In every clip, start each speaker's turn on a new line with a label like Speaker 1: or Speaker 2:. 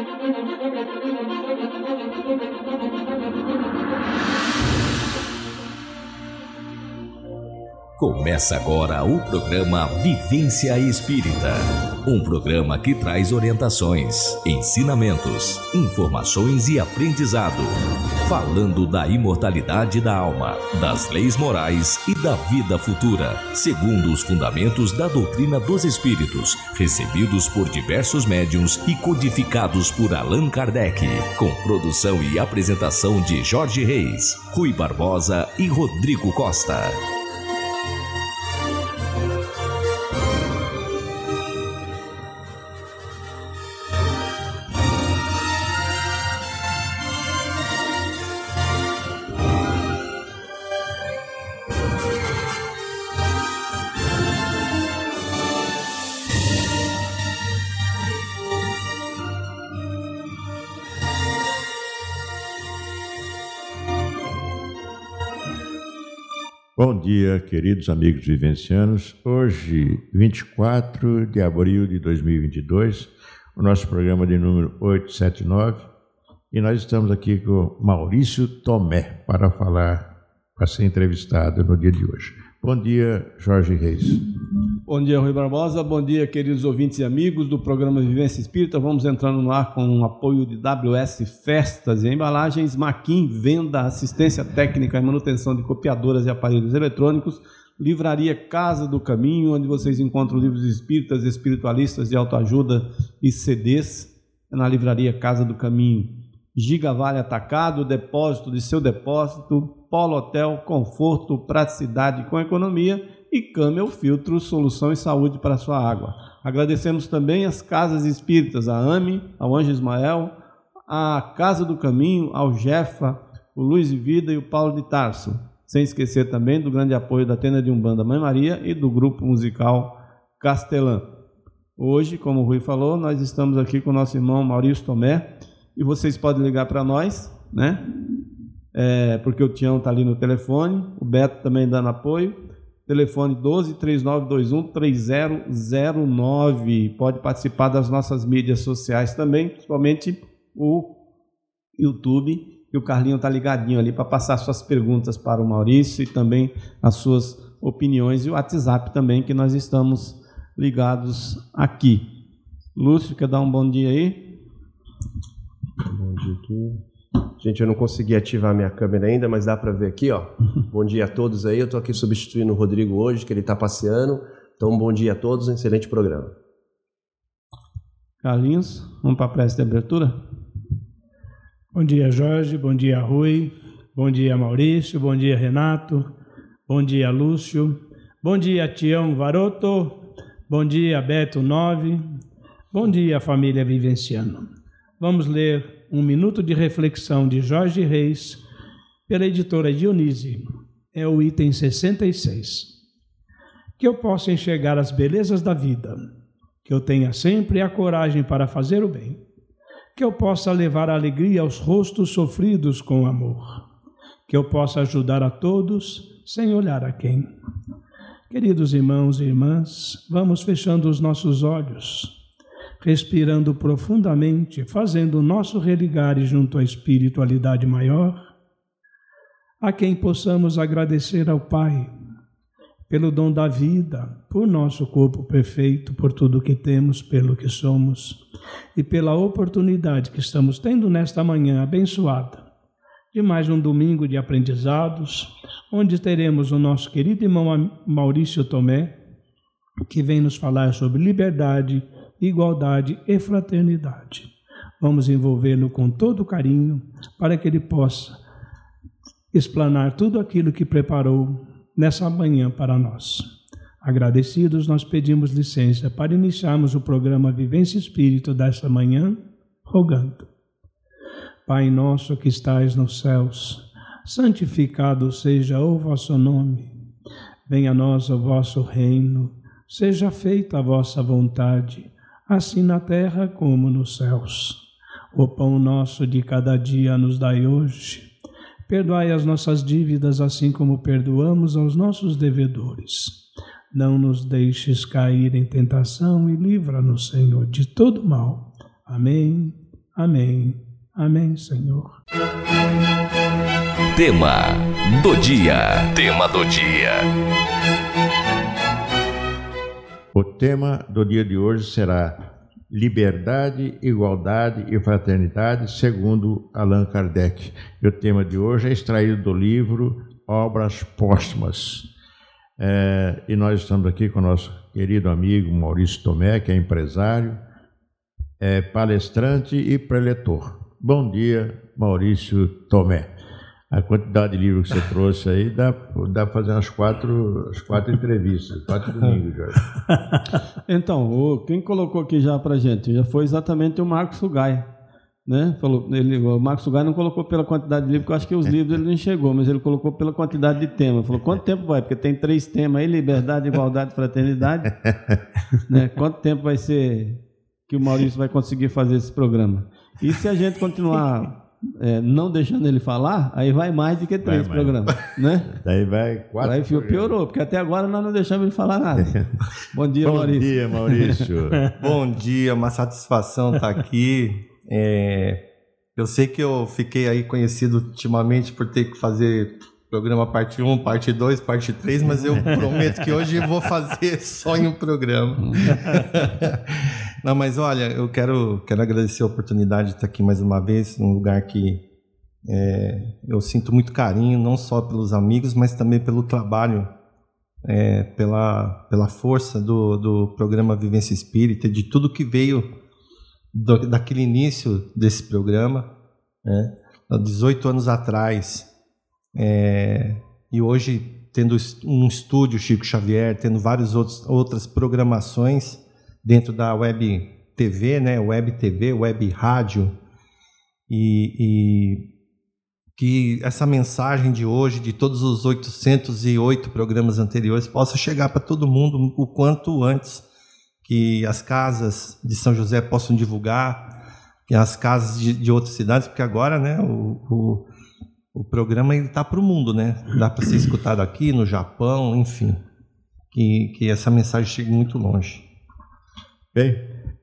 Speaker 1: Começa agora o programa Vivência Espírita, um programa que traz orientações, ensinamentos, informações e aprendizado, falando da imortalidade da alma, das leis morais e da vida futura, segundo os fundamentos da doutrina dos espíritos, recebidos por diversos médiuns e codificados por Allan Kardec, com produção e apresentação de Jorge Reis, Rui Barbosa e Rodrigo Costa.
Speaker 2: Bom dia, queridos amigos vivencianos. Hoje, 24 de abril de 2022, o nosso programa de número 879, e nós estamos aqui com Maurício Tomé para ser entrevistado no dia de hoje. Bom dia, Jorge Reis.
Speaker 3: Bom dia, Rui Barbosa. Bom dia, queridos ouvintes e amigos do programa Vivência Espírita. Vamos entrando no ar com o apoio de WS Festas e Embalagens, Maquin, venda, assistência técnica e manutenção de copiadoras e aparelhos eletrônicos, Livraria Casa do Caminho, onde vocês encontram livros espíritas, espiritualistas de autoajuda e CDs, na Livraria Casa do Caminho. Gigavale Atacado, depósito de seu depósito, Polo Hotel, conforto, praticidade com economia, e Camel Filtro, solução em saúde para a sua água. Agradecemos também as Casas Espíritas, a AME, ao Anjo Ismael, a Casa do Caminho, ao Jefa, o Luiz de Vida e o Paulo de Tarso. Sem esquecer também do grande apoio da Tenda de Umbanda Mãe Maria e do grupo musical Castelã. Hoje, como o Rui falou, nós estamos aqui com o nosso irmão Maurício Tomé, e vocês podem ligar para nós, né? Porque o Tião está ali no telefone, o Beto também dando apoio. Telefone 12-3921-3009. Pode participar das nossas mídias sociais também, principalmente o YouTube, e o Carlinho está ligadinho ali para passar suas perguntas para o Maurício e também as suas opiniões, e o WhatsApp também, que nós estamos ligados aqui. Lúcio, quer dar um bom dia aí?
Speaker 4: Bom dia aqui. Gente, eu não consegui ativar minha câmera ainda, mas dá para ver aqui, ó. Bom dia a todos aí. Eu estou aqui substituindo o Rodrigo hoje, que ele está passeando. Então, bom dia a todos, um excelente programa.
Speaker 3: Carlinhos, vamos para a prece de abertura?
Speaker 5: Bom dia, Jorge. Bom dia, Rui. Bom dia, Maurício. Bom dia, Renato. Bom dia, Lúcio. Bom dia, Tião Varoto. Bom dia, Beto 9. Bom dia, família vivenciana. Vamos ler um minuto de reflexão de Jorge Reis, pela editora Dionise. É o item 66. Que eu possa enxergar as belezas da vida, que eu tenha sempre a coragem para fazer o bem, que eu possa levar a alegria aos rostos sofridos com amor, que eu possa ajudar a todos sem olhar a quem. Queridos irmãos e irmãs, vamos fechando os nossos olhos, respirando profundamente, fazendo o nosso religar junto à espiritualidade maior, a quem possamos agradecer ao Pai pelo dom da vida, por nosso corpo perfeito, por tudo que temos, pelo que somos, e pela oportunidade que estamos tendo nesta manhã abençoada, de mais um domingo de aprendizados, onde teremos o nosso querido irmão Maurício Tomé, que vem nos falar sobre liberdade, igualdade e fraternidade. Vamos envolvê-lo com todo carinho para que ele possa explanar tudo aquilo que preparou nessa manhã para nós. Agradecidos, nós pedimos licença para iniciarmos o programa Vivência Espírita dessa manhã, rogando. Pai nosso que estais nos céus, santificado seja o vosso nome. Venha a nós o vosso reino, seja feita a vossa vontade, assim na terra como nos céus. O pão nosso de cada dia nos dai hoje. Perdoai as nossas dívidas, assim como perdoamos aos nossos devedores. Não nos deixes cair em tentação e livra-nos, Senhor, de todo mal. Amém, Amém. Amém, Senhor.
Speaker 1: Tema do dia. Tema do dia.
Speaker 2: O tema do dia de hoje será liberdade, igualdade e fraternidade, segundo Allan Kardec. E o tema de hoje é extraído do livro Obras Póstumas. E nós estamos aqui com o nosso querido amigo Maurício Tomé, que é empresário, palestrante e preletor. Bom dia, Maurício Tomé. A quantidade de livros que você trouxe aí dá para fazer umas quatro entrevistas, 4 domingos, Jorge.
Speaker 3: Então, quem colocou aqui já para gente já foi exatamente o Marcos Sugai, né? O Marcos Sugai não colocou pela quantidade de livros, porque eu acho que os livros ele não enxergou, mas ele colocou pela quantidade de temas. Falou, quanto tempo vai? Porque tem 3 temas aí, liberdade, igualdade e fraternidade. Né? Quanto tempo vai ser que o Maurício vai conseguir fazer esse programa? E se a gente continuar não deixando ele falar, aí vai mais do que 3 programas, né?
Speaker 2: Daí vai 4.
Speaker 3: Aí piorou, porque até agora nós não deixamos ele falar nada. Bom dia, Maurício.
Speaker 2: Bom dia, Maurício.
Speaker 6: Bom dia, uma satisfação estar aqui. Eu sei que eu fiquei aí conhecido ultimamente por ter que fazer programa parte 1, parte 2, parte 3, mas eu prometo que hoje eu vou fazer só em um programa. Não, mas olha, eu quero agradecer a oportunidade de estar aqui mais uma vez, num lugar que eu sinto muito carinho, não só pelos amigos, mas também pelo trabalho, pela força do programa Vivência Espírita, de tudo que veio daquele início desse programa, há 18 anos atrás, e hoje tendo um estúdio Chico Xavier, tendo várias outras programações dentro da Web TV, né? Web TV, Web Rádio, e que essa mensagem de hoje, de todos os 808 programas anteriores, possa chegar para todo mundo o quanto antes, que as casas de São José possam divulgar, que as casas de outras cidades, porque agora, né, o programa está para o mundo, né? Dá para ser escutado aqui, no Japão, enfim, que essa mensagem chegue muito longe.
Speaker 2: Bem,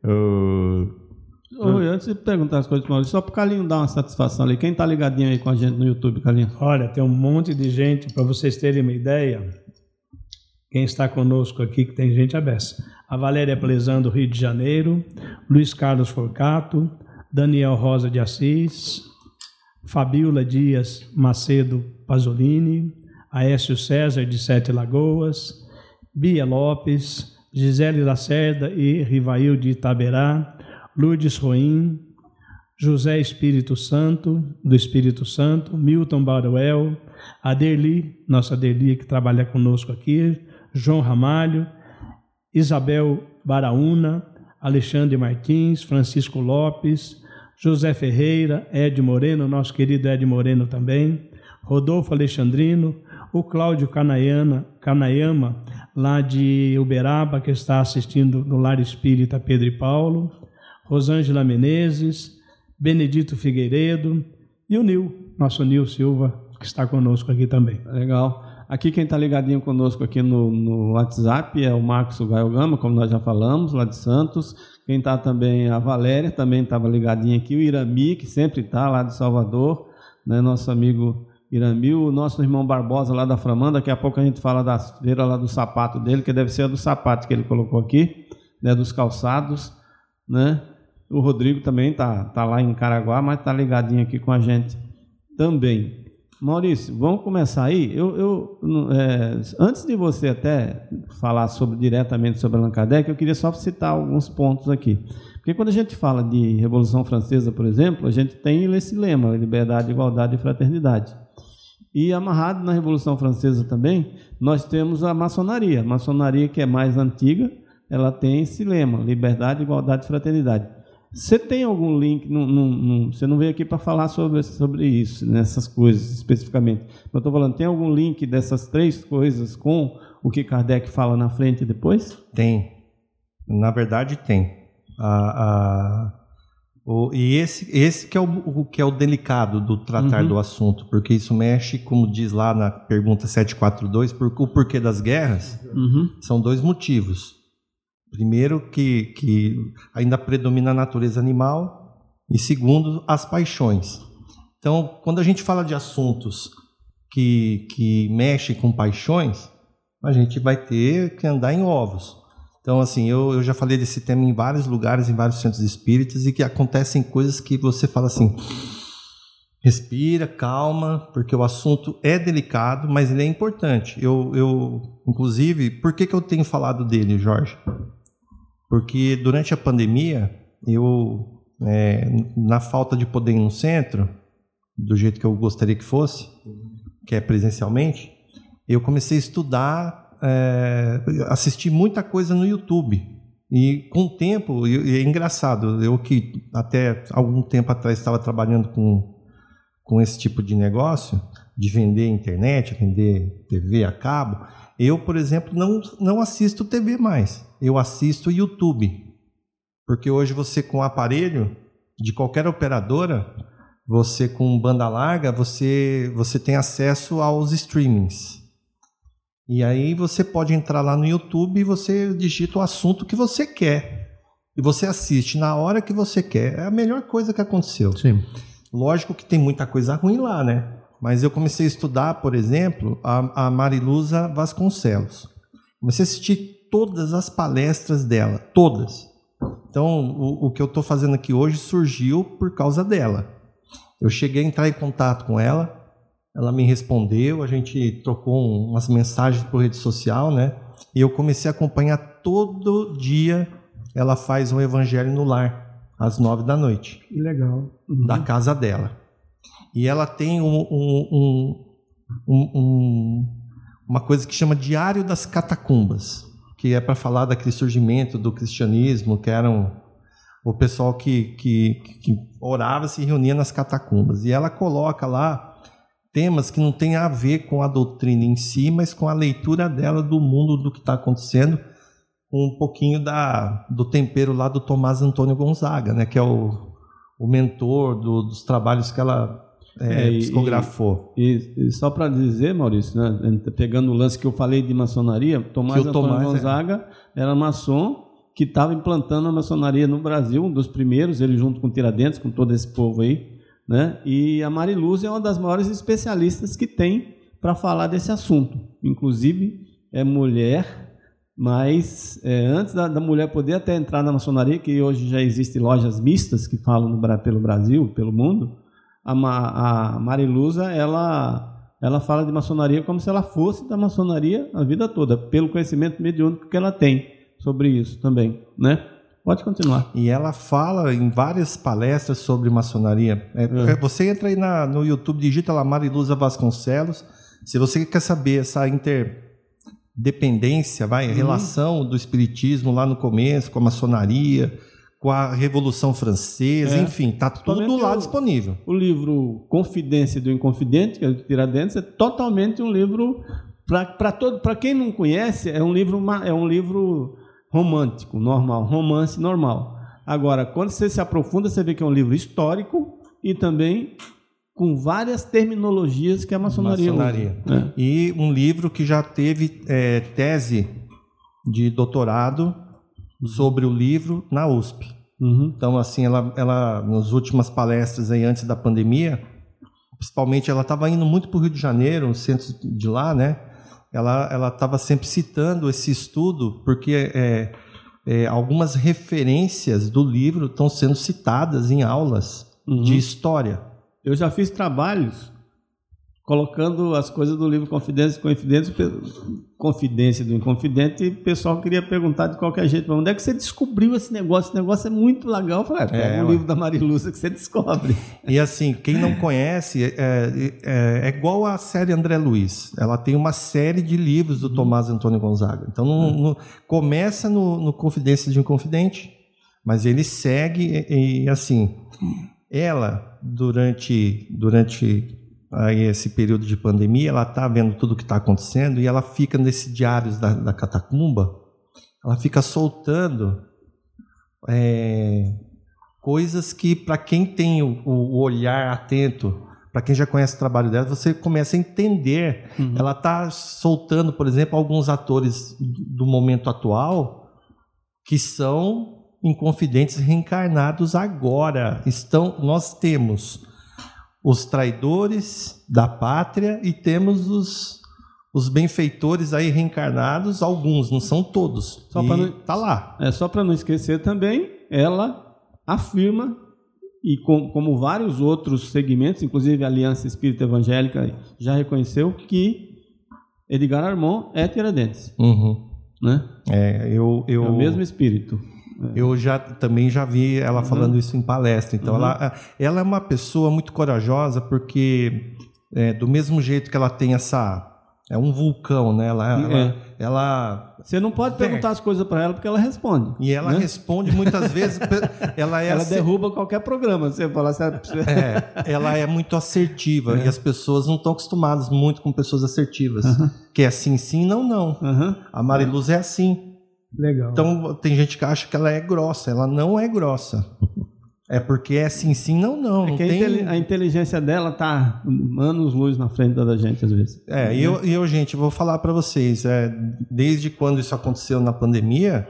Speaker 3: antes de perguntar as coisas, Maurício, só para o Carlinho dar uma satisfação ali. Quem está ligadinho aí com a gente no YouTube, Carlinho?
Speaker 5: Olha, tem um monte de gente, para vocês terem uma ideia, quem está conosco aqui, que tem gente à beça. A Valéria Plezan, do Rio de Janeiro, Luiz Carlos Forcato, Daniel Rosa de Assis, Fabiola Dias Macedo Pasolini, Aécio César de Sete Lagoas, Bia Lopes, Gisele Lacerda e Rivail de Itaberá, Lourdes Roim, José Espírito Santo, do Espírito Santo, Milton Baruel, Aderli, nossa Aderli que trabalha conosco aqui, João Ramalho, Isabel Baraúna, Alexandre Martins, Francisco Lopes, José Ferreira, Ed Moreno, nosso querido Ed Moreno também, Rodolfo Alexandrino, o Cláudio Canayama, lá de Uberaba, que está assistindo no Lar Espírita Pedro e Paulo, Rosângela Menezes, Benedito Figueiredo e o nosso Nil Silva, que está conosco aqui também.
Speaker 3: Legal. Aqui quem está ligadinho conosco aqui no WhatsApp é o Marcos Gaio Gama, como nós já falamos, lá de Santos. Quem está também, a Valéria, também estava ligadinha aqui, o Irami, que sempre está lá de Salvador, né, nosso amigo Irami, o nosso irmão Barbosa lá da Framanda. Daqui a pouco a gente fala da feira lá do sapato dele, que deve ser a do sapato que ele colocou aqui, né, dos calçados, né? O Rodrigo também tá lá em Caraguá, mas está ligadinho aqui com a gente também. Maurício, vamos começar aí. Antes de você até falar diretamente sobre Allan Kardec, eu queria só citar alguns pontos aqui. Porque quando a gente fala de Revolução Francesa, por exemplo, a gente tem esse lema, liberdade, igualdade e fraternidade. E amarrado na Revolução Francesa também, nós temos a maçonaria. A maçonaria, que é mais antiga, ela tem esse lema, liberdade, igualdade e fraternidade. Você tem algum link? Você não veio aqui para falar sobre isso, nessas coisas especificamente. Eu estou falando, tem algum link dessas 3 coisas com o que Kardec fala na frente e depois?
Speaker 6: Tem. Na verdade, tem. E esse que é o delicado do tratar do assunto, porque isso mexe, como diz lá na pergunta 742, o porquê das guerras. São 2 motivos. Primeiro, que ainda predomina a natureza animal, e segundo, as paixões. Então, quando a gente fala de assuntos que mexem com paixões, a gente vai ter que andar em ovos. Então, assim, eu já falei desse tema em vários lugares, em vários centros espíritas, e que acontecem coisas que você fala assim, respira, calma, porque o assunto é delicado, mas ele é importante. Inclusive, por que eu tenho falado dele, Jorge? Porque durante a pandemia, na falta de poder ir no centro, do jeito que eu gostaria que fosse, que é presencialmente, eu comecei a estudar, assistir muita coisa no YouTube. E com o tempo, é engraçado, eu que até algum tempo atrás estava trabalhando com esse tipo de negócio, de vender internet, vender TV a cabo, eu, por exemplo, não assisto TV mais, eu assisto YouTube. Porque hoje você com o aparelho de qualquer operadora, você com banda larga, você tem acesso aos streamings. E aí você pode entrar lá no YouTube e você digita o assunto que você quer. E você assiste na hora que você quer. É a melhor coisa que aconteceu.
Speaker 2: Sim.
Speaker 6: Lógico que tem muita coisa ruim lá, né? Mas eu comecei a estudar, por exemplo, a Mariluza Vasconcelos. Comecei a assistir todas as palestras dela. Todas. Então, o que eu estou fazendo aqui hoje surgiu por causa dela. Eu cheguei a entrar em contato com ela. Ela me respondeu, a gente trocou umas mensagens por rede social, né? E eu comecei a acompanhar todo dia. Ela faz um evangelho no lar, às 9 da noite.
Speaker 3: Que legal.
Speaker 6: Da casa dela. E ela tem uma coisa que chama Diário das Catacumbas, que é para falar daquele surgimento do cristianismo, que eram o pessoal que orava, se reunia nas catacumbas. E ela coloca lá temas que não têm a ver com a doutrina em si, mas com a leitura dela do mundo, do que está acontecendo, com um pouquinho do tempero lá do Tomás Antônio Gonzaga, né, que é o mentor dos trabalhos que ela psicografou.
Speaker 3: E só para dizer, Maurício, né, pegando o lance que eu falei de maçonaria, Tomás Antônio Gonzaga era maçom que estava implantando a maçonaria no Brasil, um dos primeiros, ele junto com Tiradentes, com todo esse povo aí, né? E a Mariluza é uma das maiores especialistas que tem para falar desse assunto. Inclusive, é mulher, mas antes da mulher poder até entrar na maçonaria, que hoje já existem lojas mistas que falam pelo Brasil, pelo mundo, a Mariluza, ela fala de maçonaria como se ela fosse da maçonaria a vida toda, pelo conhecimento mediúnico que ela tem sobre isso também, né? Pode continuar. E ela fala em várias palestras sobre maçonaria. Você entra aí no YouTube, digita lá Mariluza Vasconcelos. Se você quer saber essa interdependência, a relação do espiritismo lá no começo, com a maçonaria, com a Revolução Francesa, enfim, está tudo lá disponível. O livro Confidência do Inconfidente, que é do Tiradentes, é totalmente um livro, para quem não conhece, é um livro romântico, normal, romance normal. Agora, quando você se aprofunda, você vê que é um livro histórico e também com várias terminologias que a maçonaria usa. E um livro que já teve tese de doutorado sobre o livro na USP. Então, assim, ela nas últimas palestras aí antes da pandemia, principalmente, ela estava indo muito para o Rio de Janeiro, no centro de lá, né? Ela estava sempre citando esse estudo, porque algumas referências do livro estão sendo citadas em aulas de história. Eu já fiz trabalhos colocando as coisas do livro Confidência do Inconfidente, e o pessoal queria perguntar de qualquer jeito, onde é que você descobriu esse negócio? Esse negócio é muito legal. Eu falei, pega o livro da Mariluza que você descobre. E assim, quem não conhece, é igual a série André Luiz. Ela tem uma série de livros do Tomás Antônio Gonzaga. Então, começa no Confidência de um Inconfidente, mas ele segue e assim, ela, durante aí esse período de pandemia, ela está vendo tudo o que está acontecendo e ela fica nesse Diários da Catacumba, ela fica soltando coisas que, para quem tem o olhar atento, para quem já conhece o trabalho dela, você começa a entender. Ela está soltando, por exemplo, alguns atores do momento atual que são
Speaker 6: inconfidentes reencarnados agora. Nós temos os traidores da pátria e temos os benfeitores aí reencarnados, alguns, não são todos. Tá lá.
Speaker 3: Só para não esquecer também, ela afirma, e como vários outros segmentos, inclusive a Aliança Espírita Evangélica já reconheceu, que Edgar Armond é Tiradentes. Né? É o mesmo espírito.
Speaker 6: Eu também já vi ela falando isso em palestra. Então, ela é uma pessoa muito corajosa, porque do mesmo jeito que ela tem é um vulcão, né? Ela
Speaker 3: você não pode perguntar as coisas para ela, porque ela responde.
Speaker 6: E ela responde muitas vezes. Ela
Speaker 3: derruba qualquer programa. Você fala assim,
Speaker 6: ela é muito assertiva, e as pessoas não estão acostumadas muito com pessoas assertivas. Que é sim, sim, não, não. A Mariluz é assim.
Speaker 5: Legal.
Speaker 6: Então, tem gente que acha que ela é grossa. Ela não é grossa. É porque é sim, sim, não, não.
Speaker 3: É que a inteligência dela tá anos-luz na frente da gente, às vezes.
Speaker 6: Gente, vou falar para vocês. Desde quando isso aconteceu na pandemia,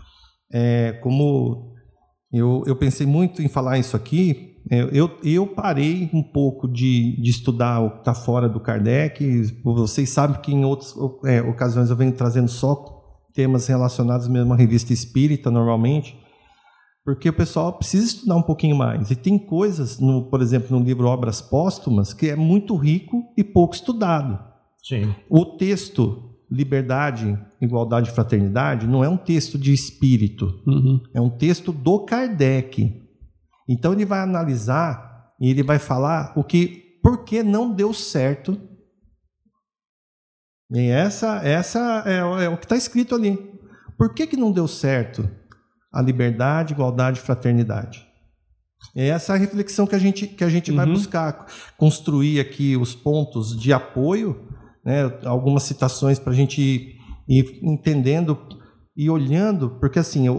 Speaker 6: como eu pensei muito em falar isso aqui, eu parei um pouco de estudar o que está fora do Kardec. Vocês sabem que em outras ocasiões eu venho trazendo só temas relacionados mesmo à revista espírita, normalmente, porque o pessoal precisa estudar um pouquinho mais. E tem coisas, por exemplo, no livro Obras Póstumas, que é muito rico e pouco estudado.
Speaker 2: Sim.
Speaker 6: O texto Liberdade, Igualdade e Fraternidade não é um texto de espírito, é um texto do Kardec. Então ele vai analisar e ele vai falar por que não deu certo. E essa é o que está escrito ali. Por que não deu certo a liberdade, igualdade e fraternidade? É essa reflexão que a gente vai buscar, construir aqui os pontos de apoio, né? Algumas citações para a gente ir entendendo e olhando, porque assim,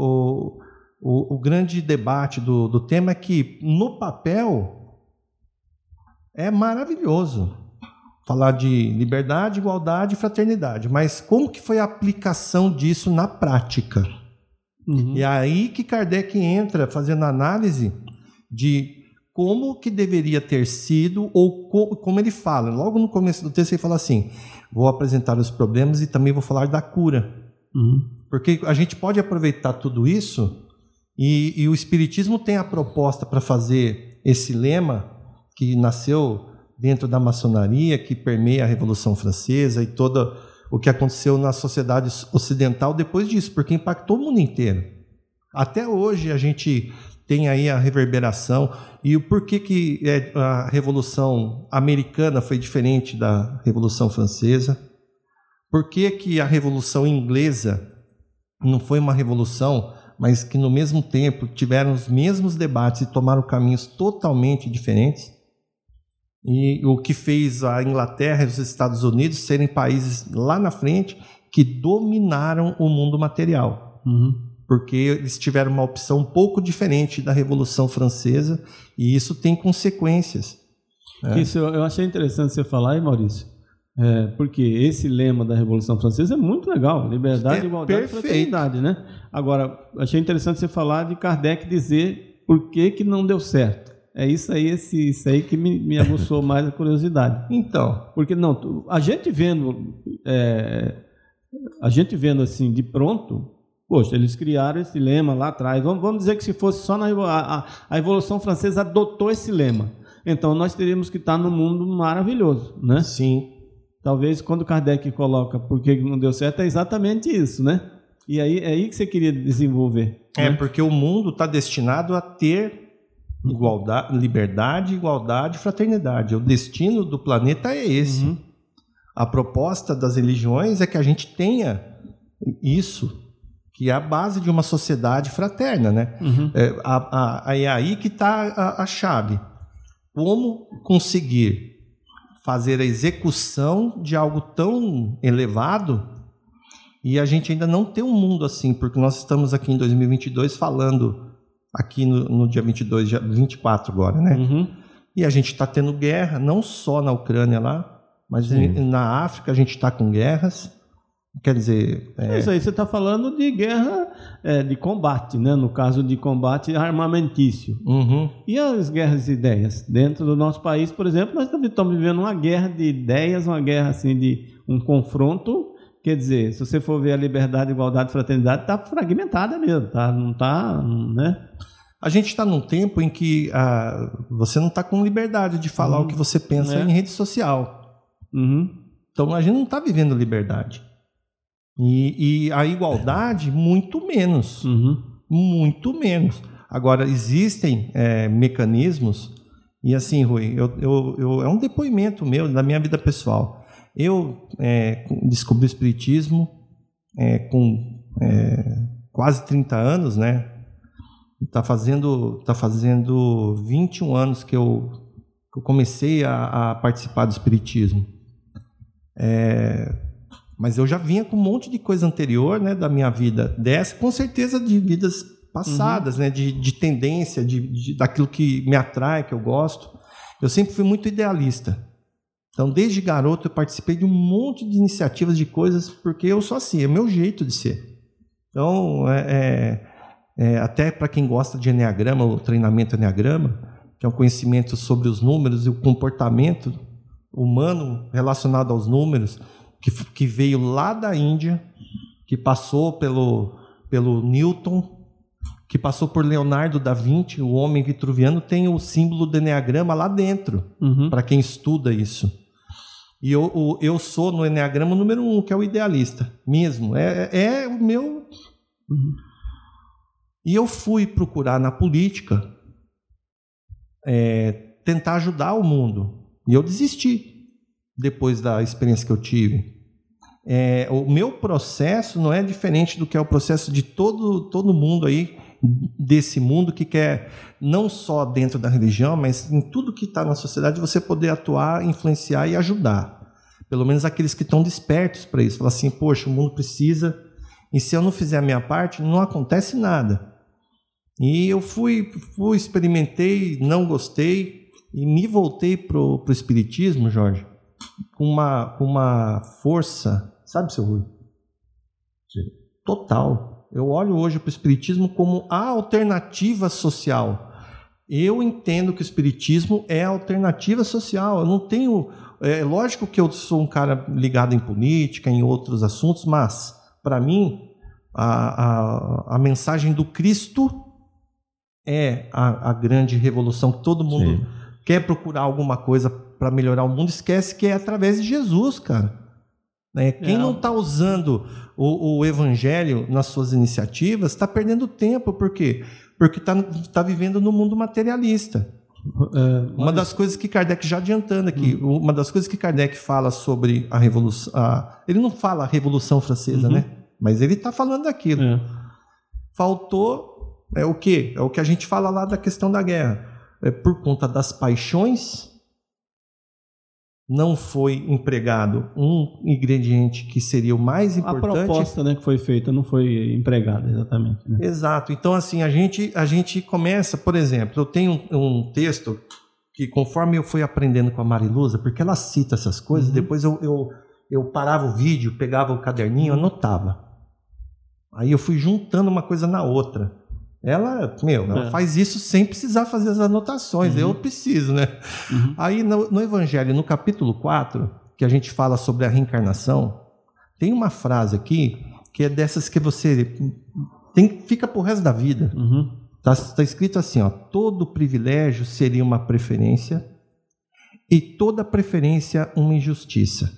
Speaker 6: o grande debate do tema é que no papel é maravilhoso falar de liberdade, igualdade e fraternidade. Mas como que foi a aplicação disso na prática? E é aí que Kardec entra fazendo análise de como que deveria ter sido, ou como ele fala. Logo no começo do texto ele fala assim, vou apresentar os problemas e também vou falar da cura. Porque a gente pode aproveitar tudo isso, e o Espiritismo tem a proposta para fazer esse lema que nasceu dentro da maçonaria, que permeia a Revolução Francesa e todo o que aconteceu na sociedade ocidental depois disso, porque impactou o mundo inteiro. Até hoje a gente tem aí a reverberação. E o porquê que a Revolução Americana foi diferente da Revolução Francesa? Por que a Revolução Inglesa não foi uma revolução, mas que no mesmo tempo tiveram os mesmos debates e tomaram caminhos totalmente diferentes? E o que fez a Inglaterra e os Estados Unidos serem países lá na frente que dominaram o mundo material. Porque eles tiveram uma opção um pouco diferente da Revolução Francesa, e isso tem consequências.
Speaker 3: Isso eu achei interessante você falar aí, Maurício, porque esse lema da Revolução Francesa é muito legal, liberdade, igualdade e fraternidade, né? Agora, achei interessante você falar de Kardec dizer por que não deu certo. É isso aí que me aguçou mais a curiosidade.
Speaker 6: Então,
Speaker 3: porque a gente vendo assim de pronto, poxa, eles criaram esse lema lá atrás. Vamos dizer que se fosse só a Revolução Francesa adotou esse lema, então nós teríamos que estar num mundo maravilhoso, né?
Speaker 6: Sim.
Speaker 3: Talvez quando Kardec coloca por que não deu certo é exatamente isso, né? E aí é aí que você queria desenvolver.
Speaker 6: Né? Porque o mundo está destinado a ter liberdade, igualdade e fraternidade. O destino do planeta é esse. A proposta das religiões é que a gente tenha isso, que é a base de uma sociedade fraterna, né? É aí que está a chave. Como conseguir fazer a execução de algo tão elevado e a gente ainda não tem um mundo assim, porque nós estamos aqui em 2022 falando aqui no dia 22, dia 24 agora, né? E a gente está tendo guerra, não só na Ucrânia lá, mas na África a gente está com guerras, Quer dizer...
Speaker 3: Isso aí você está falando de guerra de combate, né? No caso de combate armamentício.
Speaker 6: Uhum.
Speaker 3: E as guerras de ideias? Dentro do nosso país, por exemplo, nós estamos vivendo uma guerra de ideias, uma guerra assim de um confronto. Quer dizer, se você for ver a liberdade, igualdade, fraternidade, está fragmentada mesmo, tá? Não está, né?
Speaker 6: A gente está num tempo em que você não está com liberdade de falar o que você pensa em rede social. Então a gente não está vivendo liberdade. E a igualdade, muito menos. Muito menos. Agora, existem mecanismos, e assim, Rui, é um depoimento meu, da minha vida pessoal. Eu descobri o Espiritismo com quase 30 anos, né? Está fazendo 21 anos que eu comecei a participar do Espiritismo. Mas eu já vinha com um monte de coisa anterior, né, da minha vida dessa, com certeza de vidas passadas, né, de tendência, daquilo que me atrai, que eu gosto. Eu sempre fui muito idealista. Então, desde garoto, eu participei de um monte de iniciativas, de coisas, porque eu sou assim, é o meu jeito de ser. Então, até para quem gosta de Enneagrama, o treinamento Enneagrama, que é um conhecimento sobre os números e o comportamento humano relacionado aos números, que veio lá da Índia, que passou pelo Newton, que passou por Leonardo da Vinci, o homem vitruviano, tem o símbolo do Enneagrama lá dentro, para quem estuda isso. E eu sou no Enneagrama o número 1, que é o idealista mesmo. É o meu... E eu fui procurar na política tentar ajudar o mundo. E eu desisti depois da experiência que eu tive. O meu processo não é diferente do que é o processo de todo mundo aí, desse mundo que quer, não só dentro da religião, mas em tudo que está na sociedade, você poder atuar, influenciar e ajudar. Pelo menos aqueles que estão despertos para isso. Falar assim, poxa, o mundo precisa, e se eu não fizer a minha parte, não acontece nada. E eu experimentei, não gostei, e me voltei para o Espiritismo, Jorge, com uma força, sabe, seu Rui? Total. Eu olho hoje para o Espiritismo como a alternativa social. Eu entendo que o Espiritismo é a alternativa social. Eu não tenho... lógico que eu sou um cara ligado em política, em outros assuntos, mas, para mim, a mensagem do Cristo é a grande revolução que todo mundo quer procurar alguma coisa para melhorar o mundo, esquece que é através de Jesus, cara. Quem não está usando o Evangelho nas suas iniciativas está perdendo tempo. Por quê? Porque está vivendo no mundo materialista. Uma das coisas que Kardec, já adiantando aqui, uma das coisas que Kardec fala sobre a Revolução... ele não fala a Revolução Francesa, né? Mas ele está falando daquilo. Faltou... o quê? É o que a gente fala lá da questão da guerra. Por conta das paixões, não foi empregado um ingrediente que seria o mais importante. A
Speaker 3: proposta, né, que foi feita não foi empregada, exatamente. Né?
Speaker 6: Exato. Então, assim, a gente começa, por exemplo, eu tenho um texto que, conforme eu fui aprendendo com a Mariluza, porque ela cita essas coisas, depois eu parava o vídeo, pegava o caderninho, anotava. Aí eu fui juntando uma coisa na outra. Ela faz isso sem precisar fazer as anotações. Eu preciso, né? Aí no Evangelho, no capítulo 4, que a gente fala sobre a reencarnação, tem uma frase aqui que é dessas que você fica pro resto da vida. Tá escrito assim, ó: todo privilégio seria uma preferência e toda preferência uma injustiça.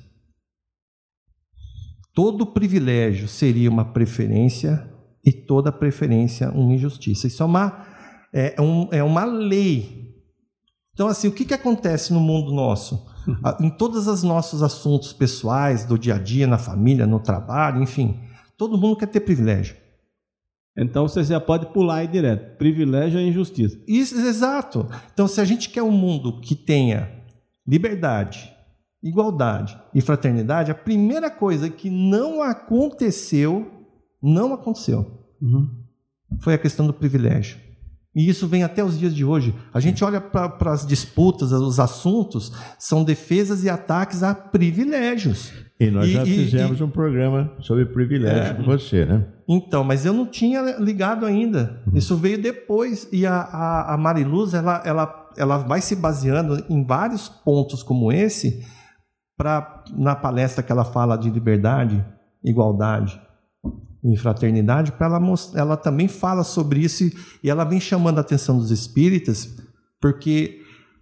Speaker 6: Todo privilégio seria uma preferência e toda preferência uma injustiça. Isso é uma lei. Então, assim, o que acontece no mundo nosso? Em todos os nossos assuntos pessoais, do dia a dia, na família, no trabalho, enfim, todo mundo quer ter privilégio.
Speaker 3: Então, você já pode pular aí direto. Privilégio é injustiça.
Speaker 6: Isso, exato. Então, se a gente quer um mundo que tenha liberdade, igualdade e fraternidade, a primeira coisa que não aconteceu foi a questão do privilégio. E isso vem até os dias de hoje. A gente olha para as disputas, os assuntos, são defesas e ataques a privilégios.
Speaker 2: E nós já fizemos um programa sobre privilégio com você, né?
Speaker 6: Então, mas eu não tinha ligado ainda. Isso veio depois. E a Mariluz, ela vai se baseando em vários pontos como esse, na palestra que ela fala de liberdade, igualdade e fraternidade, ela também fala sobre isso e ela vem chamando a atenção dos espíritas, porque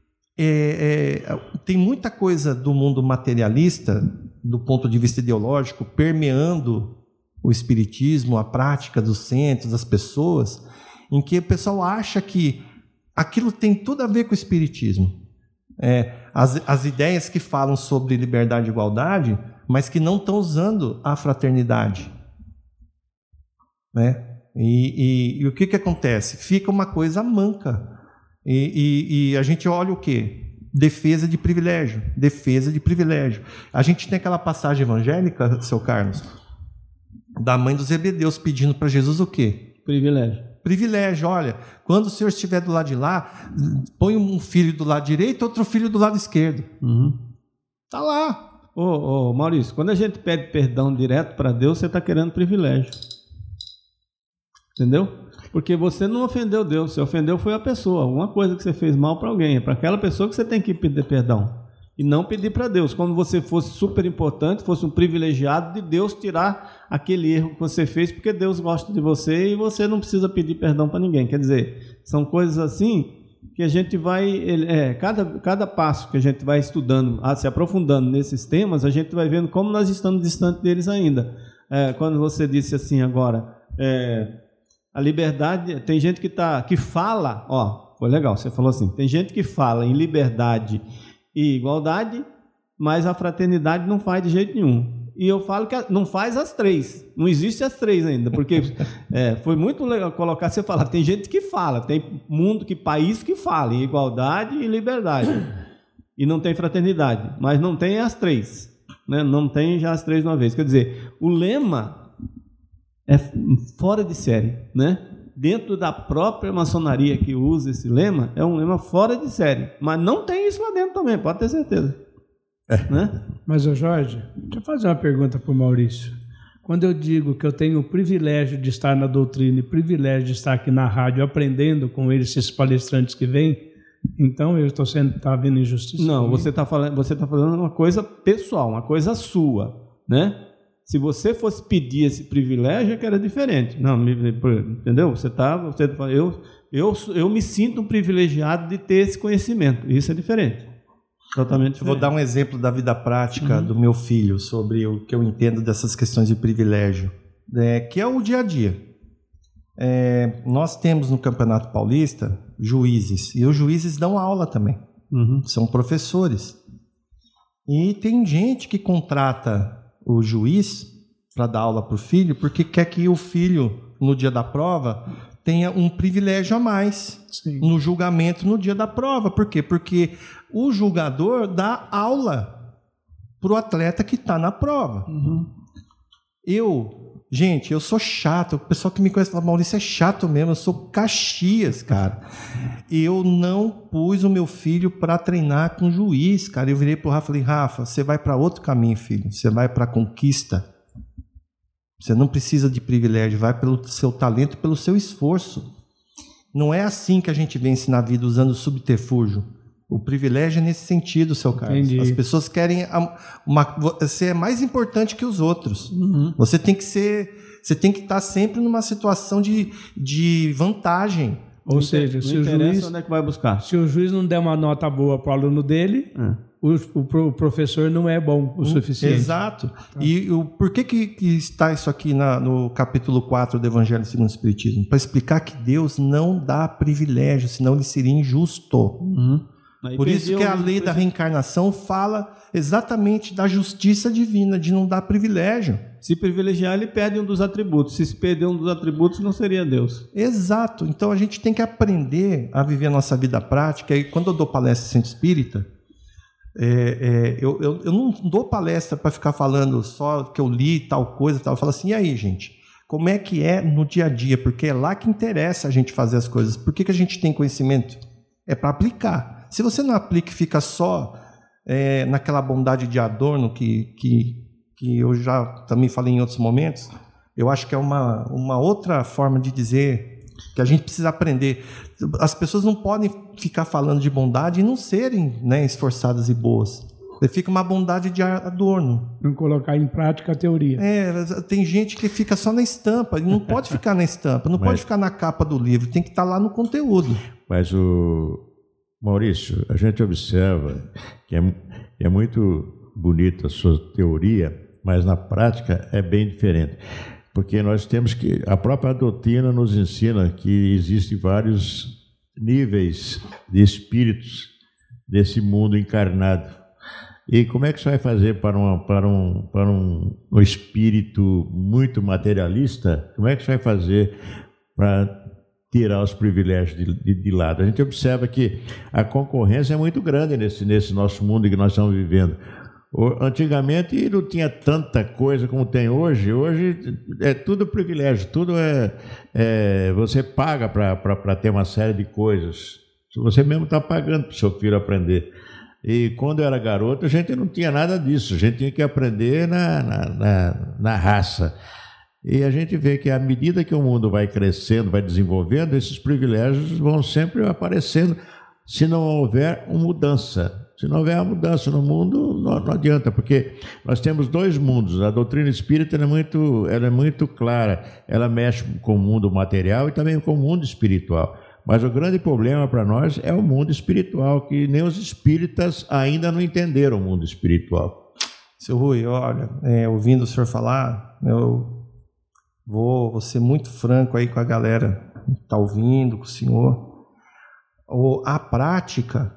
Speaker 6: tem muita coisa do mundo materialista, do ponto de vista ideológico, permeando o espiritismo, a prática dos centros, das pessoas, em que o pessoal acha que aquilo tem tudo a ver com o espiritismo. As ideias que falam sobre liberdade e igualdade, mas que não estão usando a fraternidade. Né? E o que acontece? Fica uma coisa manca. E a gente olha o quê? Defesa de privilégio. Defesa de privilégio. A gente tem aquela passagem evangélica, seu Carlos, da mãe dos Zebedeus pedindo para Jesus o quê?
Speaker 3: Privilégio.
Speaker 6: Privilégio, olha, quando o senhor estiver do lado de lá, põe um filho do lado direito, outro filho do lado esquerdo. Tá lá.
Speaker 3: Ô, Maurício, quando a gente pede perdão direto para Deus, você está querendo privilégio. Entendeu? Porque você não ofendeu Deus, você ofendeu foi a pessoa. Alguma coisa que você fez mal para alguém, é para aquela pessoa que você tem que pedir perdão. E não pedir para Deus, como você fosse super importante, fosse um privilegiado de Deus tirar aquele erro que você fez, porque Deus gosta de você e você não precisa pedir perdão para ninguém. Quer dizer, são coisas assim que a gente vai, cada passo que a gente vai estudando, se aprofundando nesses temas, a gente vai vendo como nós estamos distantes deles ainda. Quando você disse assim agora, a liberdade, tem gente que fala, foi legal, você falou assim, tem gente que fala em liberdade e igualdade, mas a fraternidade não faz de jeito nenhum. E eu falo que não faz as três, não existe as três ainda, porque foi muito legal colocar, você falar, tem gente que fala, tem país que fala em igualdade e liberdade, e não tem fraternidade, mas não tem as três, né? Não tem já as três de uma vez. Quer dizer, o lema é fora de série, né? Dentro da própria maçonaria que usa esse lema, é um lema fora de série. Mas não tem isso lá dentro também, pode ter certeza. Né?
Speaker 5: Mas, Jorge, deixa eu fazer uma pergunta para o Maurício. Quando eu digo que eu tenho o privilégio de estar na doutrina e o privilégio de estar aqui na rádio aprendendo com eles, esses palestrantes que vêm, então eu estou havendo injustiça?
Speaker 3: Não, você está falando uma coisa pessoal, uma coisa sua, né? Se você fosse pedir esse privilégio, é que era diferente. Não, entendeu? Eu me sinto um privilegiado de ter esse conhecimento. Isso é diferente. Totalmente diferente.
Speaker 6: Vou dar um exemplo da vida prática do meu filho sobre o que eu entendo dessas questões de privilégio, que é o dia a dia. Nós temos no Campeonato Paulista juízes, e os juízes dão aula também. São professores. E tem gente que contrata o juiz para dar aula para o filho, porque quer que o filho, no dia da prova, tenha um privilégio a mais. Sim. No julgamento no dia da prova. Por quê? Porque o julgador dá aula para o atleta que está na prova. Gente, eu sou chato. O pessoal que me conhece fala, Maurício é chato mesmo, eu sou Caxias, cara. Eu não pus o meu filho para treinar com juiz, cara. Eu virei pro Rafa e falei, Rafa, você vai para outro caminho, filho. Você vai para a conquista. Você não precisa de privilégio, vai pelo seu talento, pelo seu esforço. Não é assim que a gente vence na vida, usando subterfúgio. O privilégio é nesse sentido, seu Carlos. Entendi. As pessoas querem você é mais importante que os outros. Você tem que estar sempre numa situação de vantagem.
Speaker 5: Ou seja, se o juiz,
Speaker 3: onde é que vai buscar?
Speaker 5: Se o juiz não der uma nota boa para o aluno dele, o professor não é bom o suficiente.
Speaker 6: Exato. E por que está isso aqui no capítulo 4 do Evangelho segundo o Espiritismo? Para explicar que Deus não dá privilégio, senão ele seria injusto. Por isso que a lei da reencarnação fala exatamente da justiça divina, de não dar privilégio.
Speaker 3: Se privilegiar, ele perde um dos atributos. Se perder um dos atributos, não seria Deus.
Speaker 6: Exato. Então a gente tem que aprender a viver a nossa vida prática. E quando eu dou palestra em centro espírita, eu não dou palestra para ficar falando só que eu li tal coisa, tal. Eu falo assim, e aí, gente? Como é que é no dia a dia? Porque é lá que interessa a gente fazer as coisas. Por que a gente tem conhecimento? É para aplicar. Se você não aplica e fica só naquela bondade de adorno que que eu já também falei em outros momentos, eu acho que é uma outra forma de dizer que a gente precisa aprender. As pessoas não podem ficar falando de bondade e não serem, né, esforçadas e boas. Fica uma bondade de adorno.
Speaker 5: Não colocar em prática a teoria.
Speaker 6: Tem gente que fica só na estampa, não pode ficar na estampa, não pode ficar na capa do livro, tem que estar lá no conteúdo.
Speaker 2: Mas, Maurício, a gente observa que é muito bonita a sua teoria, mas na prática é bem diferente. Porque nós temos que... A própria doutrina nos ensina que existem vários níveis de espíritos desse mundo encarnado. E como é que você vai fazer para um espírito muito materialista? Como é que você vai fazer para tirar os privilégios de lado? A gente observa que a concorrência é muito grande nesse nosso mundo que nós estamos vivendo. Antigamente não tinha tanta coisa como tem hoje. Hoje é tudo privilégio, tudo você paga para ter uma série de coisas. Você mesmo está pagando para o seu filho aprender. E quando eu era garoto, a gente não tinha nada disso, a gente tinha que aprender na raça. E a gente vê que à medida que o mundo vai crescendo, vai desenvolvendo, esses privilégios vão sempre aparecendo, se não houver uma mudança. Se não houver uma mudança no mundo, não adianta, porque nós temos dois mundos. A doutrina espírita ela é muito clara, ela mexe com o mundo material e também com o mundo espiritual. Mas o grande problema para nós é o mundo espiritual, que nem os espíritas ainda não entenderam o mundo espiritual.
Speaker 6: Seu Rui, olha, ouvindo o senhor falar, eu vou ser muito franco aí com a galera que está ouvindo, com o senhor. A prática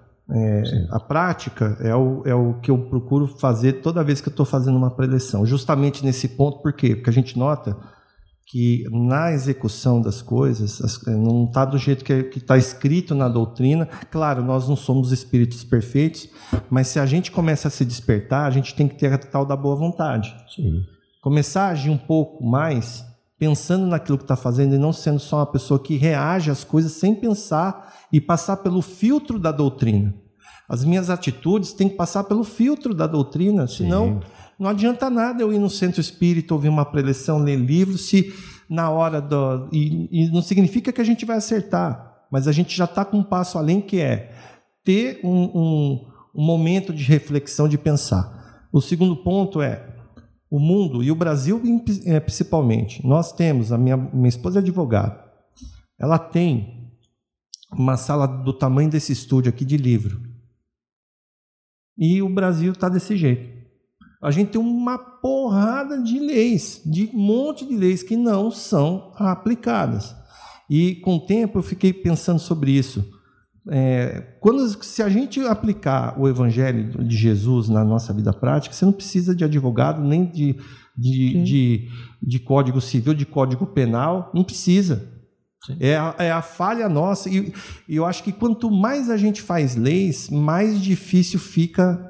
Speaker 6: é o que eu procuro fazer toda vez que eu estou fazendo uma preleção. Justamente nesse ponto, por quê? Porque a gente nota que na execução das coisas não está do jeito que está escrito na doutrina. Claro, nós não somos espíritos perfeitos, mas se a gente começa a se despertar, a gente tem que ter a tal da boa vontade.
Speaker 2: Sim.
Speaker 6: Começar a agir um pouco mais, pensando naquilo que está fazendo e não sendo só uma pessoa que reage às coisas sem pensar e passar pelo filtro da doutrina. As minhas atitudes têm que passar pelo filtro da doutrina, senão... Sim. Não adianta nada eu ir no centro espírita, ouvir uma preleção, ler livros, se na hora e não significa que a gente vai acertar, mas a gente já está com um passo além, que é ter um momento de reflexão, de pensar. O segundo ponto é o mundo, e o Brasil principalmente. Nós temos, a minha esposa é advogada, ela tem uma sala do tamanho desse estúdio aqui de livro. E o Brasil está desse jeito. A gente tem uma porrada de leis, de um monte de leis que não são aplicadas. E com o tempo eu fiquei pensando sobre isso. Se a gente aplicar o Evangelho de Jesus na nossa vida prática, você não precisa de advogado, nem de código civil, de código penal, não precisa. É a falha nossa. E eu acho que quanto mais a gente faz leis, mais difícil fica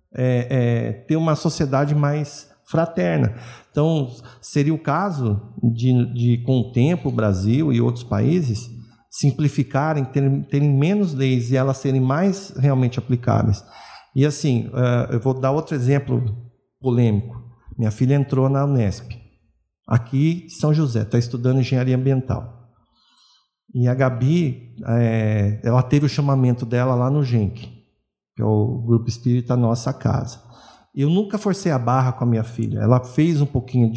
Speaker 6: ter uma sociedade mais fraterna. Então, seria o caso de com o tempo, o Brasil e outros países simplificarem, terem menos leis e elas serem mais realmente aplicáveis. E assim, eu vou dar outro exemplo polêmico. Minha filha entrou na Unesp, aqui em São José, está estudando engenharia ambiental. E a Gabi, ela teve o chamamento dela lá no GENC, que é o Grupo Espírita Nossa Casa. Eu nunca forcei a barra com a minha filha. Ela fez um pouquinho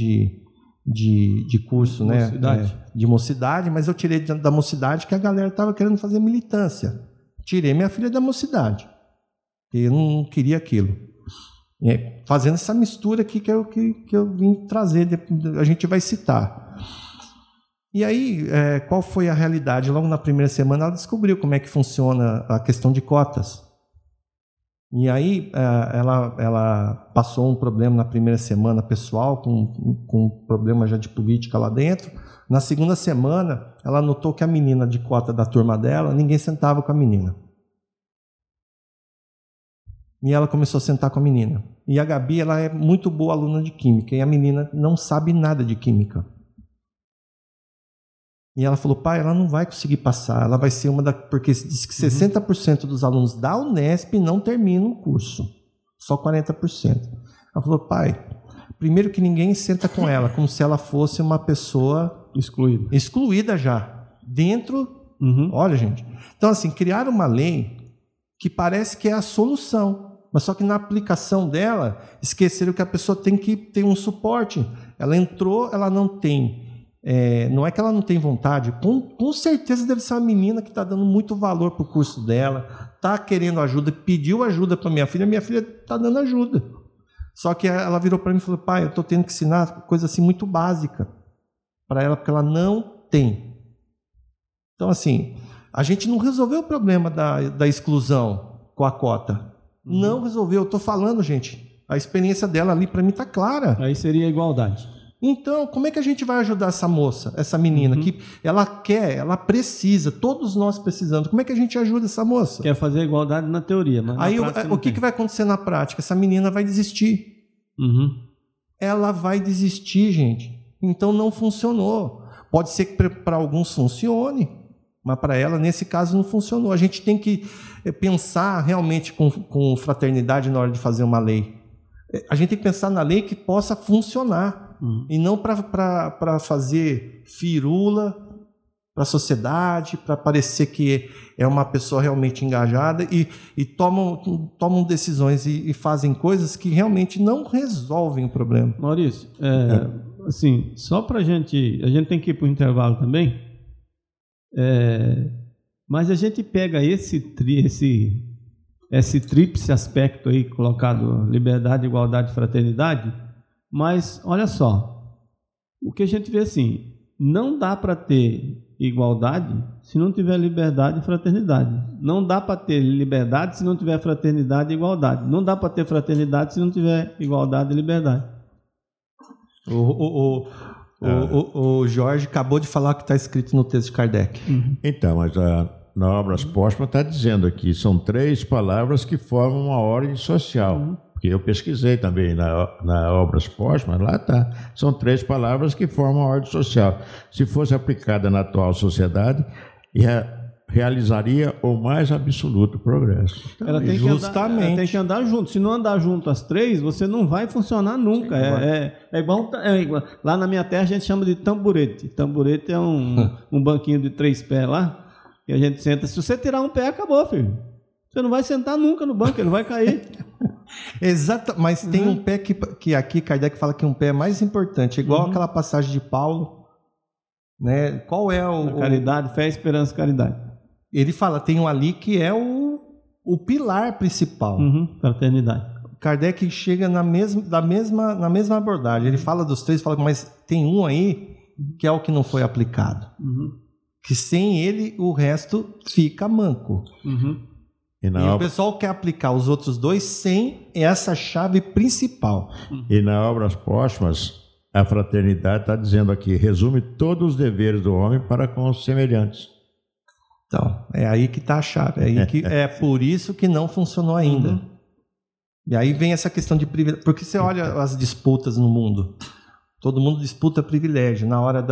Speaker 6: de curso, né? De mocidade, mas eu tirei da mocidade que a galera estava querendo fazer militância. Tirei minha filha da mocidade. Eu não queria aquilo. Fazendo essa mistura aqui que eu vim trazer, a gente vai citar. E aí, qual foi a realidade? Logo na primeira semana, ela descobriu como é que funciona a questão de cotas. E aí ela passou um problema na primeira semana pessoal, com um problema já de política lá dentro. Na segunda semana, ela notou que a menina de cota da turma dela, ninguém sentava com a menina. E ela começou a sentar com a menina. E a Gabi, ela é muito boa aluna de química, e a menina não sabe nada de química. E ela falou, pai, ela não vai conseguir passar, ela vai ser porque diz que 60% dos alunos da Unesp não terminam o curso, só 40%. Ela falou, pai, Primeiro que ninguém senta com ela, como se ela fosse uma pessoa excluída já. Dentro, olha, gente. Então, assim, criaram uma lei que parece que é a solução, mas só que na aplicação dela, esqueceram que a pessoa tem que ter um suporte. Ela entrou, ela não tem. Não é que ela não tem vontade, com certeza deve ser uma menina que está dando muito valor para o curso dela, está querendo ajuda, pediu ajuda para minha filha está dando ajuda. Só que ela virou para mim e falou: pai, eu estou tendo que ensinar coisa assim muito básica para ela, porque ela não tem. Então, assim, a gente não resolveu o problema da exclusão com a cota. Não resolveu. Eu estou falando, gente, a experiência dela ali para mim está clara.
Speaker 3: Aí seria a igualdade.
Speaker 6: Então, como é que a gente vai ajudar essa moça, essa menina, que ela quer, ela precisa, todos nós precisamos. Como é que a gente ajuda essa moça?
Speaker 3: Quer fazer a igualdade na teoria, mas
Speaker 6: aí
Speaker 3: na prática
Speaker 6: o que vai acontecer na prática? Essa menina vai desistir. Ela vai desistir, gente. Então não funcionou. Pode ser que para alguns funcione, mas para ela, nesse caso, não funcionou. A gente tem que pensar realmente com fraternidade na hora de fazer uma lei. A gente tem que pensar na lei que possa funcionar. E não para fazer firula para a sociedade, para parecer que é uma pessoa realmente engajada e tomam decisões e fazem coisas que realmente não resolvem o problema.
Speaker 3: Maurício, assim, só para a gente tem que ir para o intervalo também, mas a gente pega esse tríplice aspecto aí colocado: liberdade, igualdade e fraternidade. Mas, olha só, o que a gente vê assim, não dá para ter igualdade se não tiver liberdade e fraternidade. Não dá para ter liberdade se não tiver fraternidade e igualdade. Não dá para ter fraternidade se não tiver igualdade e liberdade.
Speaker 6: O Jorge acabou de falar o que está escrito no texto de Kardec.
Speaker 2: Então, mas na Obras Póstumas está dizendo aqui, são 3 palavras que formam uma ordem social. Porque eu pesquisei também na Obras Póstumas, lá está. São 3 palavras que formam a ordem social. Se fosse aplicada na atual sociedade, realizaria o mais absoluto progresso.
Speaker 3: Então, ela tem que andar junto. Se não andar junto as 3, você não vai funcionar nunca. É igual. Lá na minha terra a gente chama de tamborete. Tamborete é um banquinho de 3 pés lá, que a gente senta. Se você tirar um pé, acabou, filho. Você não vai sentar nunca no banco, ele vai cair.
Speaker 6: Exato, mas tem um pé que aqui Kardec fala que um pé é mais importante, igual aquela passagem de Paulo, né? Qual é o...
Speaker 3: Caridade, fé, esperança, caridade.
Speaker 6: Ele fala, tem um ali que é o pilar principal.
Speaker 3: Fraternidade.
Speaker 6: Kardec chega na mesma abordagem. Ele fala dos 3, fala, mas tem um aí que é o que não foi aplicado. Que sem ele o resto fica manco. E o pessoal quer aplicar os outros 2 sem essa chave principal.
Speaker 2: E na Obras Póstumas, a fraternidade está dizendo aqui, resume todos os deveres do homem para com os semelhantes.
Speaker 6: Então, é aí que está a chave. É por isso que não funcionou ainda. E aí vem essa questão de privilégio. Porque você olha as disputas no mundo. Todo mundo disputa privilégio. Na hora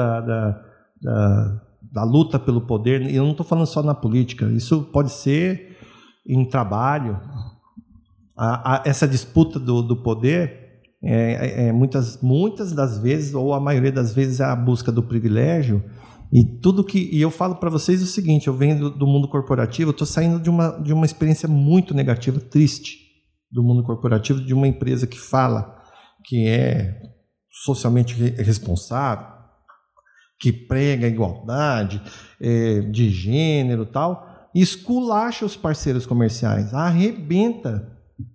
Speaker 6: da luta pelo poder, e eu não estou falando só na política, isso pode ser em trabalho. Essa disputa do poder, muitas das vezes, ou a maioria das vezes, é a busca do privilégio. E eu falo para vocês o seguinte: eu venho do mundo corporativo, eu estou saindo de uma experiência muito negativa, triste, do mundo corporativo, de uma empresa que fala que é socialmente responsável, que prega a igualdade de gênero e tal, e esculacha os parceiros comerciais, arrebenta.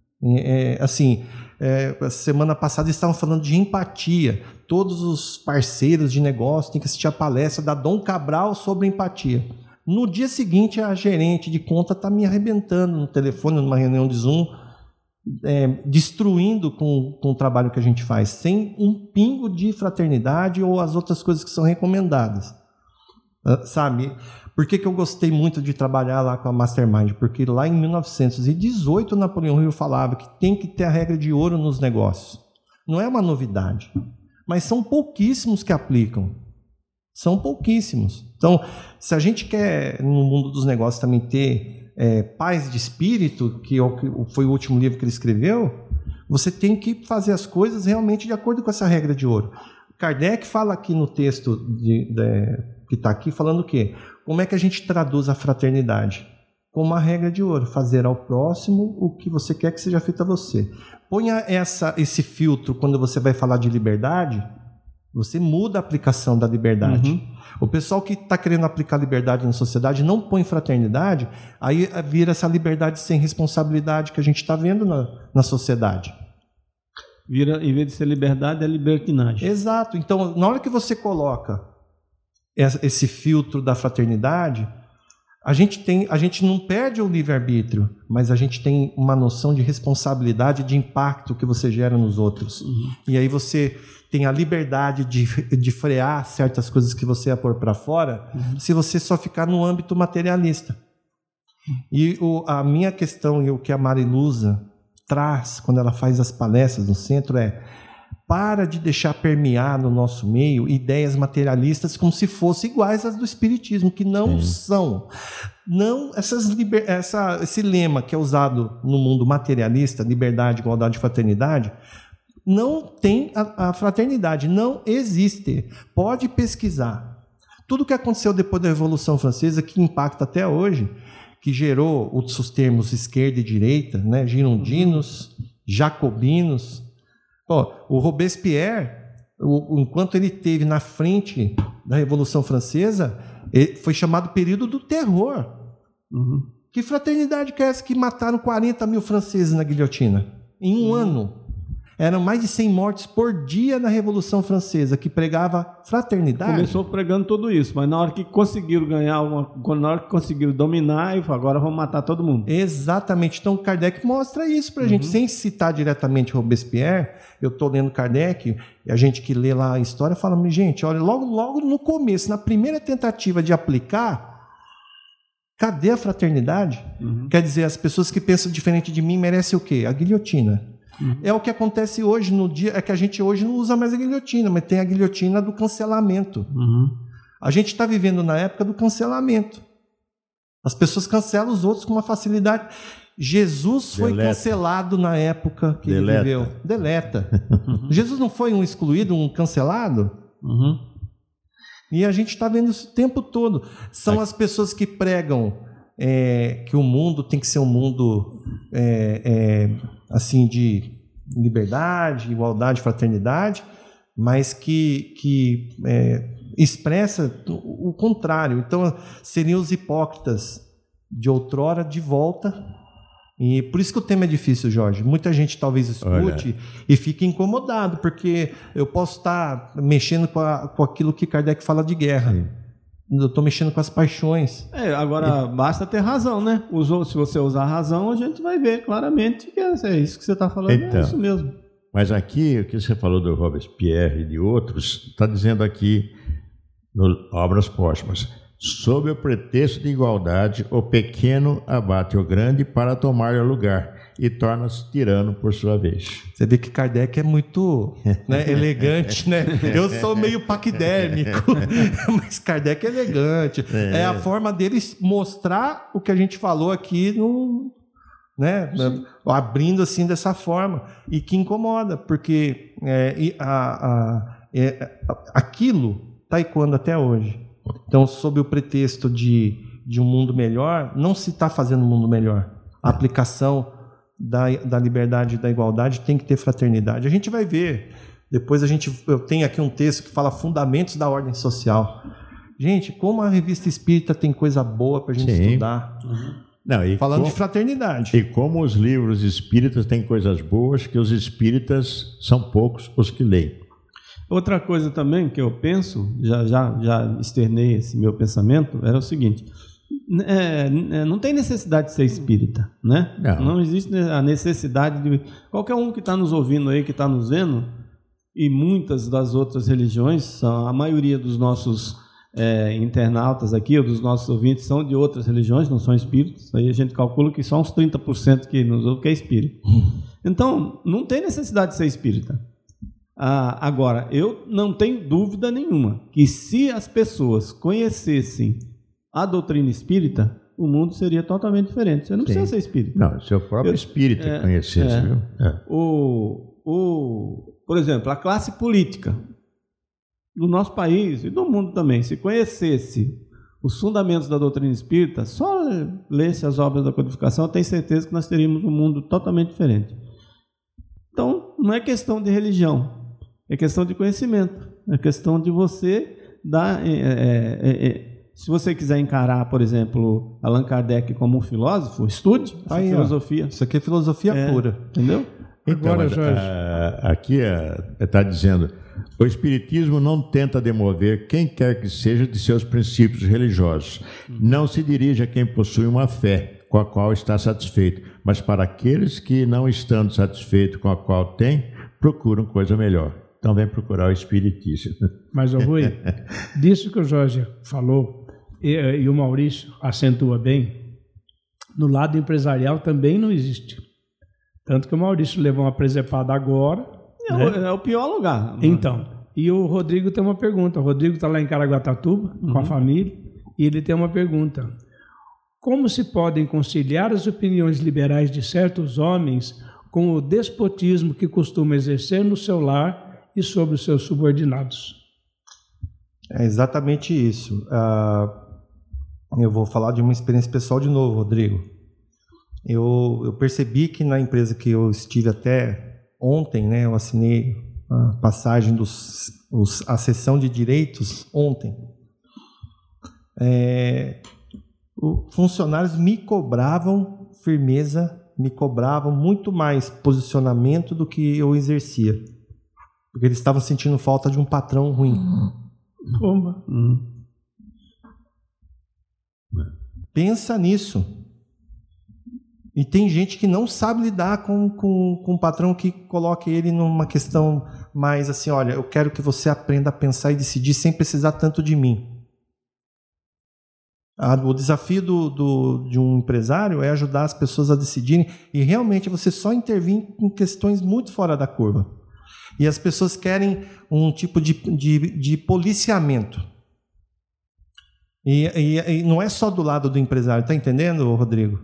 Speaker 6: Semana passada estavam falando de empatia. Todos os parceiros de negócio têm que assistir a palestra da Dom Cabral sobre empatia. No dia seguinte, a gerente de conta está me arrebentando no telefone, numa reunião de Zoom, destruindo com o trabalho que a gente faz, sem um pingo de fraternidade ou as outras coisas que são recomendadas. Sabe? Por que eu gostei muito de trabalhar lá com a Mastermind? Porque lá em 1918, Napoleão Hill falava que tem que ter a regra de ouro nos negócios. Não é uma novidade, mas são pouquíssimos que aplicam. São pouquíssimos. Então, se a gente quer, no mundo dos negócios, também ter paz de espírito, que foi o último livro que ele escreveu, Você tem que fazer as coisas realmente de acordo com essa regra de ouro. Kardec fala aqui no texto que está aqui, falando o quê? Como é que a gente traduz a fraternidade? Como uma regra de ouro, fazer ao próximo o que você quer que seja feito a você. Ponha esse filtro quando você vai falar de liberdade, você muda a aplicação da liberdade. O pessoal que está querendo aplicar liberdade na sociedade não põe fraternidade, aí vira essa liberdade sem responsabilidade que a gente está vendo na sociedade.
Speaker 3: Vira, em vez de ser liberdade, é libertinagem.
Speaker 6: Exato. Então, na hora que você coloca esse filtro da fraternidade, a gente não perde o livre-arbítrio, mas a gente tem uma noção de responsabilidade, de impacto que você gera nos outros. E aí você tem a liberdade de frear certas coisas que você ia pôr para fora, se você só ficar no âmbito materialista. E a minha questão, e o que a Mariluza traz quando ela faz as palestras no centro para de deixar permear no nosso meio ideias materialistas como se fossem iguais às do espiritismo, que não são. Não, esse lema que é usado no mundo materialista, liberdade, igualdade e fraternidade, não tem a fraternidade, não existe. Pode pesquisar. Tudo que aconteceu depois da Revolução Francesa, que impacta até hoje, que gerou os termos esquerda e direita, né? Girondinos, jacobinos. O Robespierre, enquanto ele esteve na frente da Revolução Francesa, foi chamado período do terror. Que fraternidade que é essa que mataram 40 mil franceses na guilhotina? Em um ano. Eram mais de 100 mortes por dia na Revolução Francesa, que pregava fraternidade.
Speaker 3: Começou pregando tudo isso, mas na hora que conseguiram na hora que conseguiram dominar, agora vão matar todo mundo.
Speaker 6: Exatamente. Então, Kardec mostra isso para a gente, sem citar diretamente Robespierre. Eu estou lendo Kardec, e a gente que lê lá a história fala, gente, olha, logo no começo, na primeira tentativa de aplicar, cadê a fraternidade? Quer dizer, as pessoas que pensam diferente de mim merecem o quê? A guilhotina. É o que acontece hoje no dia, é que a gente hoje não usa mais a guilhotina, mas tem a guilhotina do cancelamento. A gente está vivendo na época do cancelamento. As pessoas cancelam os outros com uma facilidade. Jesus foi cancelado na época que ele viveu. Deleta. Jesus não foi um excluído, um cancelado? E a gente está vendo isso o tempo todo. São as pessoas que pregam que o mundo tem que ser um mundo assim de liberdade, igualdade, fraternidade, mas que expressa o contrário. Então, seriam os hipócritas de outrora de volta. E por isso que o tema é difícil, Jorge. Muita gente talvez escute e fique incomodado, porque eu posso estar mexendo com aquilo que Kardec fala de guerra. Eu estou mexendo com as paixões.
Speaker 3: Agora, basta ter razão, né? Se você usar a razão, a gente vai ver claramente que é isso que você está falando, então, é isso mesmo.
Speaker 2: Mas aqui, o que você falou do Robespierre e de outros, está dizendo aqui, Obras Póstumas, sob o pretexto de igualdade, o pequeno abate o grande para tomar o lugar e torna-se tirano por sua vez.
Speaker 6: Você vê que Kardec é muito elegante, né? Eu sou meio paquidérmico, mas Kardec é elegante. É a forma dele mostrar o que a gente falou aqui, abrindo assim dessa forma, e que incomoda, porque aquilo está ecoando até hoje. Então, sob o pretexto de um mundo melhor, não se está fazendo um mundo melhor. A aplicação da liberdade e da igualdade tem que ter fraternidade. A gente vai ver, depois eu tenho aqui um texto que fala fundamentos da ordem social. Gente, como a revista espírita tem coisa boa para a gente estudar. Falando de fraternidade.
Speaker 2: E como os livros espíritas têm coisas boas que os espíritas são poucos os que leem.
Speaker 3: Outra coisa também que eu penso, já externei esse meu pensamento, era o seguinte: não tem necessidade de ser espírita, né? Não existe a necessidade de... Qualquer um que está nos ouvindo aí, que está nos vendo, e muitas das outras religiões, a maioria dos nossos internautas aqui, ou dos nossos ouvintes, são de outras religiões, não são espíritas. Aí a gente calcula que só uns 30% que nos ouvem que é espírita. Então, não tem necessidade de ser espírita. Agora, eu não tenho dúvida nenhuma que se as pessoas conhecessem a doutrina espírita, o mundo seria totalmente diferente. Você não precisa ser espírita.
Speaker 2: Não, seu próprio espírito conhecesse, viu?
Speaker 3: Por exemplo, a classe política do nosso país e do mundo também, se conhecesse os fundamentos da doutrina espírita, só lesse as obras da codificação, eu tenho certeza que nós teríamos um mundo totalmente diferente. Então, não é questão de religião, é questão de conhecimento, é questão de você dar... se você quiser encarar, por exemplo, Allan Kardec como um filósofo, estude a filosofia.
Speaker 6: Isso aqui é filosofia pura.
Speaker 3: Entendeu?
Speaker 2: Então, agora, Jorge, aqui está dizendo: o Espiritismo não tenta demover quem quer que seja de seus princípios religiosos. Não se dirige a quem possui uma fé com a qual está satisfeito, mas para aqueles que, não estando satisfeitos com a qual tem, procuram coisa melhor. Então vem procurar o Espiritismo.
Speaker 5: Mas, Rui, disso que o Jorge falou, e o Maurício acentua bem, no lado empresarial também não existe. Tanto que o Maurício levou uma presepada agora.
Speaker 3: É o pior lugar.
Speaker 5: Então, e o Rodrigo tem uma pergunta. O Rodrigo está lá em Caraguatatuba, com a família, e ele tem uma pergunta. Como se podem conciliar as opiniões liberais de certos homens com o despotismo que costuma exercer no seu lar e sobre os seus subordinados?
Speaker 6: É exatamente isso. Eu vou falar de uma experiência pessoal de novo, Rodrigo. Eu percebi que na empresa que eu estive até ontem, né, eu assinei a passagem a sessão de direitos ontem. Os funcionários me cobravam firmeza, me cobravam muito mais posicionamento do que eu exercia. Porque eles estavam sentindo falta de um patrão ruim.
Speaker 5: Bomba.
Speaker 6: Pensa nisso. E tem gente que não sabe lidar com um patrão que coloque ele numa questão mais assim, olha, eu quero que você aprenda a pensar e decidir sem precisar tanto de mim. O desafio de um empresário é ajudar as pessoas a decidirem e realmente você só intervir em questões muito fora da curva. E as pessoas querem um tipo de policiamento. E não é só do lado do empresário, está entendendo, Rodrigo?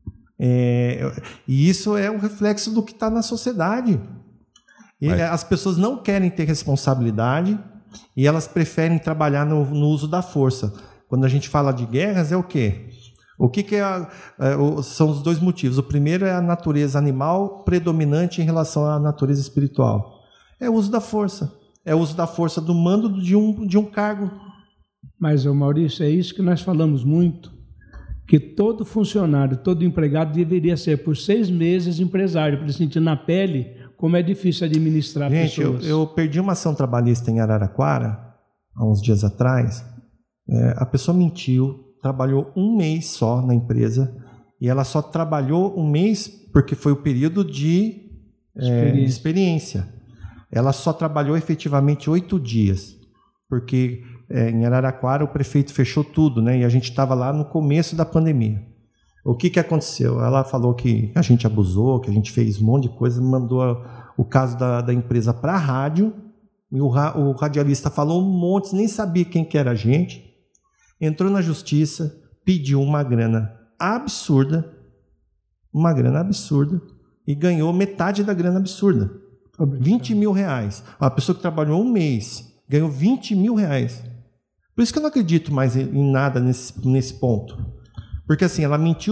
Speaker 6: E isso é um reflexo do que está na sociedade. As pessoas não querem ter responsabilidade e elas preferem trabalhar no uso da força. Quando a gente fala de guerras, é o quê? O que são os dois motivos. O primeiro é a natureza animal predominante em relação à natureza espiritual. É o uso da força. É o uso da força do mando de um cargo.
Speaker 5: Mas, Maurício, é isso que nós falamos muito. Que todo funcionário, todo empregado deveria ser por 6 meses empresário, para sentir na pele como é difícil administrar pessoas.
Speaker 6: Eu perdi uma ação trabalhista em Araraquara, há uns dias atrás. A pessoa mentiu, trabalhou 1 mês só na empresa, e ela só trabalhou 1 mês porque foi o período de experiência. Ela só trabalhou efetivamente 8 dias, porque... em Araraquara o prefeito fechou tudo, né? E a gente estava lá no começo da pandemia. O que aconteceu? Ela falou que a gente abusou, que a gente fez um monte de coisa, mandou o caso da empresa para a rádio, e o radialista falou um monte, nem sabia quem que era a gente, entrou na justiça, pediu uma grana absurda, e ganhou metade da grana absurda, 20 mil reais. A pessoa que trabalhou 1 mês ganhou 20 mil reais. Por isso que eu não acredito mais em nada nesse ponto. Porque assim, ela mentiu.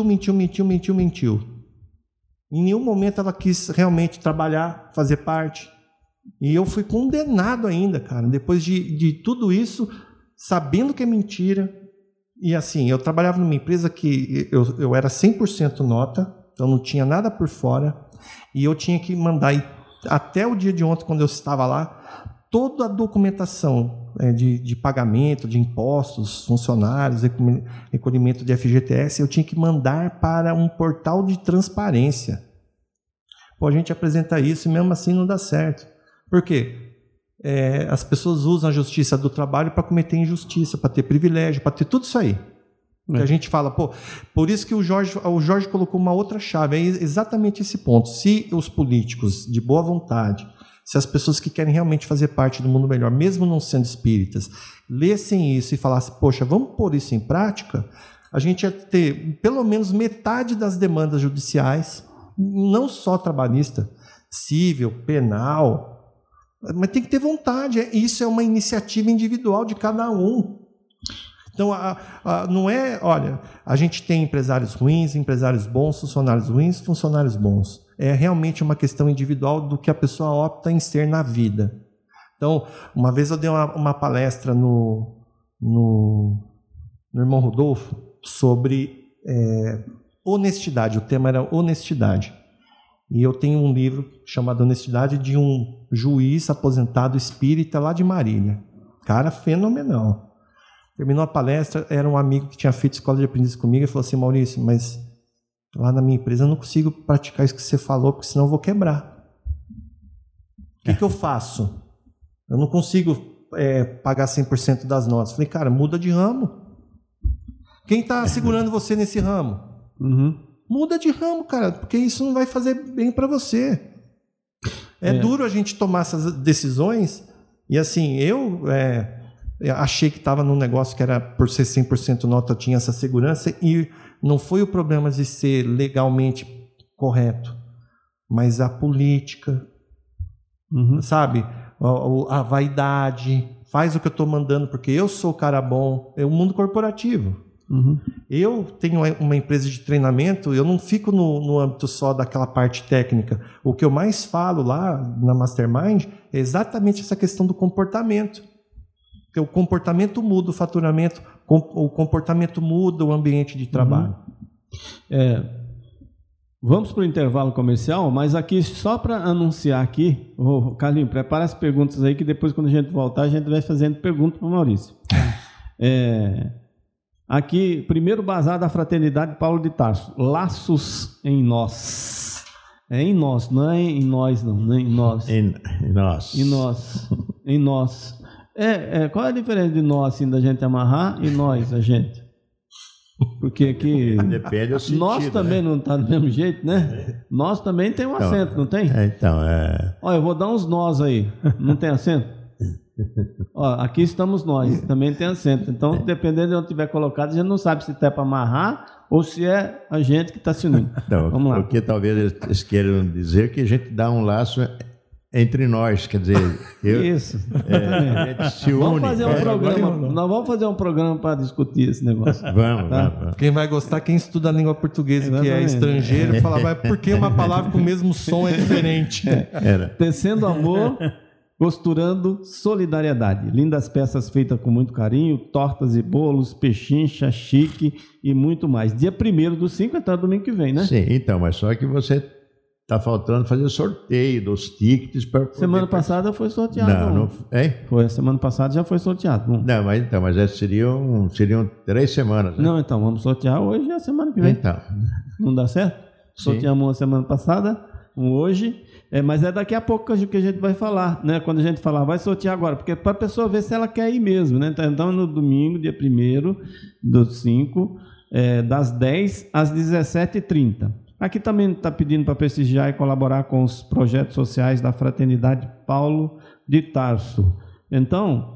Speaker 6: Em nenhum momento ela quis realmente trabalhar, fazer parte. E eu fui condenado ainda, cara, depois de tudo isso, sabendo que é mentira. E assim, eu trabalhava numa empresa que eu era 100% nota, então não tinha nada por fora. E eu tinha que mandar, até o dia de ontem, quando eu estava lá, toda a documentação de pagamento, de impostos, funcionários, recolhimento de FGTS, eu tinha que mandar para um portal de transparência. A gente apresenta isso e mesmo assim não dá certo. Por quê? As pessoas usam a justiça do trabalho para cometer injustiça, para ter privilégio, para ter tudo isso aí. Que a gente fala, por isso que o Jorge colocou uma outra chave, é exatamente esse ponto. Se os políticos de boa vontade, se as pessoas que querem realmente fazer parte do mundo melhor, mesmo não sendo espíritas, lessem isso e falassem, poxa, vamos pôr isso em prática, a gente ia ter pelo menos metade das demandas judiciais, não só trabalhista, civil, penal, mas tem que ter vontade. Isso é uma iniciativa individual de cada um. Então, não é, olha, a gente tem empresários ruins, empresários bons, funcionários ruins, funcionários bons. É realmente uma questão individual do que a pessoa opta em ser na vida. Então, uma vez eu dei uma palestra no Irmão Rodolfo sobre honestidade. O tema era honestidade. E eu tenho um livro chamado Honestidade, de um juiz aposentado espírita lá de Marília. Cara fenomenal. Terminou a palestra, era um amigo que tinha feito escola de aprendiz comigo e falou assim: Maurício, mas lá na minha empresa eu não consigo praticar isso que você falou, porque senão eu vou quebrar. O que eu faço? Eu não consigo pagar 100% das notas. Falei, cara, muda de ramo. Quem está segurando você nesse ramo? Muda de ramo, cara, porque isso não vai fazer bem para você. É duro a gente tomar essas decisões. E assim, eu achei que estava num negócio que era por ser 100% nota, eu tinha essa segurança, e não foi o problema de ser legalmente correto, mas a política, sabe? A vaidade, faz o que eu estou mandando porque eu sou o cara bom. É o mundo corporativo. Eu tenho uma empresa de treinamento, eu não fico no âmbito só daquela parte técnica. O que eu mais falo lá na Mastermind é exatamente essa questão do comportamento. Porque o comportamento muda o faturamento, o comportamento muda o ambiente de trabalho.
Speaker 3: Vamos para o intervalo comercial, mas aqui, só para anunciar aqui, Carlinhos, prepara as perguntas aí, que depois, quando a gente voltar, a gente vai fazendo pergunta para o Maurício. Aqui, primeiro bazar da Fraternidade Paulo de Tarso, Laços em Nós. É em nós, não é em nós, não é em nós.
Speaker 2: Em nós.
Speaker 3: Em nós. Em nós. Qual é a diferença de nós, assim, da gente amarrar, e nós, a gente? Porque aqui...
Speaker 2: Depende do sentido,
Speaker 3: nós também, né? Não está do mesmo jeito, né? Nós também tem um acento, não tem? Olha, eu vou dar uns nós aí. Não tem acento? Ó, aqui estamos nós, também tem acento. Então, dependendo de onde tiver colocado, a gente não sabe se está para amarrar ou se é a gente que está se unindo.
Speaker 2: Não, vamos lá. Porque talvez eles queiram dizer que a gente dá um laço entre nós, quer dizer...
Speaker 3: Isso.
Speaker 2: A gente se une.
Speaker 3: Vamos fazer um programa, nós vamos fazer um programa para discutir esse negócio.
Speaker 2: Vamos.
Speaker 6: Quem vai gostar, quem estuda a língua portuguesa, que é estrangeiro, fala, mas por que uma palavra com o mesmo som é diferente?
Speaker 3: Tecendo amor, costurando solidariedade. Lindas peças feitas com muito carinho, tortas e bolos, pechincha, chique e muito mais. Dia 1º/5, então domingo que vem, né?
Speaker 2: Sim, então, mas só que você... Está faltando fazer sorteio dos tickets para...
Speaker 3: Semana passada foi sorteado.
Speaker 2: Não
Speaker 3: foi, a semana passada já foi sorteado.
Speaker 2: Não, mas seriam 3 semanas. Né?
Speaker 3: Não, então, vamos sortear hoje e a semana que vem.
Speaker 2: Então.
Speaker 3: Não dá certo?
Speaker 2: Sim.
Speaker 3: Sorteamos a semana passada, hoje, mas é daqui a pouco que a gente vai falar, né? Quando a gente falar, vai sortear agora, porque para a pessoa ver se ela quer ir mesmo, né? Então, no domingo, dia 1º/5, das 10 às 17h30. Aqui também está pedindo para prestigiar e colaborar com os projetos sociais da Fraternidade Paulo de Tarso. Então,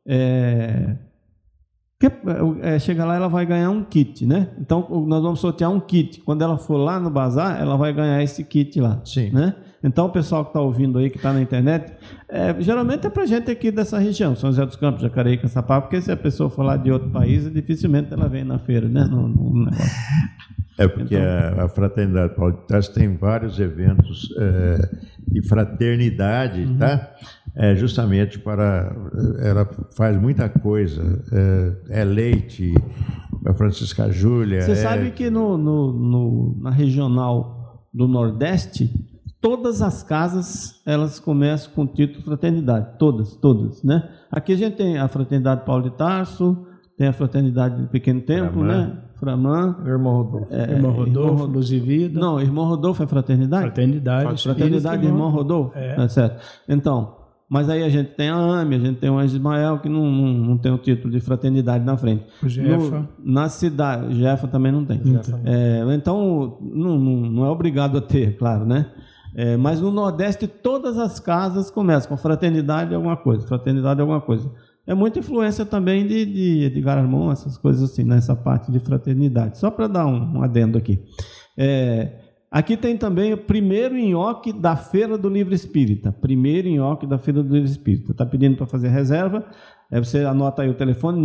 Speaker 3: chega lá, ela vai ganhar um kit, né? Então, nós vamos sortear um kit. Quando ela for lá no bazar, ela vai ganhar esse kit lá.
Speaker 2: Sim.
Speaker 3: Né? Então, o pessoal que está ouvindo aí, que está na internet, geralmente é para gente aqui dessa região, São José dos Campos, Jacareí, Caçapá, porque se a pessoa for lá de outro país, dificilmente ela vem na feira, né? No negócio.
Speaker 2: Porque a Fraternidade Paulo de Tarso tem vários eventos de fraternidade, tá? Justamente ela faz muita coisa. Leite, a Francisca Júlia.
Speaker 3: Você sabe que na regional do Nordeste, todas as casas, elas começam com o título Fraternidade. Todas, né? Aqui a gente tem a Fraternidade Paulo de Tarso, tem a Fraternidade do Pequeno Templo, né? Framã.
Speaker 6: Irmão Rodolfo.
Speaker 5: Irmão Rodolfo, Luz e Vida.
Speaker 3: Não, Irmão Rodolfo é Fraternidade? Fraternidade Irmão Rodolfo.
Speaker 5: Certo.
Speaker 3: Então, mas aí a gente tem a AME, a gente tem o Anjo Ismael, que não tem o título de fraternidade na frente.
Speaker 5: O Jefa.
Speaker 3: Na cidade, o Jefa também não tem. Então, não é obrigado a ter, claro, né? Mas no Nordeste, todas as casas começam com fraternidade alguma coisa. é muita influência também de Edgar Armand, essas coisas assim, nessa parte de fraternidade. Só para dar um adendo aqui. Aqui tem também o primeiro nhoque da Feira do Livro Espírita. Primeiro nhoque da Feira do Livro Espírita. Está pedindo para fazer reserva? Você anota aí o telefone,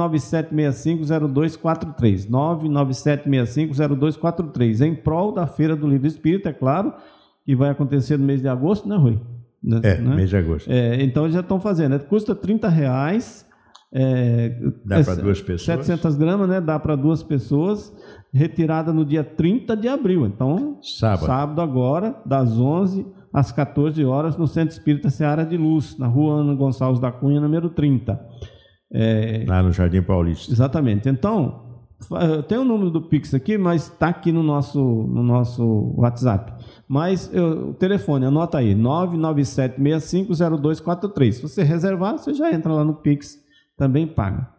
Speaker 3: 997650243. 997650243. Em prol da Feira do Livro Espírita, é claro, que vai acontecer no mês de agosto, né, Rui?
Speaker 2: Mês de agosto.
Speaker 3: Então eles já estão fazendo. Custa R$30.
Speaker 2: Dá para 2 pessoas.
Speaker 3: 700 gramas, né? Dá para 2 pessoas. Retirada no dia 30 de abril. Então, sábado agora, das 11 às 14 horas, no Centro Espírita Seara de Luz, na rua Ana Gonçalves da Cunha, número 30.
Speaker 2: Lá no Jardim Paulista.
Speaker 3: Exatamente. Então, tem o número do Pix aqui, mas está aqui no nosso WhatsApp. Mas o telefone, anota aí, 997650243. Se você reservar, você já entra lá no Pix, também paga.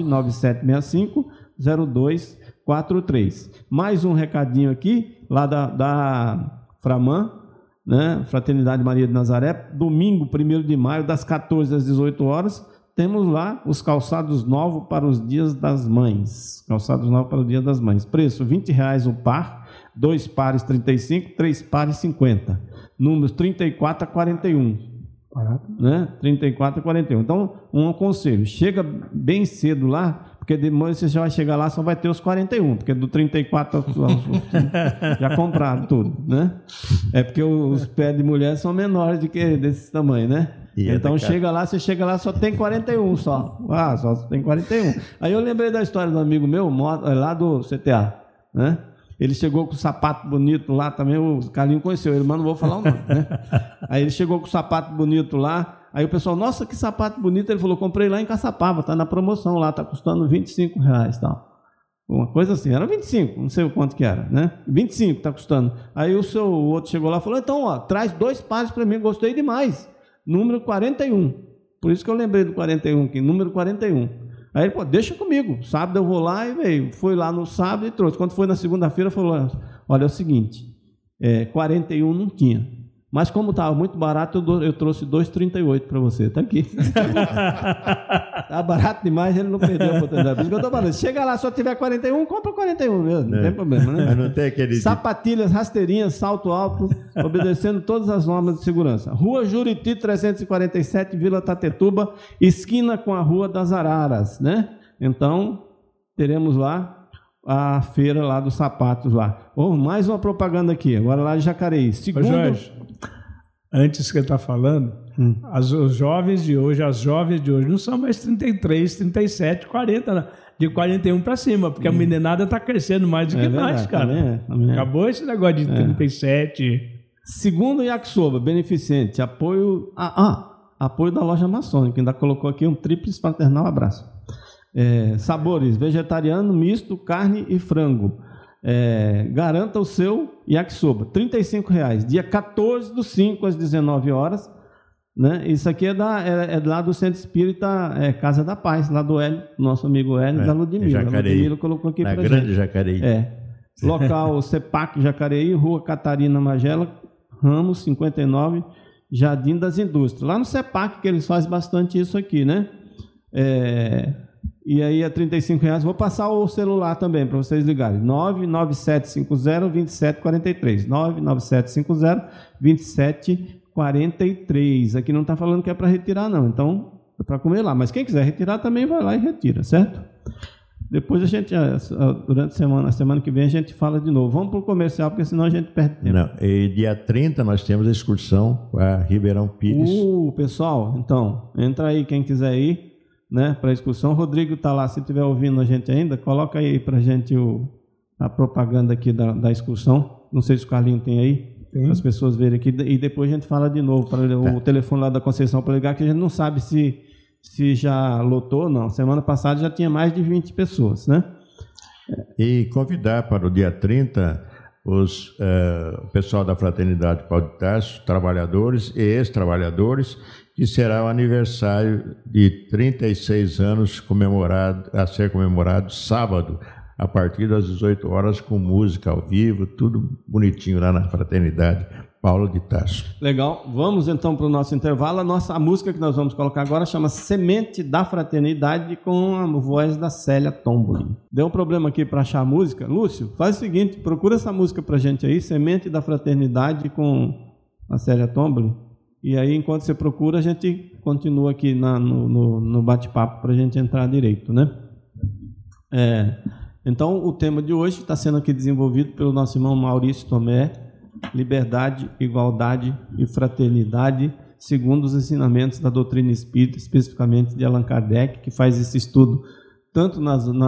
Speaker 3: 997650243. Mais um recadinho aqui, lá da Framan, né? Fraternidade Maria de Nazaré, domingo, 1º de maio, das 14 às 18 horas, temos lá os calçados novos para os dias das mães. Calçados novos para o dia das mães. Preço, R$20 o par, 2 pares 35, 3 pares 50. Números 34 a 41. Né? 34 a 41. Então, um conselho, chega bem cedo lá, porque depois você já vai chegar lá, só vai ter os 41, porque do 34 já compraram tudo, né? Porque os pés de mulher são menores do que desse tamanho, né? Então você chega lá, só tem 41 só. Só tem 41. Aí eu lembrei da história do amigo meu, lá do CTA, né? Ele chegou com o sapato bonito lá também, o Carlinho conheceu ele, mas não vou falar o nome, né? Aí ele chegou com o sapato bonito lá, aí o pessoal, nossa, que sapato bonito, ele falou, comprei lá em Caçapava, tá na promoção lá, tá custando R$25 e tal. Uma coisa assim, era 25, não sei o quanto que era, né? 25 tá custando. Aí o outro chegou lá e falou, então, traz 2 pares para mim, gostei demais. Número 41. Por isso que eu lembrei do 41 aqui, número 41. Aí ele, deixa comigo, sábado eu vou lá e veio. Foi lá no sábado e trouxe. Quando foi na segunda-feira, falou, olha, é o seguinte, 41 não tinha. Mas como estava muito barato, eu trouxe 2,38 para você. Está aqui. Está barato demais, ele não perdeu a oportunidade. Por isso que eu estou falando, chega lá, só tiver 41, compra 41 mesmo, não tem problema, né?
Speaker 2: Mas não tem aquele...
Speaker 3: Sapatilhas, rasteirinhas, salto alto, obedecendo todas as normas de segurança. Rua Juriti 347, Vila Tatetuba, esquina com a Rua das Araras, né? Então, teremos lá a feira lá dos sapatos lá. Mais uma propaganda aqui, agora lá de Jacareí. Segundo...
Speaker 5: Jorge, antes que ele está falando, os jovens de hoje, as jovens de hoje não são mais 33, 37, 40, não. De 41 para cima, porque a meninada está crescendo mais do que nós, cara.
Speaker 3: Também é.
Speaker 5: Acabou esse negócio de 37.
Speaker 3: Segundo Yakisoba, beneficente, apoio da loja maçônica, ainda colocou aqui um tríplice fraternal abraço. Sabores, vegetariano, misto, carne e frango. Garanta o seu yakisoba, R$35, dia 14/5 às 19 horas, né? Isso aqui é lá do Centro Espírita Casa da Paz, lá do Hélio, nosso amigo Hélio, da Ludmila. Ludmila colocou aqui para gente.
Speaker 2: Na Grande Jacareí.
Speaker 3: Local CEPAC Jacareí, Rua Catarina Magela, Ramos 59, Jardim das Indústrias. Lá no CEPAC que eles fazem bastante isso aqui, né? E aí é R$35. Vou passar o celular também para vocês ligarem. 99750-2743. 99750-2743. Aqui não está falando que é para retirar, não. Então, é para comer lá. Mas quem quiser retirar também vai lá e retira, certo? Depois a gente, durante a semana que vem, a gente fala de novo. Vamos para o comercial, porque senão a gente perde tempo.
Speaker 2: Não, e dia 30 nós temos a excursão para Ribeirão Pires.
Speaker 3: Pessoal, então, entra aí quem quiser ir, né, para a excursão. O Rodrigo está lá, se estiver ouvindo a gente ainda, coloca aí para a gente a propaganda aqui da excursão. Não sei se o Carlinho tem aí, para as pessoas verem aqui. E depois a gente fala de novo, o telefone lá da Conceição para ligar, que a gente não sabe se já lotou ou não. Semana passada já tinha mais de 20 pessoas, né?
Speaker 2: E convidar para o dia 30 o pessoal da Fraternidade Paulo de Tarso, trabalhadores e ex-trabalhadores, que será o aniversário de 36 anos a ser comemorado sábado, a partir das 18 horas, com música ao vivo, tudo bonitinho lá na Fraternidade Paulo de Tarso.
Speaker 3: Legal, vamos então para o nosso intervalo. A música que nós vamos colocar agora chama Semente da Fraternidade, com a voz da Célia Tomboli. Deu um problema aqui para achar a música. Lúcio, faz o seguinte, procura essa música para a gente aí, Semente da Fraternidade, com a Célia Tomboli. E aí, enquanto você procura, a gente continua aqui no bate-papo para a gente entrar direito, né? Então, o tema de hoje está sendo aqui desenvolvido pelo nosso irmão Maurício Tomé, Liberdade, Igualdade e Fraternidade, segundo os ensinamentos da doutrina espírita, especificamente de Allan Kardec, que faz esse estudo tanto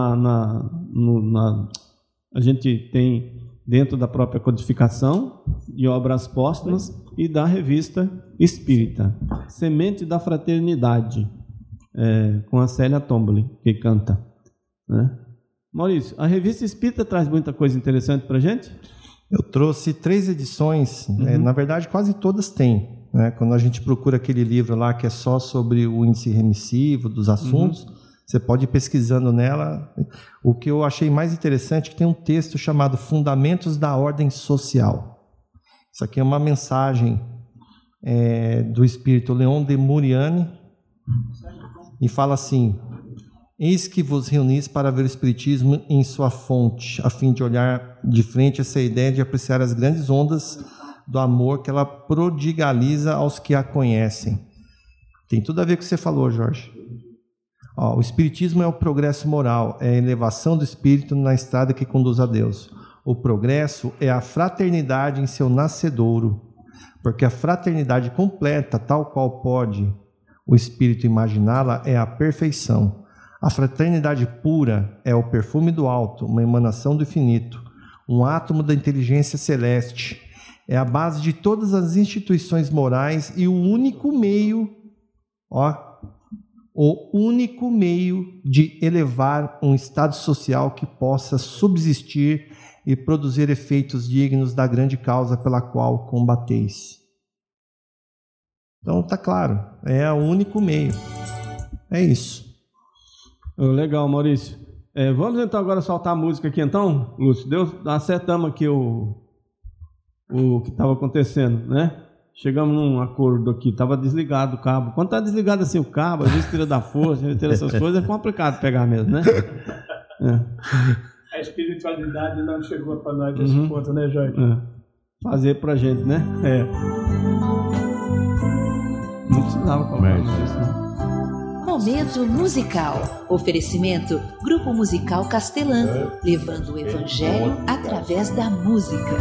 Speaker 3: a gente tem dentro da própria codificação de obras póstumas e da revista espírita. Semente da Fraternidade, com a Célia Tomboli, que canta, né? Maurício, a revista espírita traz muita coisa interessante para a gente?
Speaker 6: Eu trouxe 3 edições, na verdade quase todas têm, né? Quando a gente procura aquele livro lá que é só sobre o índice remissivo dos assuntos, você pode ir pesquisando nela. O que eu achei mais interessante é que tem um texto chamado Fundamentos da Ordem Social. Isso aqui é uma mensagem do espírito Leon de Muriani, e fala assim: eis que vos reunis para ver o Espiritismo em sua fonte, a fim de olhar de frente essa ideia de apreciar as grandes ondas do amor que ela prodigaliza aos que a conhecem. Tem tudo a ver com o que você falou, Jorge. O Espiritismo é o progresso moral, é a elevação do espírito na estrada que conduz a Deus. O progresso é a fraternidade em seu nascedouro, porque a fraternidade completa, tal qual pode o espírito imaginá-la, é a perfeição. A fraternidade pura é o perfume do alto, uma emanação do infinito, um átomo da inteligência celeste. É a base de todas as instituições morais e o único meio de elevar um estado social que possa subsistir e produzir efeitos dignos da grande causa pela qual combateis. Então está claro, é o único meio. É isso.
Speaker 3: Legal, Maurício. Vamos então agora soltar a música aqui então, Lúcio. Acertamos aqui o que estava acontecendo, né? Chegamos num acordo aqui, estava desligado o cabo. Quando está desligado assim o cabo, às vezes tira da força, tira essas coisas, é complicado pegar mesmo, né?
Speaker 5: A espiritualidade não chegou para nós nesse ponto, né, Jorge?
Speaker 3: Fazer para a gente, né? Não precisava colocar isso, não.
Speaker 7: Momento musical. Oferecimento Grupo Musical Castelã, levando o Evangelho através da música.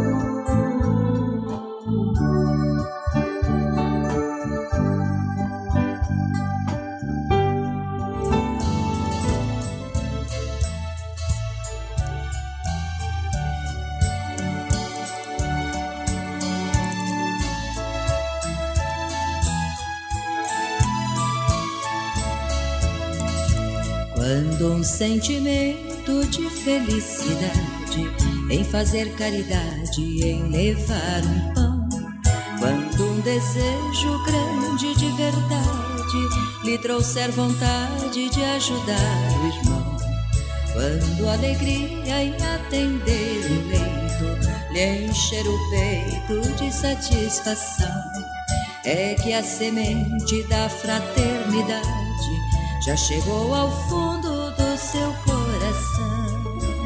Speaker 8: Quando um sentimento de felicidade em fazer caridade, em levar um pão, quando um desejo grande de verdade lhe trouxer vontade de ajudar o irmão, quando alegria em atender o leito lhe encher o peito de satisfação, é que a semente da fraternidade já chegou ao fundo do seu coração.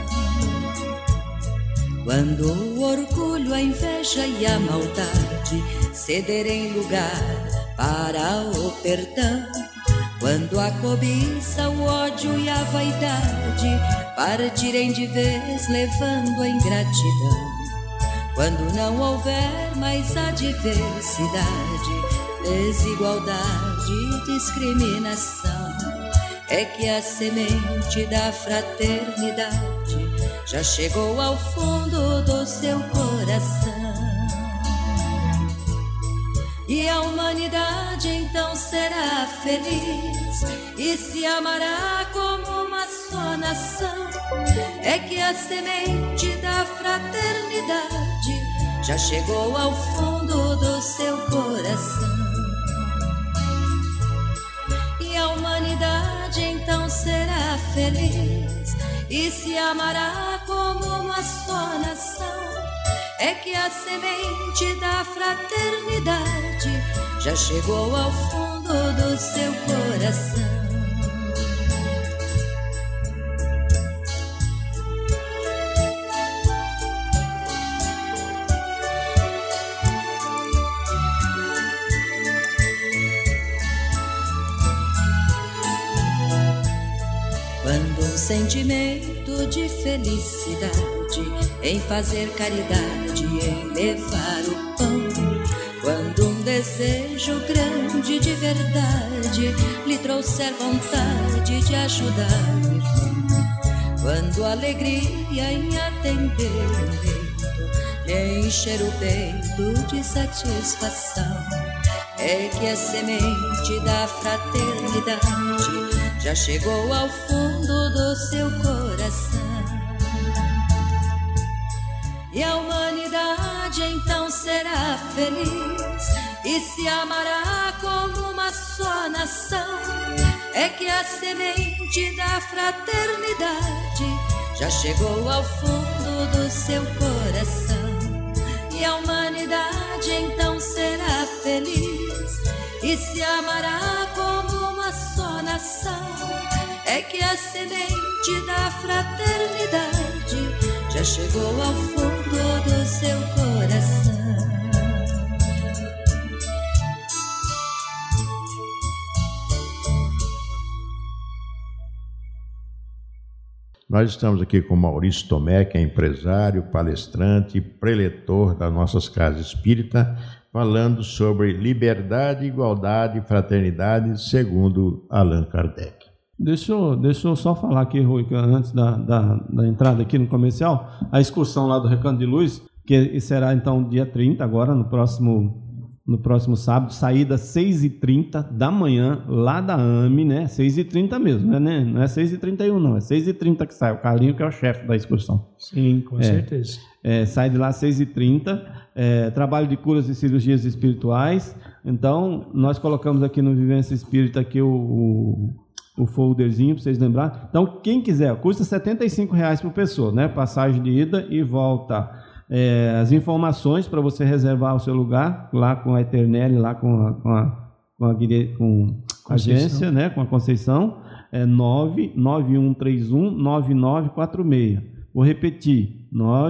Speaker 8: Quando o orgulho, a inveja e a maldade cederem lugar para o perdão, quando a cobiça, o ódio e a vaidade partirem de vez levando a ingratidão, quando não houver mais adversidade, desigualdade e discriminação, é que a semente da fraternidade já chegou ao fundo do seu coração. E a humanidade então será feliz e se amará como uma só nação, é que a semente da fraternidade já chegou ao fundo do seu coração. E a humanidade então será feliz e se amará como uma só nação, é que a semente da fraternidade já chegou ao fundo do seu coração. Quando um sentimento de felicidade em fazer caridade, em levar o pão, quando um desejo grande de verdade lhe trouxer vontade de ajudar o irmão, quando a alegria em atender um leito lhe encher o peito de satisfação, é que a semente da fraternidade já chegou ao fundo do seu coração. E a humanidade então será feliz e se amará como uma só nação. É que a semente da fraternidade já chegou ao fundo do seu coração. E a humanidade então será feliz e se amará como uma só nação. É que a semente da fraternidade já chegou ao fundo do seu coração.
Speaker 2: Nós estamos aqui com Maurício Tomé, que é empresário, palestrante, preletor das nossas casas espíritas, falando sobre liberdade, igualdade e fraternidade, segundo Allan Kardec.
Speaker 3: Deixa eu só falar aqui, Rui, que antes da entrada aqui no comercial, a excursão lá do Recanto de Luz, que será então dia 30, agora, no próximo sábado, saída 6h30 da manhã, lá da AME, né? 6h30 mesmo, né? Não é 6h31 não, é 6h30 que sai, o Carlinho que é o chefe da excursão.
Speaker 5: Sim, com certeza.
Speaker 3: Sai de lá 6h30, trabalho de curas e cirurgias espirituais. Então, nós colocamos aqui no Vivência Espírita aqui o folderzinho para vocês lembrarem. Então, quem quiser, custa R$ 75,00 por pessoa, né? Passagem de ida e volta. As informações para você reservar o seu lugar lá com a Eternelli, lá com a agência, né? Com a Conceição, é 991319946. Vou repetir,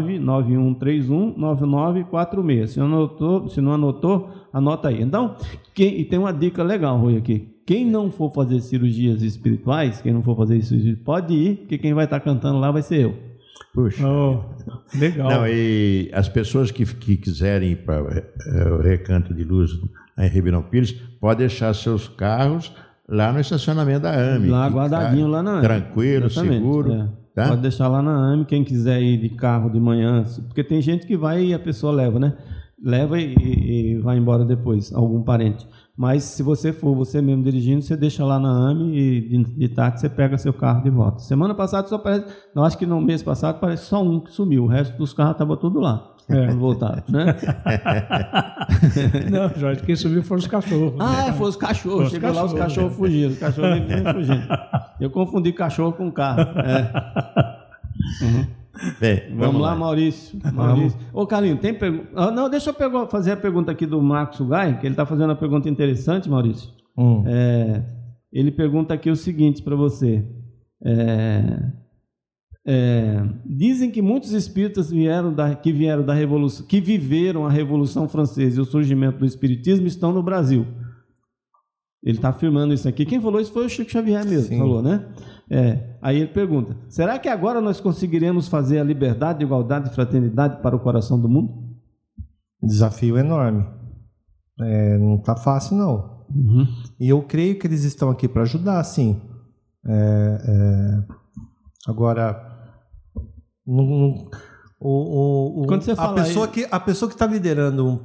Speaker 3: 991319946. Se não anotou, anota aí. Então, e tem uma dica legal, Rui, aqui. Quem não for fazer cirurgias espirituais, pode ir, porque quem vai estar cantando lá vai ser eu.
Speaker 2: Puxa.
Speaker 5: Legal.
Speaker 2: Não, e as pessoas que quiserem ir para o Recanto de Luz em Ribeirão Pires, podem deixar seus carros lá no estacionamento da AME.
Speaker 3: Lá guardadinho, lá na AME.
Speaker 2: Tranquilo,
Speaker 3: exatamente,
Speaker 2: seguro. Tá?
Speaker 3: Pode deixar lá na AME, quem quiser ir de carro de manhã, porque tem gente que vai e a pessoa leva, né? Leva e vai embora depois, algum parente. Mas se você for você mesmo dirigindo, você deixa lá na AME e de tarde você pega seu carro de volta. Semana passada só parece, eu acho que no mês passado parece só um que sumiu, o resto dos carros estava tudo lá. Voltaram, né?
Speaker 5: Não, Jorge, quem sumiu foram os cachorros.
Speaker 3: Foram os cachorros. Chegou lá, os cachorros fugiram. Os cachorros vinham fugindo. Eu confundi cachorro com carro.
Speaker 2: Bem,
Speaker 3: vamos lá, Maurício. Ô, Carlinhos, tem pergunta? Não, deixa eu fazer a pergunta aqui do Marcos Sugai, que ele está fazendo uma pergunta interessante, Maurício. Ele pergunta aqui o seguinte para você. Dizem que muitos espíritas que viveram a Revolução Francesa e o surgimento do Espiritismo estão no Brasil. Ele está afirmando isso aqui. Quem falou isso foi o Chico Xavier mesmo. Sim. Falou, né? Aí ele pergunta: será que agora nós conseguiremos fazer a liberdade, igualdade e fraternidade para o coração do mundo?
Speaker 6: Desafio enorme. Não está fácil, não.
Speaker 3: Uhum.
Speaker 6: E eu creio que eles estão aqui para ajudar, sim. Agora,
Speaker 3: quando você fala
Speaker 6: a pessoa que está liderando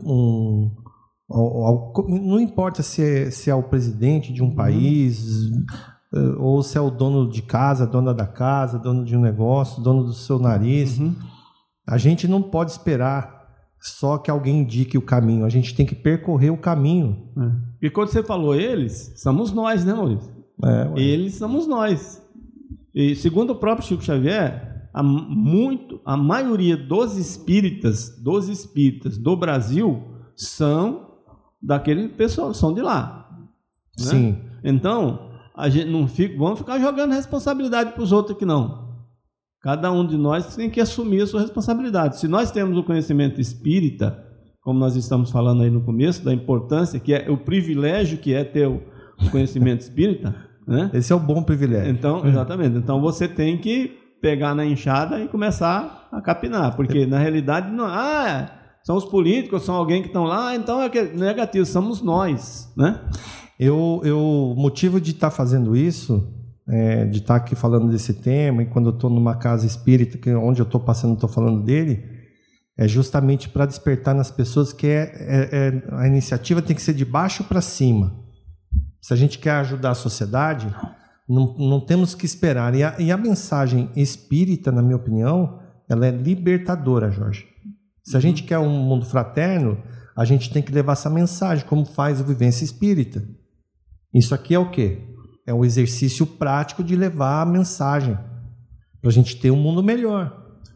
Speaker 6: não importa se é o presidente de um país, ou se é o dono de casa, dona da casa, dono de um negócio, dono do seu nariz. A gente não pode esperar só que alguém indique o caminho. A gente tem que percorrer o caminho.
Speaker 3: E quando você falou eles, somos nós, né, Maurício? Eles somos nós. E segundo o próprio Chico Xavier, a maioria dos espíritas do Brasil são daquele pessoal, são de lá. Né?
Speaker 4: Sim.
Speaker 3: Então, a gente não vamos ficar jogando responsabilidade para os outros aqui, não. Cada um de nós tem que assumir a sua responsabilidade. Se nós temos o conhecimento espírita, como nós estamos falando aí no começo, da importância, que é o privilégio que é ter o conhecimento espírita, né?
Speaker 6: Esse é o bom privilégio.
Speaker 3: Então, exatamente. Então você tem que pegar na enxada e começar a capinar, porque na realidade não, são os políticos, são alguém que estão lá, então é negativo, somos nós, né?
Speaker 6: O motivo de estar fazendo isso, de estar aqui falando desse tema, e quando eu estou numa casa espírita, onde eu estou passando, estou falando dele, é justamente para despertar nas pessoas que a iniciativa tem que ser de baixo para cima. Se a gente quer ajudar a sociedade, não temos que esperar. E a mensagem espírita, na minha opinião, ela é libertadora, Jorge. Se a gente quer um mundo fraterno, a gente tem que levar essa mensagem, como faz o Vivência Espírita. Isso aqui é o quê? É um exercício prático de levar a mensagem para a gente ter um mundo melhor.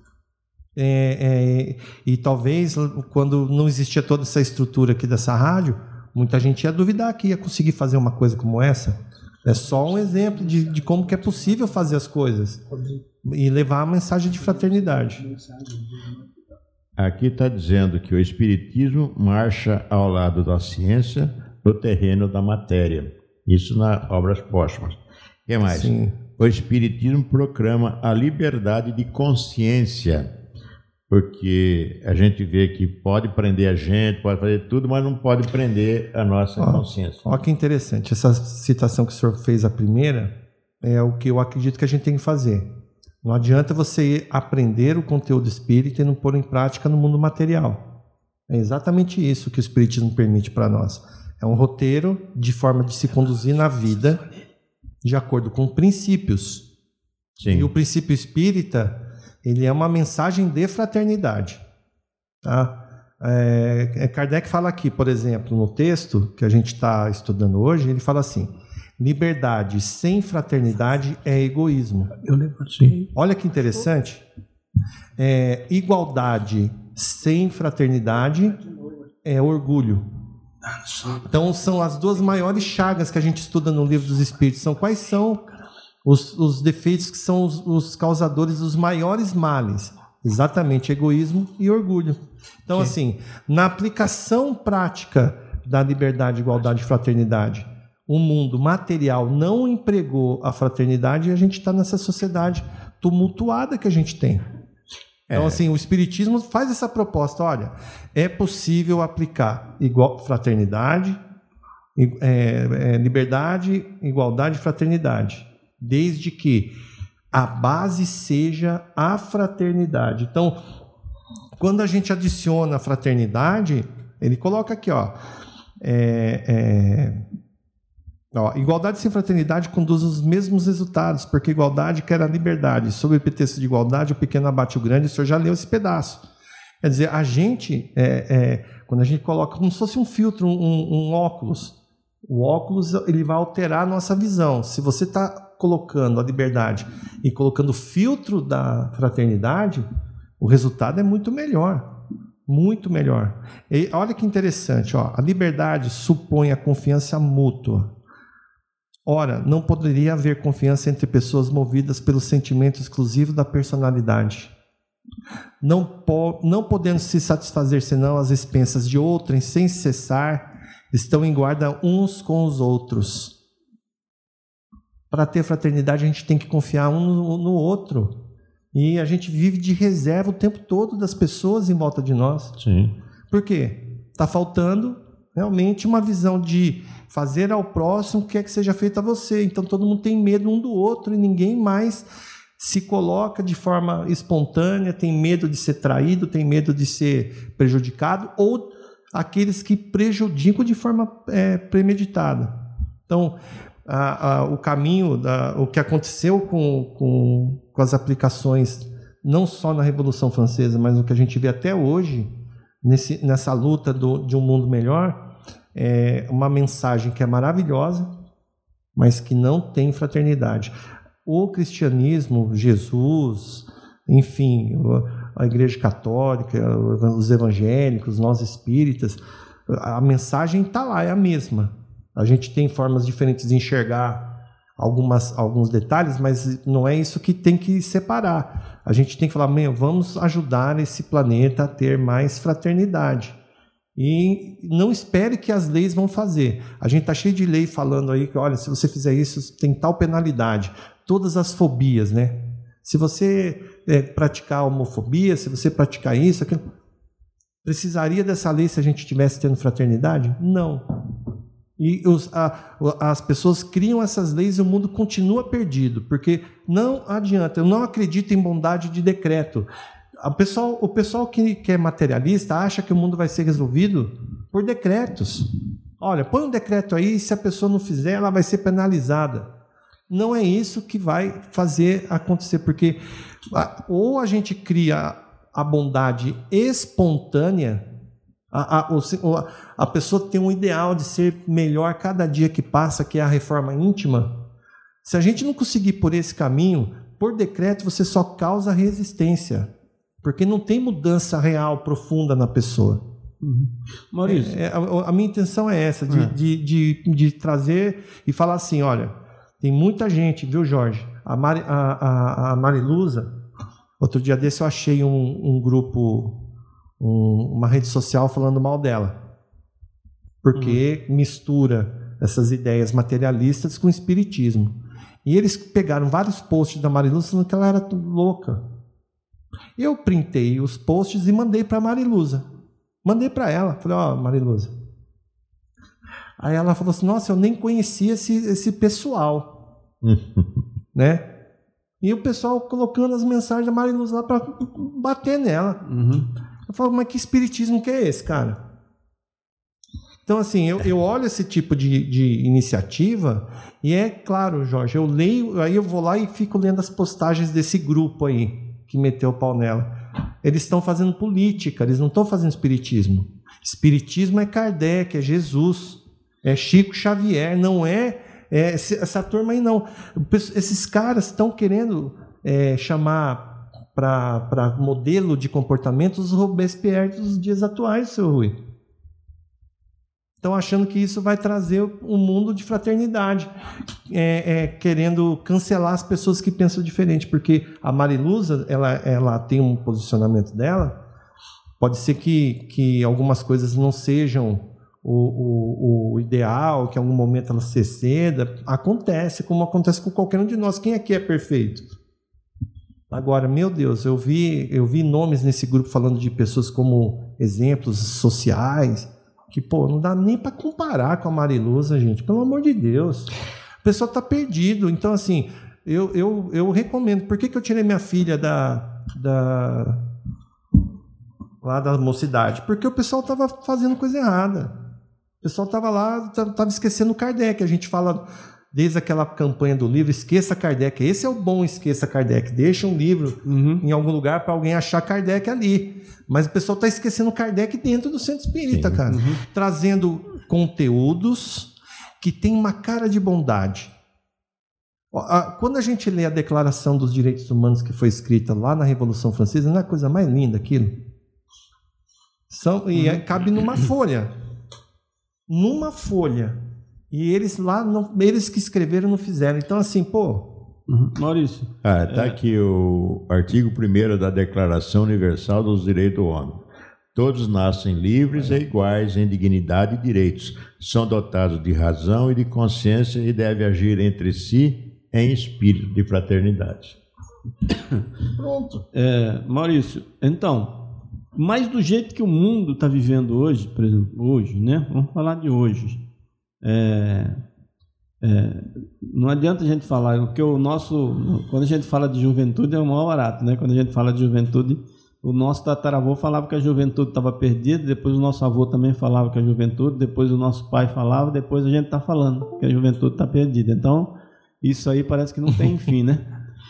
Speaker 6: E talvez, quando não existia toda essa estrutura aqui dessa rádio, muita gente ia duvidar que ia conseguir fazer uma coisa como essa. É só um exemplo de como que é possível fazer as coisas e levar a mensagem de fraternidade.
Speaker 2: Aqui está dizendo que o Espiritismo marcha ao lado da ciência no terreno da matéria. Isso nas obras póstumas. O que mais?
Speaker 6: Sim.
Speaker 2: O Espiritismo proclama a liberdade de consciência, porque a gente vê que pode prender a gente, pode fazer tudo, mas não pode prender a nossa consciência.
Speaker 6: Olha que interessante. Essa citação que o senhor fez, a primeira, é o que eu acredito que a gente tem que fazer. Não adianta você aprender o conteúdo espírita e não pôr em prática no mundo material. É exatamente isso que o Espiritismo permite para nós. É um roteiro de forma de se conduzir na vida de acordo com princípios.
Speaker 2: Sim.
Speaker 6: E o princípio espírita, ele é uma mensagem de fraternidade. Tá? Kardec fala aqui, por exemplo, no texto que a gente está estudando hoje, ele fala assim: liberdade sem fraternidade é egoísmo.
Speaker 5: Eu lembro assim.
Speaker 6: Olha que interessante. Igualdade sem fraternidade é orgulho. Então são as duas maiores chagas que a gente estuda no Livro dos Espíritos. Quais são os defeitos que são os causadores dos maiores males? Exatamente, egoísmo e orgulho. Então, assim, na aplicação prática da liberdade, igualdade e fraternidade, o mundo material não empregou a fraternidade e a gente está nessa sociedade tumultuada que a gente tem. Então, assim, o Espiritismo faz essa proposta. Olha, é possível aplicar fraternidade, liberdade, igualdade e fraternidade, desde que a base seja a fraternidade. Então, quando a gente adiciona a fraternidade, ele coloca aqui, igualdade sem fraternidade conduz os mesmos resultados, porque igualdade quer a liberdade. Sob o pretexto de igualdade, o pequeno abate o grande. O senhor já leu esse pedaço. Quer dizer, a gente, quando a gente coloca como se fosse um filtro, um óculos, o óculos ele vai alterar a nossa visão. Se você está colocando a liberdade e colocando o filtro da fraternidade, o resultado é muito melhor. Muito melhor. E olha que interessante, a liberdade supõe a confiança mútua. Ora, não poderia haver confiança entre pessoas movidas pelo sentimento exclusivo da personalidade. Não podendo se satisfazer senão às expensas de outrem, sem cessar, estão em guarda uns com os outros. Para ter fraternidade, a gente tem que confiar um no outro. E a gente vive de reserva o tempo todo das pessoas em volta de nós.
Speaker 2: Sim.
Speaker 6: Por quê? Está faltando realmente uma visão de fazer ao próximo o que é que seja feito a você. Então todo mundo tem medo um do outro e ninguém mais se coloca de forma espontânea, tem medo de ser traído, tem medo de ser prejudicado, ou aqueles que prejudicam de forma premeditada. Então, o caminho, o que aconteceu com as aplicações, não só na Revolução Francesa, mas o que a gente vê até hoje, nessa luta de um mundo melhor, é uma mensagem que é maravilhosa, mas que não tem fraternidade. O cristianismo, Jesus,
Speaker 4: enfim, a Igreja Católica, os evangélicos, nós espíritas, a mensagem está lá, é a mesma. A gente tem formas diferentes de enxergar alguns detalhes, mas não é isso que tem que separar. A gente tem que falar, vamos ajudar esse planeta a ter mais fraternidade. E não espere que as leis vão fazer. A gente está cheio de lei falando aí que, olha, se você fizer isso, tem tal penalidade. Todas as fobias, né? Se você praticar homofobia, se você praticar isso, aquilo, precisaria dessa lei se a gente estivesse tendo fraternidade? Não. E as pessoas criam essas leis e o mundo continua perdido, porque não adianta. Eu não acredito em bondade de decreto. O pessoal que é materialista acha que o mundo vai ser resolvido por decretos. Olha, põe um decreto aí, se a pessoa não fizer, ela vai ser penalizada. Não é isso que vai fazer acontecer, porque ou a gente cria a bondade espontânea, a pessoa tem um ideal de ser melhor cada dia que passa, que é a reforma íntima. Se a gente não conseguir por esse caminho, por decreto você só causa resistência, porque não tem mudança real, profunda na pessoa.
Speaker 3: Maurício,
Speaker 4: a minha intenção é essa, de trazer e falar assim, olha, tem muita gente, viu, Jorge? A Mariluza, outro dia desse eu achei um grupo, uma rede social falando mal dela, porque mistura essas ideias materialistas com o espiritismo. E eles pegaram vários posts da Mariluza falando que ela era louca. Eu printei os posts e mandei para a Mariluza. Mandei para ela. Falei, ó, Mariluza. Aí ela falou assim, nossa, eu nem conhecia esse pessoal. Né? E o pessoal colocando as mensagens da Mariluza lá para bater nela. Eu falo, mas que espiritismo que é esse, cara? Então, assim, eu olho esse tipo de iniciativa e é claro, Jorge, eu leio, aí eu vou lá e fico lendo as postagens desse grupo aí, que meteu o pau nela. Eles estão fazendo política, eles não estão fazendo espiritismo. Espiritismo é Kardec, é Jesus, é Chico Xavier, não essa turma aí não. Esses caras estão querendo chamar para modelo de comportamento os Robespierre dos dias atuais, seu Rui. Estão achando que isso vai trazer um mundo de fraternidade, querendo cancelar as pessoas que pensam diferente, porque a Mariluza, ela tem um posicionamento dela, pode ser que algumas coisas não sejam o ideal, que em algum momento ela se exceda, acontece, como acontece com qualquer um de nós. Quem aqui é perfeito? Agora, meu Deus, eu vi nomes nesse grupo falando de pessoas como exemplos sociais, que, pô, não dá nem para comparar com a Mariluza, gente, pelo amor de Deus. O pessoal está perdido. Então, assim, eu recomendo. Por que eu tirei minha filha lá da mocidade? Porque o pessoal estava fazendo coisa errada. O pessoal estava lá, estava esquecendo Kardec. A gente fala, desde aquela campanha do livro, esqueça Kardec. Esse é o bom, esqueça Kardec. Deixa um livro em algum lugar para alguém achar Kardec ali. Mas o pessoal está esquecendo Kardec dentro do centro espírita, cara. Trazendo conteúdos que tem uma cara de bondade. Quando a gente lê a Declaração dos Direitos Humanos que foi escrita lá na Revolução Francesa, não é a coisa mais linda aquilo? Cabe numa folha. Numa folha. E eles lá, eles que escreveram não fizeram. Então, assim, pô...
Speaker 3: Maurício.
Speaker 2: Está aqui o artigo 1º da Declaração Universal dos Direitos do Homem. Todos nascem livres e iguais em dignidade e direitos. São dotados de razão e de consciência e devem agir entre si em espírito de fraternidade.
Speaker 3: Pronto. Maurício, então, mas do jeito que o mundo está vivendo hoje, por exemplo, hoje, né? Vamos falar de hoje. Não adianta a gente falar, porque quando a gente fala de juventude é o maior barato, né? Quando a gente fala de juventude, o nosso tataravô falava que a juventude estava perdida, depois o nosso avô também falava que a juventude, depois o nosso pai falava, depois a gente está falando que a juventude está perdida. Então, isso aí parece que não tem fim, né?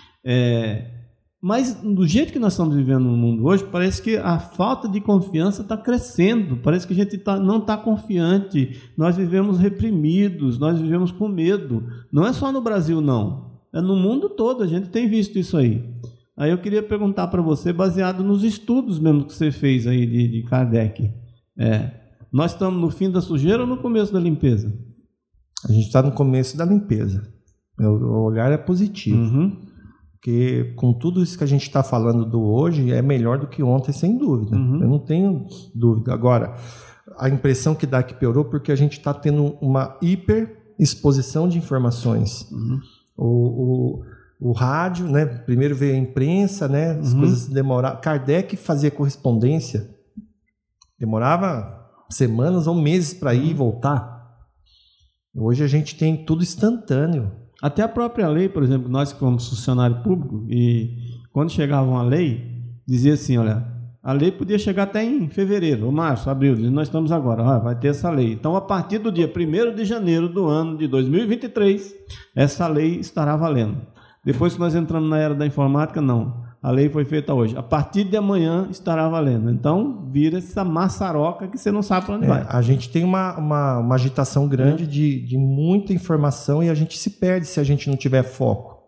Speaker 3: Mas do jeito que nós estamos vivendo no mundo hoje, parece que a falta de confiança está crescendo, parece que a gente não está confiante, nós vivemos reprimidos, nós vivemos com medo. Não é só no Brasil, não, é no mundo todo, a gente tem visto isso aí. Aí eu queria perguntar para você, baseado nos estudos mesmo que você fez aí de Kardec, nós estamos no fim da sujeira ou no começo da limpeza?
Speaker 6: A gente está no começo da limpeza. O olhar é positivo. Porque com tudo isso que a gente está falando do hoje, é melhor do que ontem, sem dúvida. Eu não tenho dúvida. Agora, a impressão que dá que piorou porque a gente está tendo uma hiperexposição de informações. O rádio, né? Primeiro veio a imprensa, né? As coisas demoravam. Kardec fazia correspondência. Demorava semanas ou meses para ir e voltar. Hoje a gente tem tudo instantâneo.
Speaker 3: Até a própria lei, por exemplo, nós que fomos funcionário público, e quando chegava uma lei, dizia assim, olha, a lei podia chegar até em fevereiro, ou março, abril, nós estamos agora, vai ter essa lei. Então, a partir do dia 1º de janeiro do ano de 2023, essa lei estará valendo. Depois que nós entramos na era da informática, não. A lei foi feita hoje. A partir de amanhã estará valendo. Então, vira essa maçaroca que você não sabe para onde vai.
Speaker 6: A gente tem uma agitação grande de muita informação e a gente se perde se a gente não tiver foco.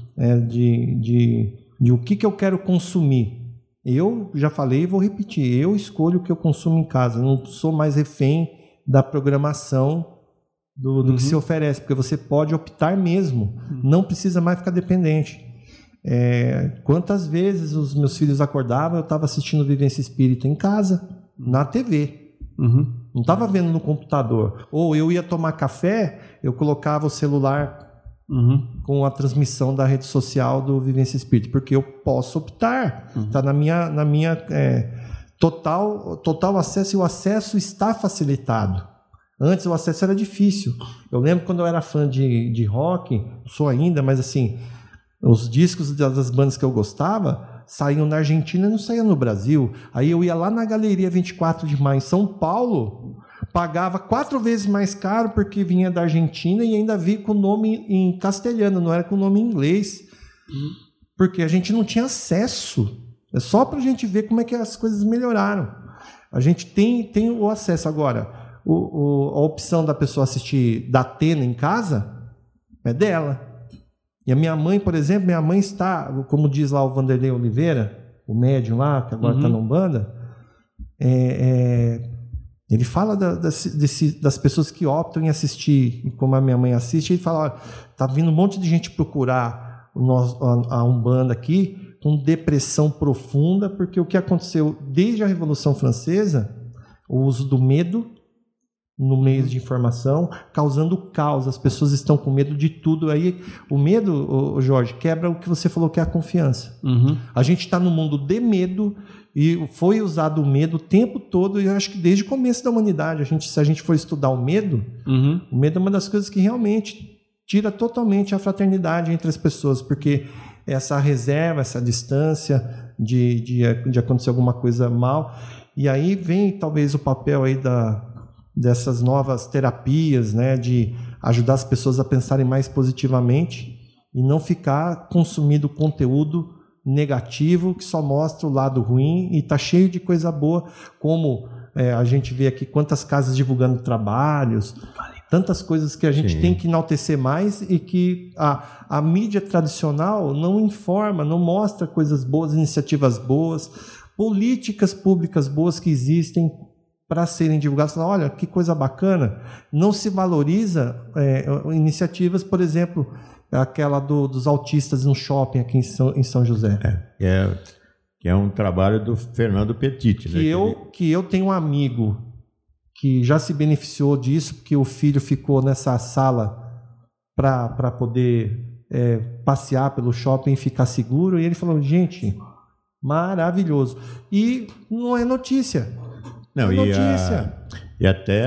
Speaker 6: De o que eu quero consumir. Eu já falei e vou repetir. Eu escolho o que eu consumo em casa. Eu não sou mais refém da programação do que se oferece. Porque você pode optar mesmo. Não precisa mais ficar dependente. Quantas vezes os meus filhos acordavam, eu estava assistindo Vivência Espírita em casa, na TV. Não estava vendo no computador. Ou eu ia tomar café, eu colocava o celular com a transmissão da rede social do Vivência Espírita, porque eu posso optar. Está na minha total acesso, e o acesso está facilitado. Antes o acesso era difícil. Eu lembro quando eu era fã de rock, sou ainda, mas assim... Os discos das bandas que eu gostava saíam na Argentina e não saíam no Brasil. Aí eu ia lá na Galeria 24 de Maio, em São Paulo, pagava 4 vezes mais caro porque vinha da Argentina e ainda vinha com o nome em castelhano, não era com o nome em inglês. Porque a gente não tinha acesso. É só para a gente ver como é que as coisas melhoraram. A gente tem o acesso. Agora, a opção da pessoa assistir da Atena em casa é dela. E a minha mãe, por exemplo, está, como diz lá o Vanderlei Oliveira, o médium lá, que agora está na Umbanda, ele fala das pessoas que optam em assistir, como a minha mãe assiste, ele fala, está vindo um monte de gente procurar a Umbanda aqui, com depressão profunda, porque o que aconteceu desde a Revolução Francesa, o uso do medo, no meio de informação, causando caos. As pessoas estão com medo de tudo. Aí o medo, Jorge, quebra o que você falou que é a confiança. A gente está no mundo de medo e foi usado o medo o tempo todo, e eu acho que desde o começo da humanidade, se a gente for estudar o medo é uma das coisas que realmente tira totalmente a fraternidade entre as pessoas, porque essa reserva, essa distância de acontecer alguma coisa mal. E aí vem talvez o papel aí dessas novas terapias, né, de ajudar as pessoas a pensarem mais positivamente e não ficar consumindo conteúdo negativo que só mostra o lado ruim, e está cheio de coisa boa, como a gente vê aqui quantas casas divulgando trabalhos, tantas coisas que a gente tem que enaltecer mais, e que a mídia tradicional não informa, não mostra coisas boas, iniciativas boas, políticas públicas boas que existem para serem divulgadas. Olha, que coisa bacana. Não se valoriza iniciativas, por exemplo, aquela dos autistas no shopping aqui em São José.
Speaker 2: Que é um trabalho do Fernando Petit.
Speaker 6: Que eu tenho um amigo que já se beneficiou disso, porque o filho ficou nessa sala para poder passear pelo shopping e ficar seguro, e ele falou, gente, maravilhoso. E não é notícia.
Speaker 2: Não, e até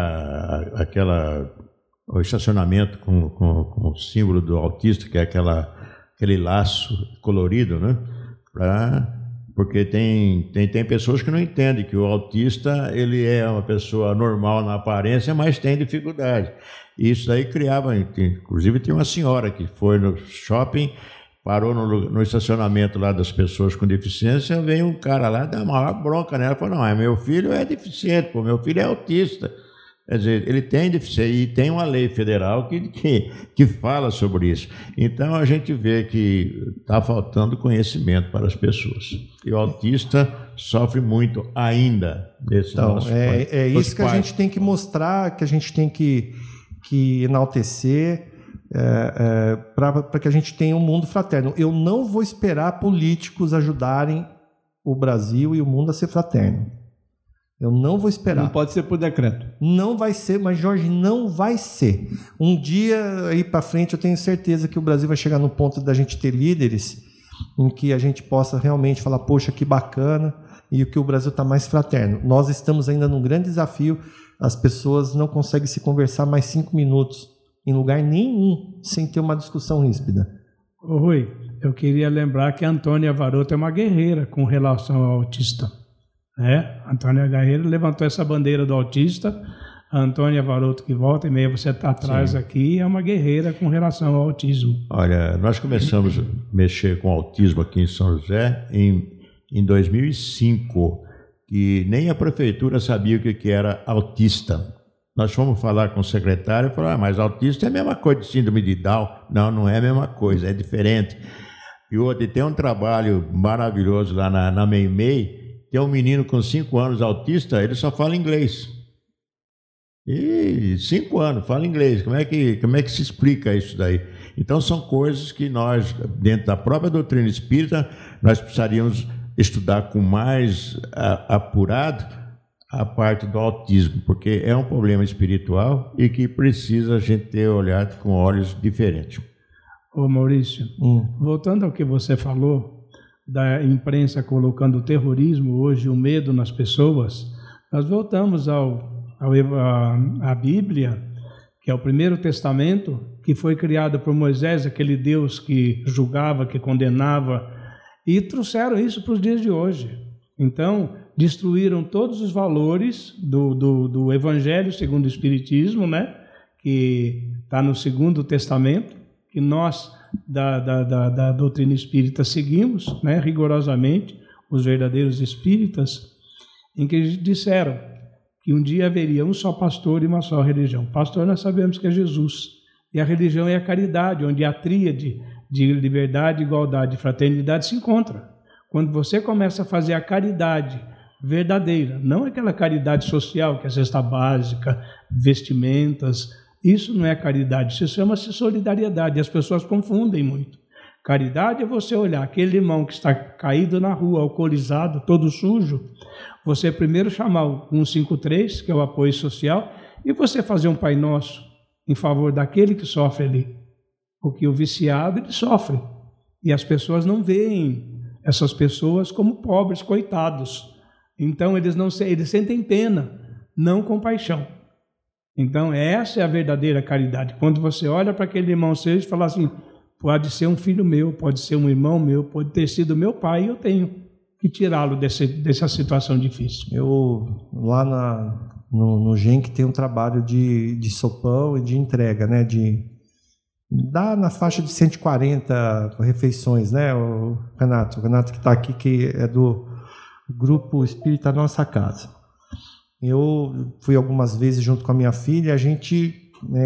Speaker 2: o estacionamento com o símbolo do autista, que é aquele laço colorido, né? Porque tem pessoas que não entendem que o autista ele é uma pessoa normal na aparência, mas tem dificuldade. E isso aí criava, inclusive tem uma senhora que foi no shopping, parou no estacionamento lá das pessoas com deficiência, veio um cara lá dar a maior bronca nela, falou, não, meu filho é deficiente, meu filho é autista. Quer dizer, ele tem deficiência e tem uma lei federal que fala sobre isso. Então, a gente vê que está faltando conhecimento para as pessoas. E o autista sofre muito ainda desse nosso
Speaker 9: é isso que a gente tem que mostrar, que a gente tem que enaltecer, para que a gente tenha um mundo fraterno. Eu não vou esperar políticos ajudarem o Brasil e o mundo a ser fraterno. Eu não vou esperar.
Speaker 3: Não pode ser por decreto.
Speaker 9: Não vai ser, mas Jorge, não vai ser. Um dia aí para frente eu tenho certeza que o Brasil vai chegar no ponto da gente ter líderes em que a gente possa realmente falar, poxa, que bacana, e que o Brasil está mais fraterno. Nós estamos ainda num grande desafio, as pessoas não conseguem se conversar mais 5 minutos em lugar nenhum sem ter uma discussão ríspida.
Speaker 5: Ô Rui, eu queria lembrar que a Antônia Varoto é uma guerreira com relação ao autista. A Antônia Guerreiro levantou essa bandeira do autista. A Antônia Varoto, que volta e meia você está atrás. Sim. Aqui, é uma guerreira com relação ao autismo.
Speaker 2: Olha, nós começamos a mexer com autismo aqui em São José em 2005, que nem a prefeitura sabia o que era autista. Nós fomos falar com o secretário e falou, mas autista é a mesma coisa de síndrome de Down. Não é a mesma coisa, é diferente. E outro, tem um trabalho maravilhoso lá na MEI. Tem um menino com 5 anos autista, ele só fala inglês. E 5 anos, fala inglês. Como é que se explica isso daí? Então são coisas que nós, dentro da própria doutrina espírita, nós precisaríamos estudar com mais apurado a parte do autismo, porque é um problema espiritual e que precisa a gente ter olhado com olhos diferentes.
Speaker 5: Ô Maurício, voltando ao que você falou, da imprensa colocando o terrorismo hoje, o medo nas pessoas, nós voltamos à Bíblia, que é o primeiro testamento, que foi criado por Moisés, aquele Deus que julgava, que condenava, e trouxeram isso para os dias de hoje. Então, destruíram todos os valores do Evangelho segundo o Espiritismo, que está no Segundo Testamento, que nós da doutrina espírita seguimos, rigorosamente, os verdadeiros espíritas, em que disseram que um dia haveria um só pastor e uma só religião. Pastor nós sabemos que é Jesus, e a religião é a caridade, onde a tríade de liberdade, igualdade e fraternidade se encontra. Quando você começa a fazer a caridade verdadeira, não aquela caridade social, que é a cesta básica, vestimentas, isso não é caridade, isso chama-se solidariedade, as pessoas confundem muito. Caridade é você olhar aquele irmão que está caído na rua, alcoolizado, todo sujo, você primeiro chamar o 153, que é o apoio social, e você fazer um Pai Nosso em favor daquele que sofre ali. Porque o viciado, ele sofre. E as pessoas não veem essas pessoas como pobres, coitados. Então, eles sentem pena, não compaixão. Então, essa é a verdadeira caridade. Quando você olha para aquele irmão seu e fala assim, pode ser um filho meu, pode ser um irmão meu, pode ter sido meu pai, e eu tenho que tirá-lo dessa situação difícil.
Speaker 9: Eu, lá no GENC, tem um trabalho de sopão e de entrega, dá na faixa de 140 refeições, o Renato que está aqui, que é do Grupo Espírita Nossa Casa. Eu fui algumas vezes junto com a minha filha, a gente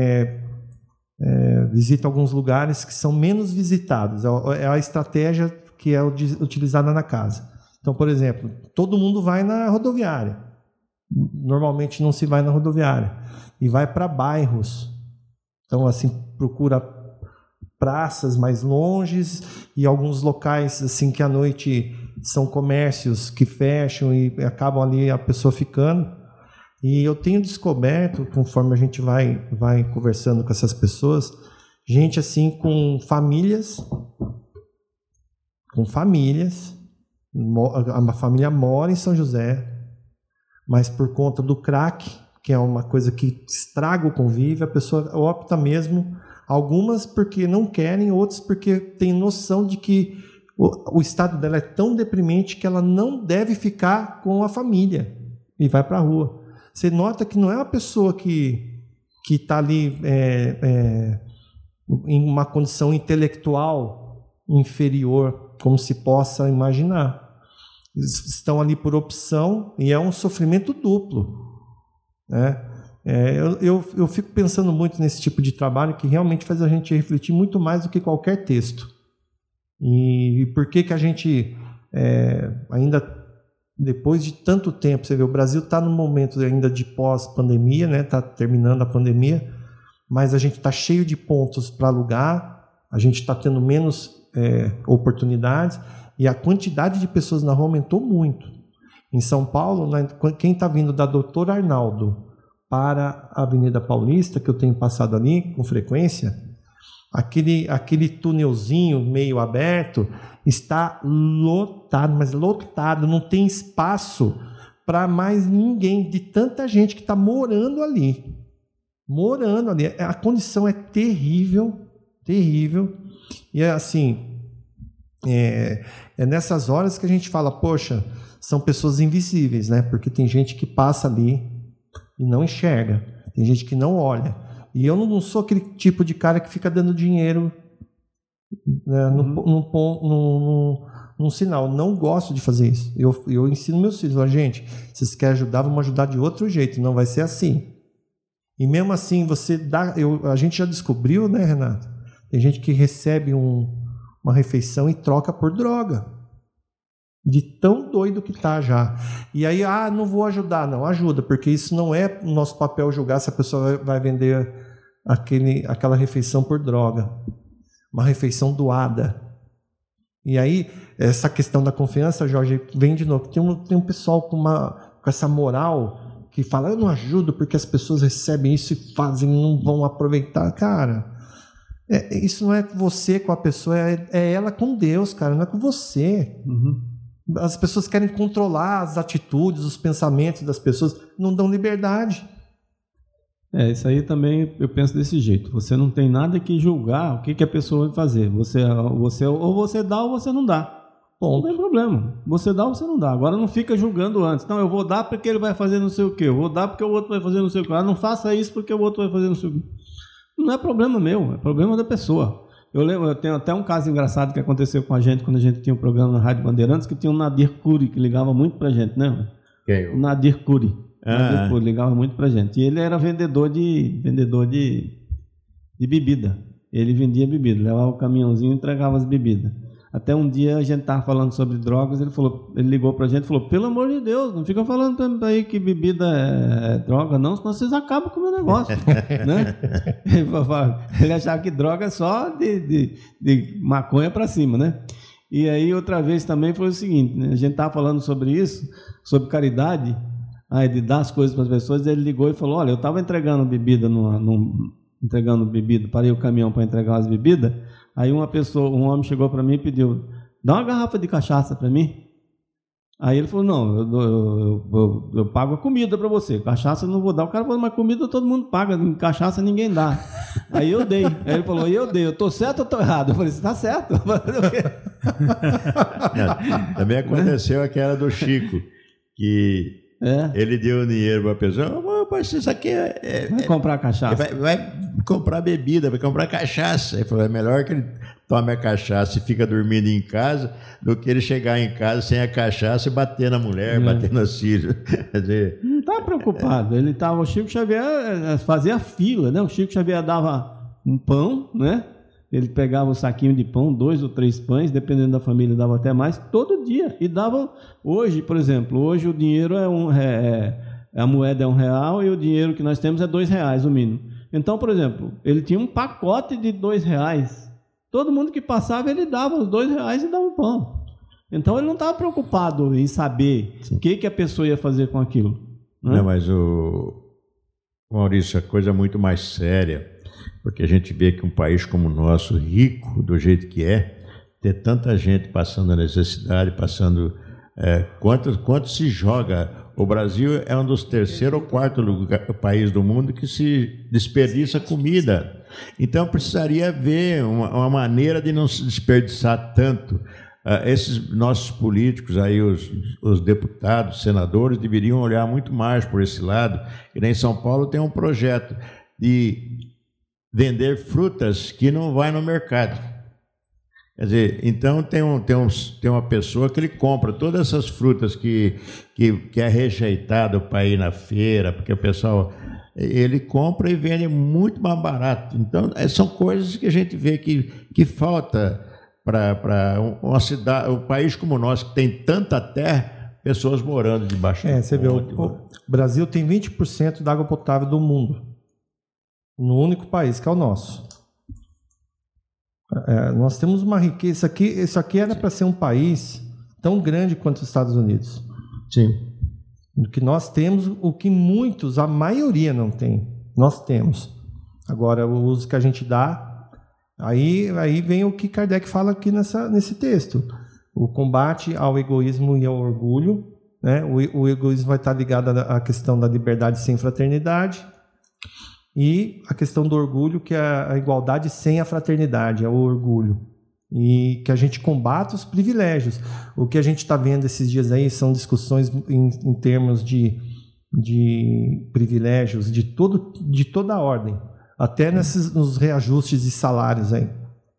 Speaker 9: visita alguns lugares que são menos visitados, é a estratégia que é utilizada na casa. Então, por exemplo, todo mundo vai na rodoviária, normalmente não se vai na rodoviária, e vai para bairros, então assim, procura praças mais longes e alguns locais assim que à noite são comércios que fecham e acabam ali a pessoa ficando. E eu tenho descoberto, conforme a gente vai conversando com essas pessoas, gente assim com famílias, a família mora em São José, mas por conta do crack, que é uma coisa que estraga o convívio, a pessoa opta mesmo, algumas porque não querem, outras porque tem noção de que o estado dela é tão deprimente que ela não deve ficar com a família e vai para a rua. Você nota que não é uma pessoa que está ali em uma condição intelectual inferior, como se possa imaginar. Eles estão ali por opção e é um sofrimento duplo, Eu fico pensando muito nesse tipo de trabalho que realmente faz a gente refletir muito mais do que qualquer texto. E por que a gente, ainda depois de tanto tempo, você vê, o Brasil está num momento ainda de pós-pandemia, né? Está terminando a pandemia, mas a gente está cheio de pontos para alugar, a gente está tendo menos oportunidades e a quantidade de pessoas na rua aumentou muito. Em São Paulo, quem está vindo da Doutor Arnaldo para a Avenida Paulista, que eu tenho passado ali com frequência, aquele túnelzinho meio aberto está lotado, mas lotado, não tem espaço para mais ninguém, de tanta gente que está morando ali. A condição é terrível, terrível. E é assim, é nessas horas que a gente fala, poxa, são pessoas invisíveis, né? Porque tem gente que passa ali e não enxerga, tem gente que não olha. E eu não sou aquele tipo de cara que fica dando dinheiro, né, num sinal. Não gosto de fazer isso. Eu ensino meus filhos, gente, se vocês querem ajudar, vamos ajudar de outro jeito, não vai ser assim. E mesmo assim, a gente já descobriu, né, Renato? Tem gente que recebe uma refeição e troca por droga. De tão doido que tá já. E aí, não vou ajudar. Não, ajuda, porque isso não é nosso papel julgar se a pessoa vai vender aquela refeição por droga. Uma refeição doada. E aí, essa questão da confiança, Jorge, vem de novo. Tem um pessoal com essa moral que fala, eu não ajudo porque as pessoas recebem isso e fazem, não vão aproveitar. Cara, isso não é você com a pessoa, é ela com Deus, cara, não é com você. Uhum. As pessoas querem controlar as atitudes, os pensamentos das pessoas, não dão liberdade.
Speaker 3: Isso aí também eu penso desse jeito. Você não tem nada que julgar o que a pessoa vai fazer. Você ou você dá ou você não dá. Ponto. Não tem problema. Você dá ou você não dá. Agora não fica julgando antes. Não, eu vou dar porque ele vai fazer não sei o quê. Eu vou dar porque o outro vai fazer não sei o quê. Não faça isso porque o outro vai fazer não sei o quê. Não é problema meu, é problema da pessoa. Eu tenho até um caso engraçado que aconteceu com a gente quando a gente tinha um programa na Rádio Bandeirantes, que tinha um Nadir Curi, que ligava muito pra gente, né? Quem? O Nadir Curi. Nadir Curi ligava muito pra gente. E ele era vendedor de bebida. Ele vendia bebida, levava o caminhãozinho e entregava as bebidas. Até um dia a gente estava falando sobre drogas, ele ligou pra gente e falou, pelo amor de Deus, não fica falando aí que bebida é droga, não, senão vocês acabam com o meu negócio. Né? Ele achava que droga é só de maconha para cima, né? E aí outra vez também foi o seguinte, né? A gente estava falando sobre isso, sobre caridade, de dar as coisas para as pessoas, ele ligou e falou, olha, eu estava entregando bebida, parei o caminhão para entregar as bebidas. Aí um homem chegou para mim e pediu, dá uma garrafa de cachaça para mim. Aí ele falou, não, eu pago a comida para você, cachaça eu não vou dar. O cara falou, mas comida todo mundo paga, cachaça ninguém dá. Aí eu dei. Aí ele falou, eu tô certo ou tô errado? Eu falei, você tá certo.
Speaker 2: Também aconteceu aquela do Chico, que ele deu dinheiro para a pessoa, mas isso aqui
Speaker 3: vai comprar cachaça.
Speaker 2: Vai comprar bebida, vai comprar cachaça. Ele falou, é melhor que ele tome a cachaça e fica dormindo em casa do que ele chegar em casa sem a cachaça e bater na mulher, bater nos filhos.
Speaker 3: Não estava preocupado. O Chico Xavier fazia fila, né? O Chico Xavier dava um pão, né? Ele pegava um saquinho de pão, 2 ou 3 pães, dependendo da família, dava até mais, todo dia. E dava, hoje, por exemplo, hoje o dinheiro a moeda é R$1 e o dinheiro que nós temos é R$2, o mínimo. Então, por exemplo, ele tinha um pacote de R$2. Todo mundo que passava, ele dava os R$2 e dava um pão. Então, ele não estava preocupado em saber o que a pessoa ia fazer com aquilo. Né?
Speaker 2: Não, mas Maurício, a coisa é muito mais séria. Porque a gente vê que um país como o nosso, rico do jeito que ter tanta gente passando a necessidade, quanto se joga. O Brasil é um dos 3º ou 4º país do mundo que se desperdiça comida. Então precisaria haver uma maneira de não se desperdiçar tanto. Esses nossos políticos, aí, os deputados, senadores, deveriam olhar muito mais por esse lado. E nem em São Paulo tem um projeto de vender frutas que não vai no mercado. Quer dizer, então tem uma pessoa que ele compra todas essas frutas que é rejeitado para ir na feira, porque o pessoal ele compra e vende muito mais barato. Então, são coisas que a gente vê que falta para uma cidade, um país como o nosso, que tem tanta terra, pessoas morando debaixo do
Speaker 9: você vê, o Brasil tem 20% da água potável do mundo, no único país, que é o nosso. Nós temos uma riqueza. Isso aqui era para ser um país tão grande quanto os Estados Unidos.
Speaker 2: Sim.
Speaker 9: O que nós temos, o que muitos, a maioria não tem. Nós temos. Agora, o uso que a gente dá, aí vem o que Kardec fala aqui nesse texto. O combate ao egoísmo e ao orgulho, né? O egoísmo vai estar ligado à questão da liberdade sem fraternidade, e a questão do orgulho, que é a igualdade sem a fraternidade, é o orgulho. E que a gente combate os privilégios. O que a gente está vendo esses dias aí são discussões em termos de privilégios de toda a ordem, até nos reajustes de salários aí.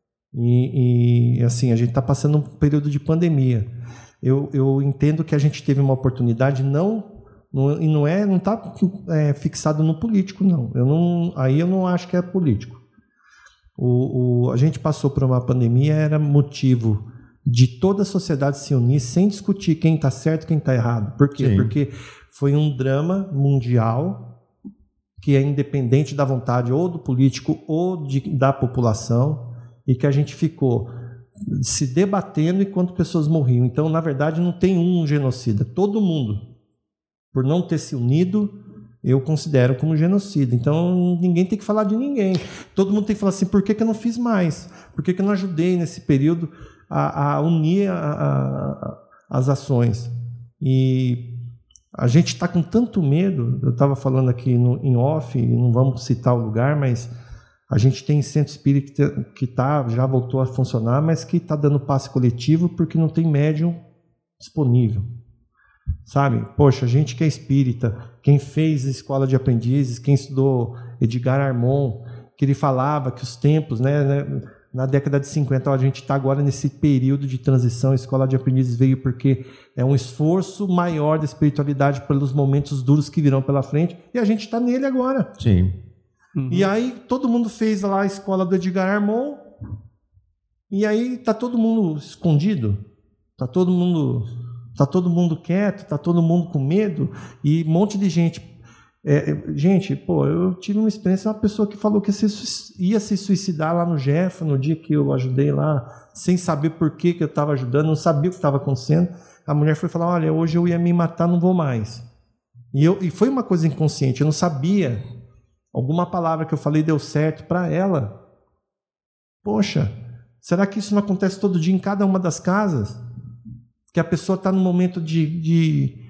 Speaker 9: E assim, a gente está passando um período de pandemia. Eu entendo que a gente teve uma oportunidade, não está fixado no político, não. Aí eu não acho que é político. A gente passou por uma pandemia, era motivo de toda a sociedade se unir sem discutir quem está certo e quem está errado. Por quê? Sim. Porque foi um drama mundial que é independente da vontade ou do político ou da população, e que a gente ficou se debatendo enquanto pessoas morriam. Então, na verdade, não tem um genocida. Todo mundo, por não ter se unido, eu considero como genocida. Então, ninguém tem que falar de ninguém. Todo mundo tem que falar assim, por que eu não fiz mais? Por que eu não ajudei nesse período a unir as ações? E a gente está com tanto medo. Eu estava falando aqui em off, e não vamos citar o lugar, mas a gente tem centro espírita que já voltou a funcionar, mas que está dando passe coletivo porque não tem médium disponível. Sabe? Poxa, a gente que é espírita, quem fez a escola de aprendizes, quem estudou Edgar Armon, que ele falava que os tempos, né, na década de 50, a gente está agora nesse período de transição. A escola de aprendizes veio porque é um esforço maior da espiritualidade pelos momentos duros que virão pela frente, e a gente está nele agora.
Speaker 2: Sim.
Speaker 9: Uhum. E aí todo mundo fez lá a escola do Edgar Armon, e aí está todo mundo escondido, está todo mundo quieto, está todo mundo com medo, e um monte de gente. Eu tive uma experiência, uma pessoa que falou que ia se suicidar lá no Jefa, no dia que eu ajudei lá, sem saber por que eu estava ajudando, não sabia o que estava acontecendo. A mulher foi falar, olha, hoje eu ia me matar, não vou mais. E foi uma coisa inconsciente, eu não sabia. Alguma palavra que eu falei deu certo para ela. Poxa, será que isso não acontece todo dia em cada uma das casas? Que a pessoa está num momento de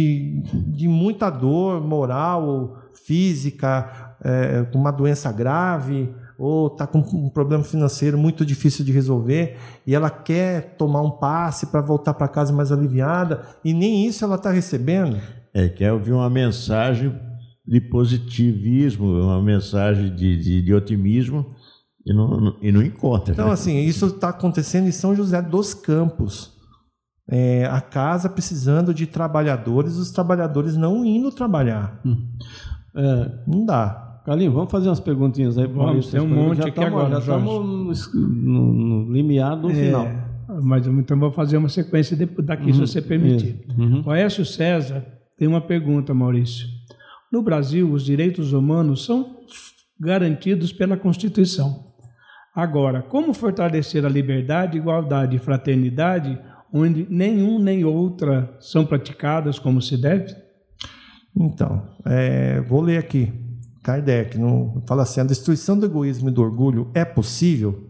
Speaker 9: muita dor moral, física, com uma doença grave, ou está com um problema financeiro muito difícil de resolver, e ela quer tomar um passe para voltar para casa mais aliviada, e nem isso ela está recebendo.
Speaker 2: Quer ouvir uma mensagem de positivismo, uma mensagem de otimismo, e não encontra.
Speaker 9: Então, assim, isso está acontecendo em São José dos Campos. A casa precisando de trabalhadores, os trabalhadores não indo trabalhar. Não dá.
Speaker 3: Carlinhos, vamos fazer umas perguntinhas aí.
Speaker 5: Vamos, tem um monte aqui agora.
Speaker 3: Já estamos no limiar do final.
Speaker 5: Mas então vou fazer uma sequência daqui, se você permitir. O Aécio César tem uma pergunta, Maurício. No Brasil, os direitos humanos são garantidos pela Constituição. Agora, como fortalecer a liberdade, igualdade e fraternidade, onde nenhum nem outra são praticadas como se deve?
Speaker 9: Então, vou ler aqui. Kardec fala assim, a destruição do egoísmo e do orgulho é possível?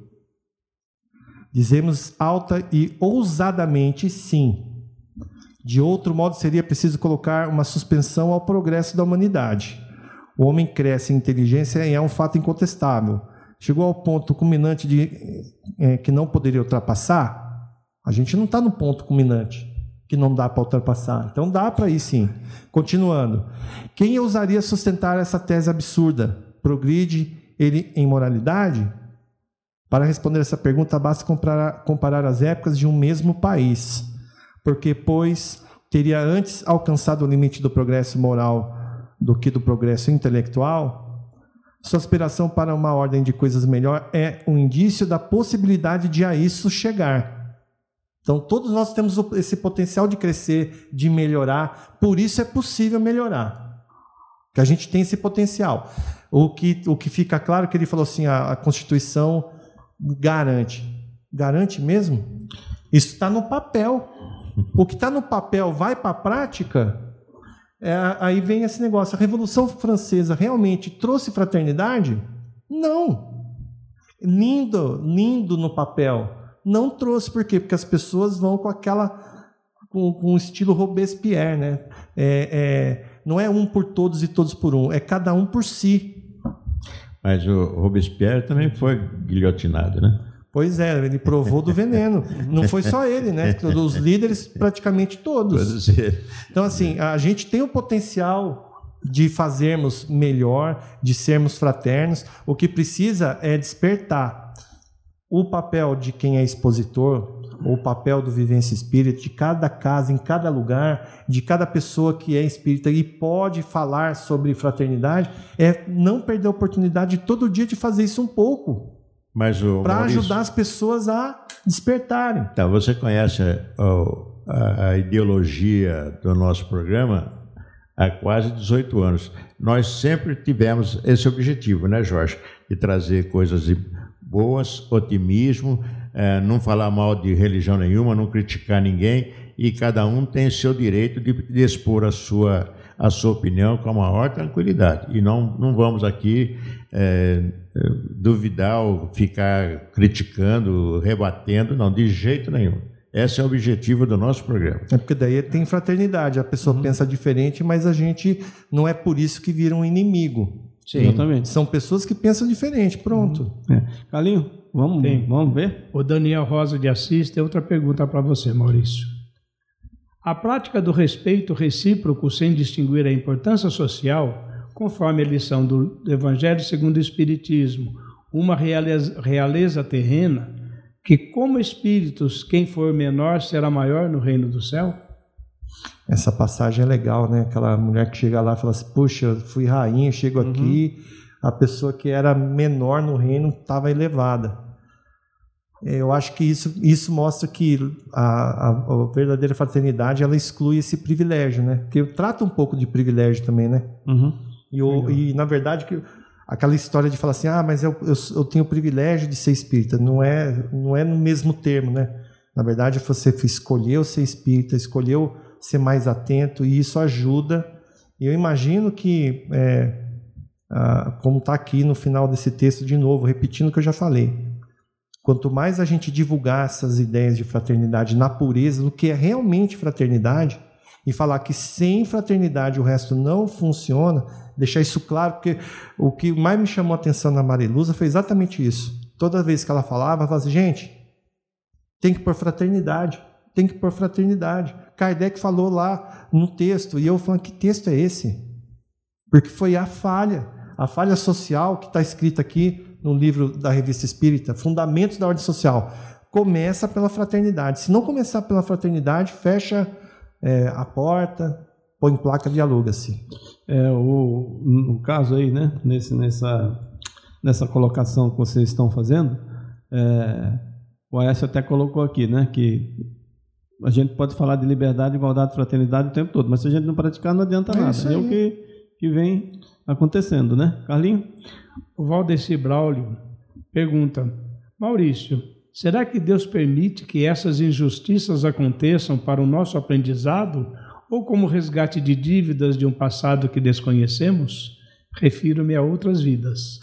Speaker 9: Dizemos alta e ousadamente sim. De outro modo, seria preciso colocar uma suspensão ao progresso da humanidade. O homem cresce em inteligência e é um fato incontestável. Chegou ao ponto culminante que não poderia ultrapassar? A gente não está no ponto culminante que não dá para ultrapassar. Então dá para ir sim. Continuando. Quem ousaria sustentar essa tese absurda? Progride ele em moralidade? Para responder essa pergunta, basta comparar as épocas de um mesmo país. Porque, pois, teria antes alcançado o limite do progresso moral do que do progresso intelectual, sua aspiração para uma ordem de coisas melhor é um indício da possibilidade de a isso chegar. Então, todos nós temos esse potencial de crescer, de melhorar, por isso é possível melhorar. Que a gente tem esse potencial. O que fica claro é que ele falou assim, a Constituição garante. Garante mesmo? Isso está no papel. O que está no papel vai para a prática, aí vem esse negócio. A Revolução Francesa realmente trouxe fraternidade? Não. Lindo no papel. Não trouxe. Por quê? Porque as pessoas vão com o estilo Robespierre, né? Não é um por todos e todos por um, é cada um por si.
Speaker 2: Mas o Robespierre também foi guilhotinado, né?
Speaker 9: Pois é, ele provou do veneno. Não foi só ele, né? Os líderes, praticamente todos. Então, assim, a gente tem o potencial de fazermos melhor, de sermos fraternos. O que precisa é despertar o papel de quem é expositor, ou o papel do Vivência Espírita, de cada casa, em cada lugar, de cada pessoa que é espírita e pode falar sobre fraternidade, é não perder a oportunidade todo dia de fazer isso um pouco. Para ajudar as pessoas a despertarem.
Speaker 2: Então, você conhece a ideologia do nosso programa há quase 18 anos. Nós sempre tivemos esse objetivo, né, Jorge? De trazer coisas boas, otimismo, não falar mal de religião nenhuma, não criticar ninguém, e cada um tem seu direito de expor a sua opinião com a maior tranquilidade. E não vamos aqui duvidar ou ficar criticando, rebatendo, não, de jeito nenhum. Esse é o objetivo do nosso programa.
Speaker 9: É porque daí tem fraternidade, a pessoa pensa diferente, mas a gente não é por isso que vira um inimigo.
Speaker 3: Sim. Exatamente.
Speaker 9: São pessoas que pensam diferente, pronto.
Speaker 3: Carlinho, vamos ver?
Speaker 5: O Daniel Rosa de Assis tem outra pergunta para você, Maurício. A prática do respeito recíproco sem distinguir a importância social, conforme a lição do Evangelho segundo o Espiritismo, uma realeza terrena, que como espíritos, quem for menor será maior no reino do céu?
Speaker 9: Essa passagem é legal, né? Aquela mulher que chega lá e fala assim, puxa, eu fui rainha, chego aqui, a pessoa que era menor no reino estava elevada. Eu acho que isso mostra que a verdadeira fraternidade, ela exclui esse privilégio, né? Porque trata um pouco de privilégio também, né? E na verdade, aquela história de falar assim, mas eu tenho o privilégio de ser espírita, não é no mesmo termo, né? Na verdade, você escolheu ser espírita, escolheu ser mais atento, e isso ajuda. E eu imagino que, como está aqui no final desse texto, de novo, repetindo o que eu já falei, quanto mais a gente divulgar essas ideias de fraternidade na pureza, do que é realmente fraternidade, e falar que sem fraternidade o resto não funciona, deixar isso claro, porque o que mais me chamou a atenção na Mariluza foi exatamente isso. Toda vez que ela falava assim, gente, tem que pôr fraternidade, tem que pôr fraternidade. Kardec falou lá no texto, e eu falando, que texto é esse? Porque foi a falha social que está escrita aqui no livro da Revista Espírita, Fundamentos da Ordem Social. Começa pela fraternidade. Se não começar pela fraternidade, fecha a porta, põe placa de aluga-se.
Speaker 3: No caso aí, né, nessa colocação que vocês estão fazendo, o Aécio até colocou aqui, né, que a gente pode falar de liberdade, igualdade, fraternidade o tempo todo, mas se a gente não praticar, não adianta nada. É o que vem acontecendo, né? Carlinho?
Speaker 5: O Valdeci Braulio pergunta, Maurício, será que Deus permite que essas injustiças aconteçam para o nosso aprendizado ou como resgate de dívidas de um passado que desconhecemos? Refiro-me a outras vidas.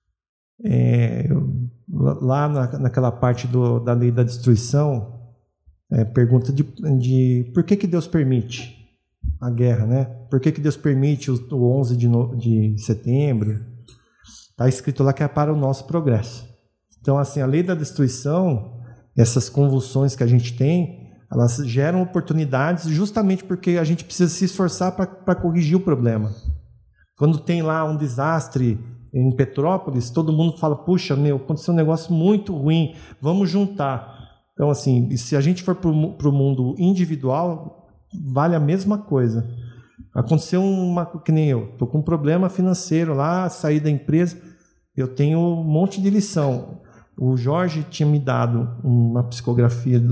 Speaker 9: Lá naquela parte da lei da destruição, pergunta de por que Deus permite a guerra, né? Por que Deus permite o 11 de setembro? Está escrito lá que é para o nosso progresso. Então, assim, a lei da destruição, essas convulsões que a gente tem, elas geram oportunidades justamente porque a gente precisa se esforçar para corrigir o problema. Quando tem lá um desastre em Petrópolis, todo mundo fala, puxa, aconteceu um negócio muito ruim, vamos juntar. Então, assim, se a gente for para o mundo individual, vale a mesma coisa. Aconteceu que nem eu, estou com um problema financeiro lá, saí da empresa, eu tenho um monte de lição. O Jorge tinha me dado uma psicografia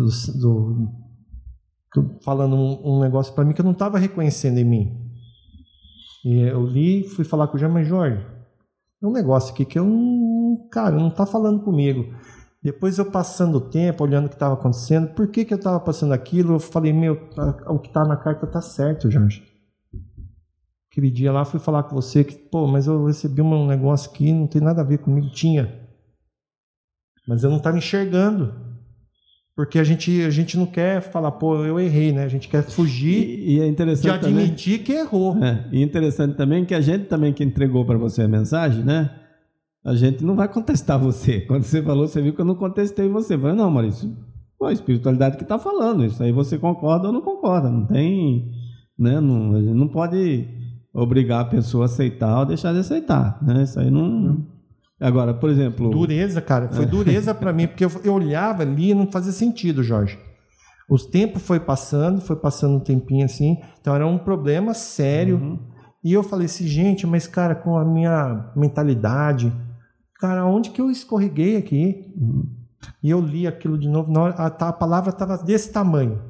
Speaker 9: falando um negócio para mim que eu não estava reconhecendo em mim. E eu li, fui falar com o Jorge, mas Jorge, tem um negócio aqui que não está falando comigo. Depois eu passando o tempo, olhando o que estava acontecendo, por que eu estava passando aquilo, eu falei, o que está na carta está certo, Jorge. Aquele dia lá, fui falar com você que, mas eu recebi um negócio aqui, não tem nada a ver comigo, tinha. Mas eu não estava enxergando. Porque a gente não quer falar, eu errei, né? A gente quer fugir
Speaker 3: e é interessante
Speaker 9: de admitir que errou.
Speaker 3: E interessante também que a gente também que entregou para você a mensagem, né? A gente não vai contestar você. Quando você falou, você viu que eu não contestei você. Eu falei, não, Maurício, a espiritualidade que está falando. Isso aí você concorda ou não concorda. Não tem... Né? Não pode obrigar a pessoa a aceitar ou deixar de aceitar. Né? Isso aí não... Agora, por exemplo...
Speaker 9: Dureza, cara. Foi dureza para mim, porque eu olhava ali e não fazia sentido, Jorge. Os tempos foi passando um tempinho assim. Então era um problema sério. E eu falei assim, gente, mas cara, com a minha mentalidade... Cara, onde que eu escorreguei aqui? E eu li aquilo de novo. Na hora, a palavra estava desse tamanho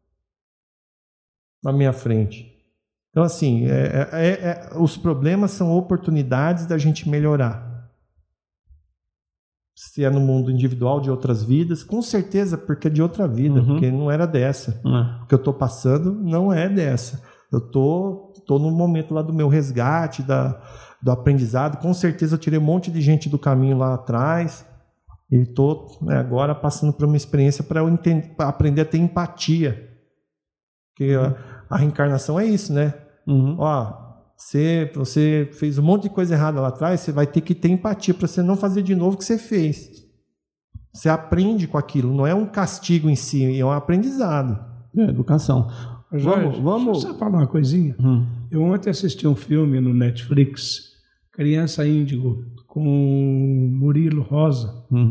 Speaker 9: na minha frente. Então, assim, os problemas são oportunidades da gente melhorar. Se é no mundo individual de outras vidas, com certeza, porque é de outra vida, porque não era dessa. O que eu estou passando não é dessa. Eu estou no momento lá do meu resgate, do aprendizado. Com certeza eu tirei um monte de gente do caminho lá atrás e estou agora passando por uma experiência para eu aprender a ter empatia. Porque a reencarnação é isso, né? Você fez um monte de coisa errada lá atrás, você vai ter que ter empatia para você não fazer de novo o que você fez. Você aprende com aquilo, não é um castigo em si, é um aprendizado.
Speaker 3: É educação.
Speaker 5: Jorge, deixa eu só falar uma coisinha. Eu ontem assisti um filme no Netflix, Criança Índigo, com Murilo Rosa.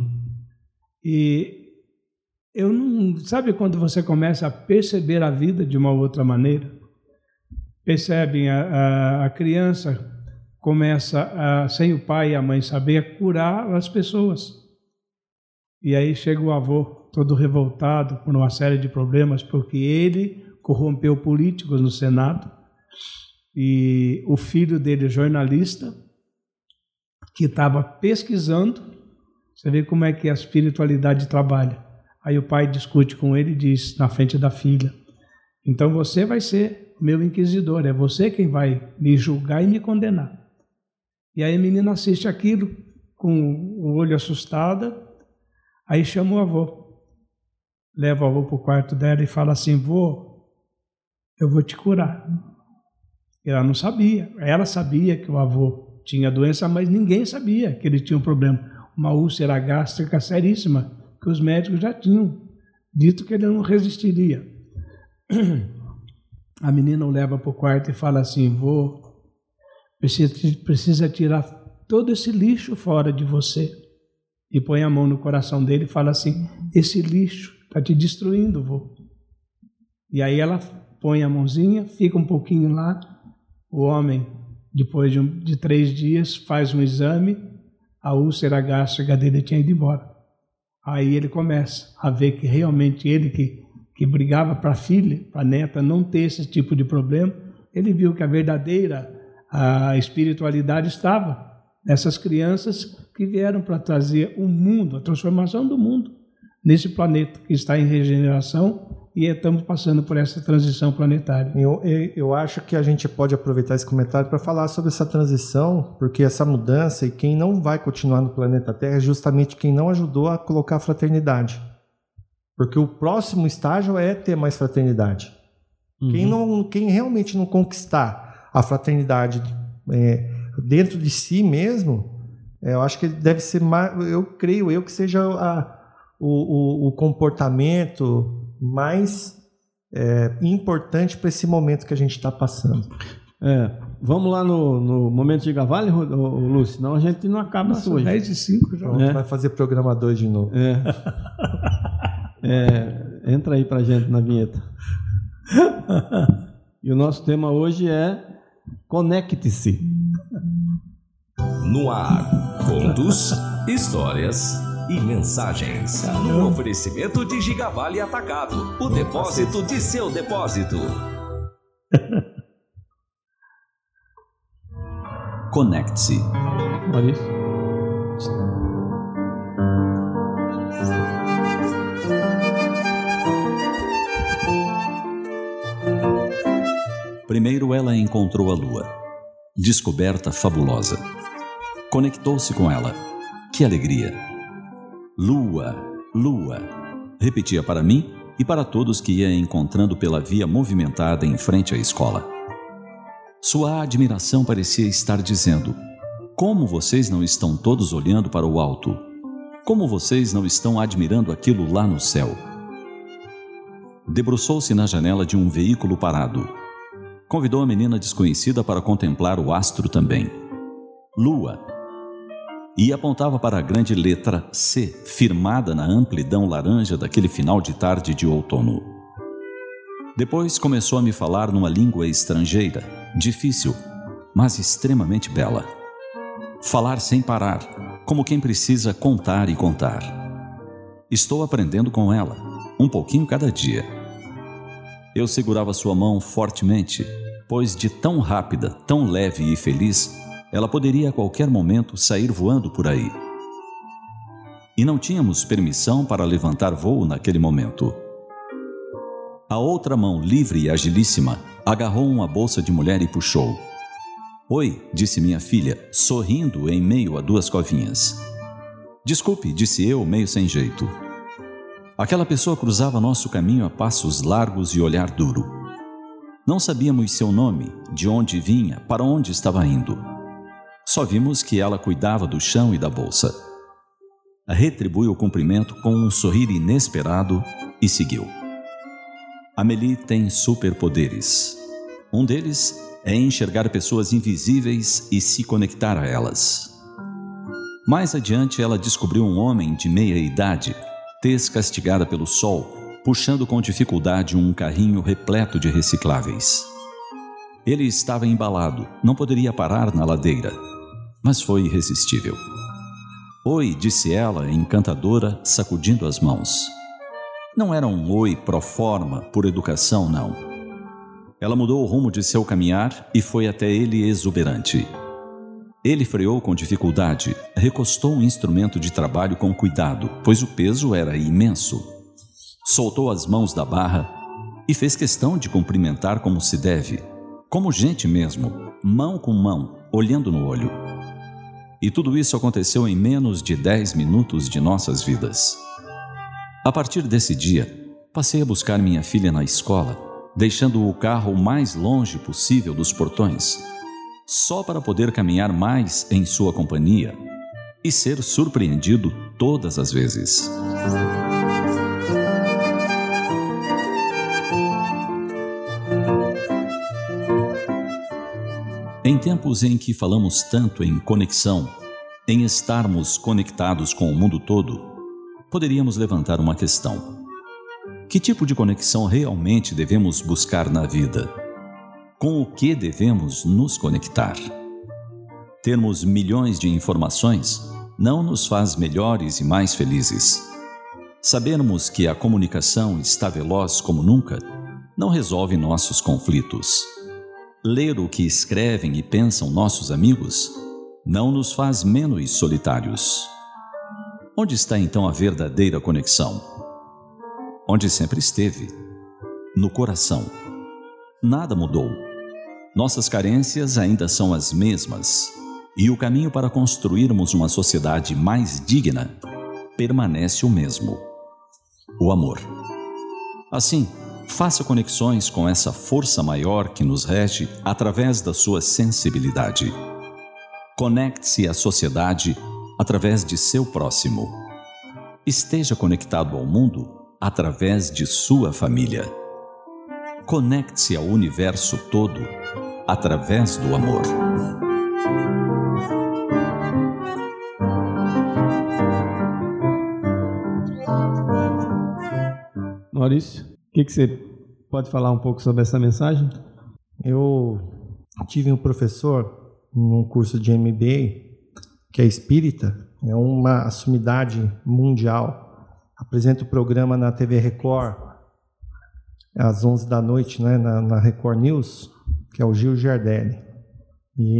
Speaker 5: E eu não... Sabe quando você começa a perceber a vida de uma outra maneira? Percebem, a criança começa, sem o pai e a mãe saber, a curar as pessoas. E aí chega o avô, todo revoltado por uma série de problemas, porque ele corrompeu políticos no Senado, e o filho dele, jornalista, que estava pesquisando, você vê como é que a espiritualidade trabalha. Aí o pai discute com ele e diz, na frente da filha, então você vai ser meu inquisidor, é você quem vai me julgar e me condenar. E aí a menina assiste aquilo com o olho assustada, aí chama o avô, leva o avô para o quarto dela e fala assim, vô, eu vou te curar. E ela não sabia. Ela sabia que o avô tinha doença, mas ninguém sabia que ele tinha um problema. Uma úlcera gástrica seríssima, que os médicos já tinham dito que ele não resistiria. A menina o leva para o quarto e fala assim, vô, precisa tirar todo esse lixo fora de você. E põe a mão no coração dele e fala assim, esse lixo está te destruindo, vô. E aí ela põe a mãozinha, fica um pouquinho lá, o homem, depois de 3 dias, faz um exame, a úlcera gástrica dele tinha ido embora. Aí ele começa a ver que realmente ele que brigava para a filha, para a neta não ter esse tipo de problema, ele viu que a verdadeira espiritualidade estava nessas crianças que vieram para trazer o mundo, a transformação do mundo, nesse planeta que está em regeneração, e estamos passando por essa transição planetária.
Speaker 9: Eu acho que a gente pode aproveitar esse comentário para falar sobre essa transição, porque essa mudança, e quem não vai continuar no planeta Terra é justamente quem não ajudou a colocar a fraternidade. Porque o próximo estágio é ter mais fraternidade. Quem realmente não conquistar a fraternidade dentro de si mesmo, eu acho que deve ser mais, eu creio que seja o comportamento mais importante para esse momento que a gente está passando.
Speaker 3: Vamos lá no momento de Gavale, Lúcio, senão a gente não acaba.
Speaker 5: Nossa,
Speaker 3: hoje.
Speaker 5: 10h05 já.
Speaker 9: Então, vai fazer programa 2 de novo.
Speaker 3: Entra aí pra gente na vinheta. E o nosso tema hoje é Conecte-se.
Speaker 1: No ar, contos, histórias e mensagens. No oferecimento de Gigavale Atacado, o depósito de seu depósito. Conecte-se.
Speaker 3: Maurício.
Speaker 10: Primeiro ela encontrou a lua. Descoberta fabulosa. Conectou-se com ela. Que alegria! Lua, lua, repetia para mim e para todos que ia encontrando pela via movimentada em frente à escola. Sua admiração parecia estar dizendo: como vocês não estão todos olhando para o alto? Como vocês não estão admirando aquilo lá no céu? Debruçou-se na janela de um veículo parado. Convidou a menina desconhecida para contemplar o astro também. Lua. E apontava para a grande letra C, firmada na amplidão laranja daquele final de tarde de outono. Depois começou a me falar numa língua estrangeira, difícil, mas extremamente bela. Falar sem parar, como quem precisa contar e contar. Estou aprendendo com ela, um pouquinho cada dia. Eu segurava sua mão fortemente, pois de tão rápida, tão leve e feliz, ela poderia a qualquer momento sair voando por aí. E não tínhamos permissão para levantar voo naquele momento. A outra mão, livre e agilíssima, agarrou uma bolsa de mulher e puxou. Oi, disse minha filha, sorrindo em meio a duas covinhas. Desculpe, disse eu, meio sem jeito. Aquela pessoa cruzava nosso caminho a passos largos e olhar duro. Não sabíamos seu nome, de onde vinha, para onde estava indo. Só vimos que ela cuidava do chão e da bolsa. Retribuiu o cumprimento com um sorrir inesperado e seguiu. Amélie tem superpoderes. Um deles é enxergar pessoas invisíveis e se conectar a elas. Mais adiante, ela descobriu um homem de meia idade, tez castigada pelo sol, puxando com dificuldade um carrinho repleto de recicláveis. Ele estava embalado, não poderia parar na ladeira, mas foi irresistível. Oi, disse ela, encantadora, sacudindo as mãos. Não era um oi pro forma, por educação, não. Ela mudou o rumo de seu caminhar e foi até ele exuberante. Ele freou com dificuldade, recostou um instrumento de trabalho com cuidado, pois o peso era imenso. Soltou as mãos da barra e fez questão de cumprimentar como se deve, como gente mesmo, mão com mão, olhando no olho. E tudo isso aconteceu em menos de 10 minutos de nossas vidas. A partir desse dia, passei a buscar minha filha na escola, deixando o carro o mais longe possível dos portões, só para poder caminhar mais em sua companhia e ser surpreendido todas as vezes. Em tempos em que falamos tanto em conexão, em estarmos conectados com o mundo todo, poderíamos levantar uma questão. Que tipo de conexão realmente devemos buscar na vida? Com o que devemos nos conectar? Termos milhões de informações não nos faz melhores e mais felizes. Sabermos que a comunicação está veloz como nunca não resolve nossos conflitos. Ler o que escrevem e pensam nossos amigos não nos faz menos solitários. Onde está então a verdadeira conexão? Onde sempre esteve, no coração. Nada mudou. Nossas carências ainda são as mesmas, e o caminho para construirmos uma sociedade mais digna permanece o mesmo: o amor. Assim, faça conexões com essa força maior que nos rege através da sua sensibilidade. Conecte-se à sociedade através de seu próximo. Esteja conectado ao mundo através de sua família. Conecte-se ao universo todo através do amor.
Speaker 3: Maurício, o que você pode falar um pouco sobre essa mensagem?
Speaker 9: Eu tive um professor num curso de MBA, que é espírita, é uma sumidade mundial. Apresenta o programa na TV Record, às 11 da noite, né, na Record News, que é o Gil Giardelli. E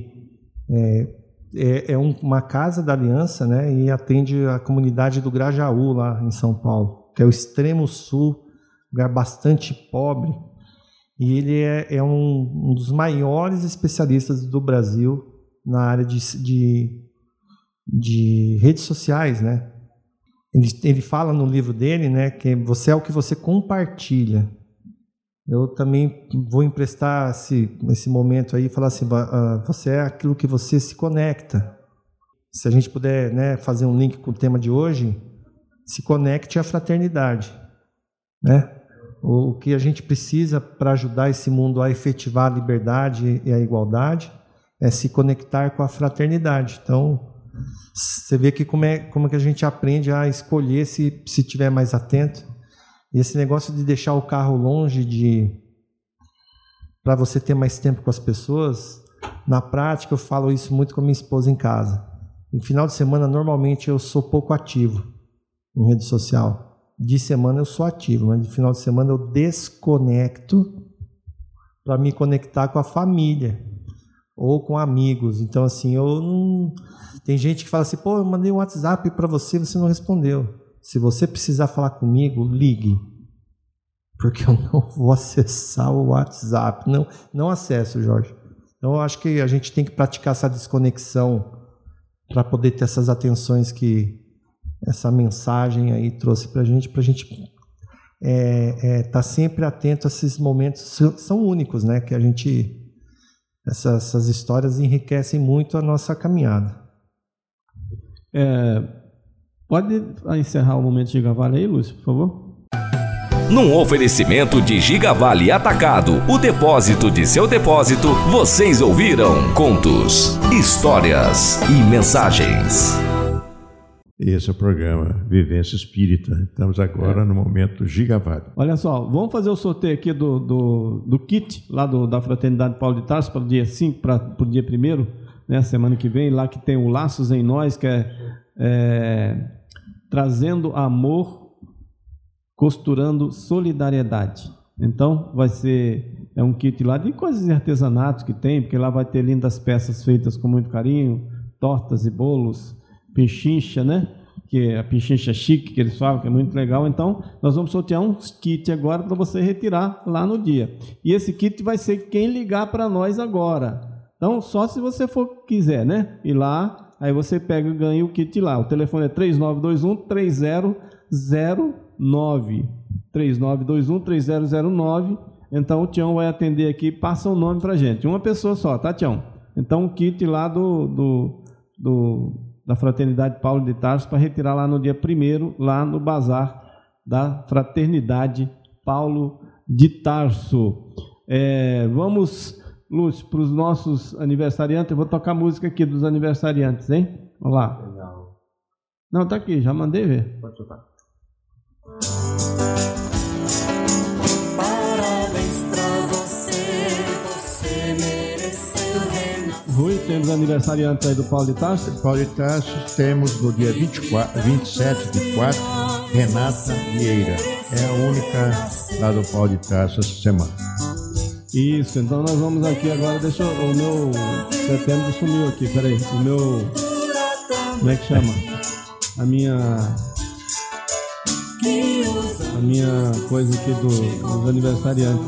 Speaker 9: ele uma casa da Aliança, né, e atende a comunidade do Grajaú, lá em São Paulo, que é o extremo sul, lugar bastante pobre. E ele é um dos maiores especialistas do Brasil na área de redes sociais, né? Ele fala no livro dele, né, que você é o que você compartilha. Eu também vou emprestar esse momento aí e falar assim, você é aquilo que você se conecta. Se a gente puder, né, fazer um link com o tema de hoje, se conecte à fraternidade, né? O que a gente precisa para ajudar esse mundo a efetivar a liberdade e a igualdade é se conectar com a fraternidade. Então, você vê que como é que a gente aprende a escolher se estiver mais atento. E esse negócio de deixar o carro longe para você ter mais tempo com as pessoas, na prática eu falo isso muito com a minha esposa em casa. No final de semana, normalmente eu sou pouco ativo em rede social. De semana eu sou ativo, mas no final de semana eu desconecto para me conectar com a família ou com amigos. Então, assim, tem gente que fala assim, pô, eu mandei um WhatsApp para você não respondeu. Se você precisar falar comigo, ligue. Porque eu não vou acessar o WhatsApp. Não acesso, Jorge. Então, eu acho que a gente tem que praticar essa desconexão para poder ter essas atenções que essa mensagem aí trouxe para a gente estar sempre atento a esses momentos. São únicos, né? Que a gente... Essas histórias enriquecem muito a nossa caminhada.
Speaker 3: Pode encerrar o momento de Gigavale aí, Lúcio, por favor?
Speaker 1: Num oferecimento de Gigavale Atacado, o depósito de seu depósito, vocês ouviram contos, histórias e mensagens.
Speaker 2: Esse é o programa Vivência Espírita. Estamos agora no momento Gigavale.
Speaker 3: Olha só, vamos fazer o sorteio aqui do kit lá da Fraternidade Paulo de Tarso para o dia 5, para o dia 1º, né, semana que vem, lá que tem o Laços em Nós, que é trazendo amor, costurando solidariedade. Então, vai ser um kit lá de coisas de artesanatos que tem, porque lá vai ter lindas peças feitas com muito carinho, tortas e bolos, pechincha, né? Que é a pechincha chique que eles falam, que é muito legal. Então, nós vamos sortear um kit agora para você retirar lá no dia. E esse kit vai ser quem ligar para nós agora. Então, só se você quiser, né? Ir lá, aí você pega e ganha o kit lá. O telefone é 3921-3009. 3921-3009. Então, o Tião vai atender aqui, passa o nome para gente. Uma pessoa só, tá, Tião? Então, o kit lá da Fraternidade Paulo de Tarso para retirar lá no dia 1º, lá no Bazar da Fraternidade Paulo de Tarso. Vamos, Lúcio, para os nossos aniversariantes. Eu vou tocar música aqui dos aniversariantes, hein? Vamos lá. Legal. Não, tá aqui, já mandei ver.
Speaker 4: Pode tocar.
Speaker 8: Parabéns pra você mereceu reinar.
Speaker 3: Rui, temos aniversariantes aí do Paulo de Tarso?
Speaker 2: Paulo de Tarso, temos no dia 27 de 4, Renata Vieira. É a única lá do Paulo de Tarso essa semana.
Speaker 3: Isso, então nós vamos aqui agora, o meu setembro sumiu aqui, peraí, o meu, como é que chama? A minha coisa aqui dos aniversariantes.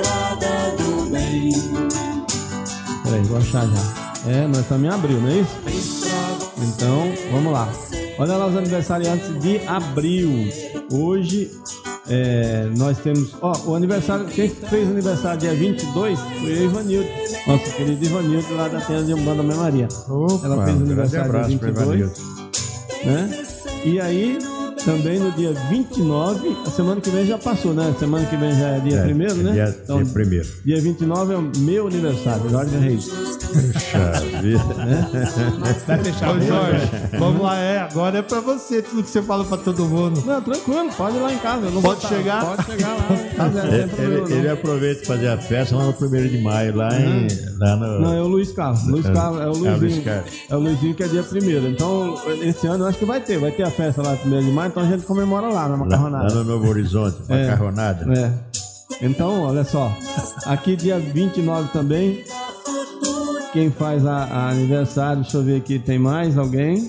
Speaker 3: Peraí, vou achar já. Nós estamos em abril, não é isso? Então, vamos lá. Olha lá os aniversariantes de abril. Hoje, nós temos... o aniversário... Quem fez aniversário dia 22 foi a Ivanildo. Nossa querida Ivanildo, lá da tenda de Umbanda Mãe Maria.
Speaker 2: Opa,
Speaker 3: ela fez aniversário dia 22. Né? E aí, Também no dia 29, a semana que vem já passou, né? Semana que vem já é dia 1º, né?
Speaker 2: Dia 1º.
Speaker 3: Dia 29 é o meu aniversário, Jorge Reis.
Speaker 2: Puxa vida.
Speaker 5: Vai fechar.
Speaker 9: Ô, Jorge, vamos lá, agora é pra você, tudo que você fala pra todo mundo.
Speaker 3: Não, tranquilo, pode ir lá em casa. Eu não
Speaker 9: Pode
Speaker 3: vou
Speaker 9: chegar?
Speaker 3: Pode chegar lá. Tá zero, não tem problema,
Speaker 2: Ele aproveita e fazer a festa lá no 1º de maio, lá no...
Speaker 3: Não, é o Luiz Carlos. Luiz Carlos é o Luizinho.
Speaker 2: Luiz Carlos.
Speaker 3: É o Luizinho que é dia 1º. Então, esse ano eu acho que vai ter a festa lá no 1º de maio, então a gente comemora lá na Macarronada.
Speaker 2: Lá no Novo Horizonte, Macarronada.
Speaker 3: Então, olha só. Aqui dia 29 também. Quem faz a aniversário, deixa eu ver aqui, tem mais alguém?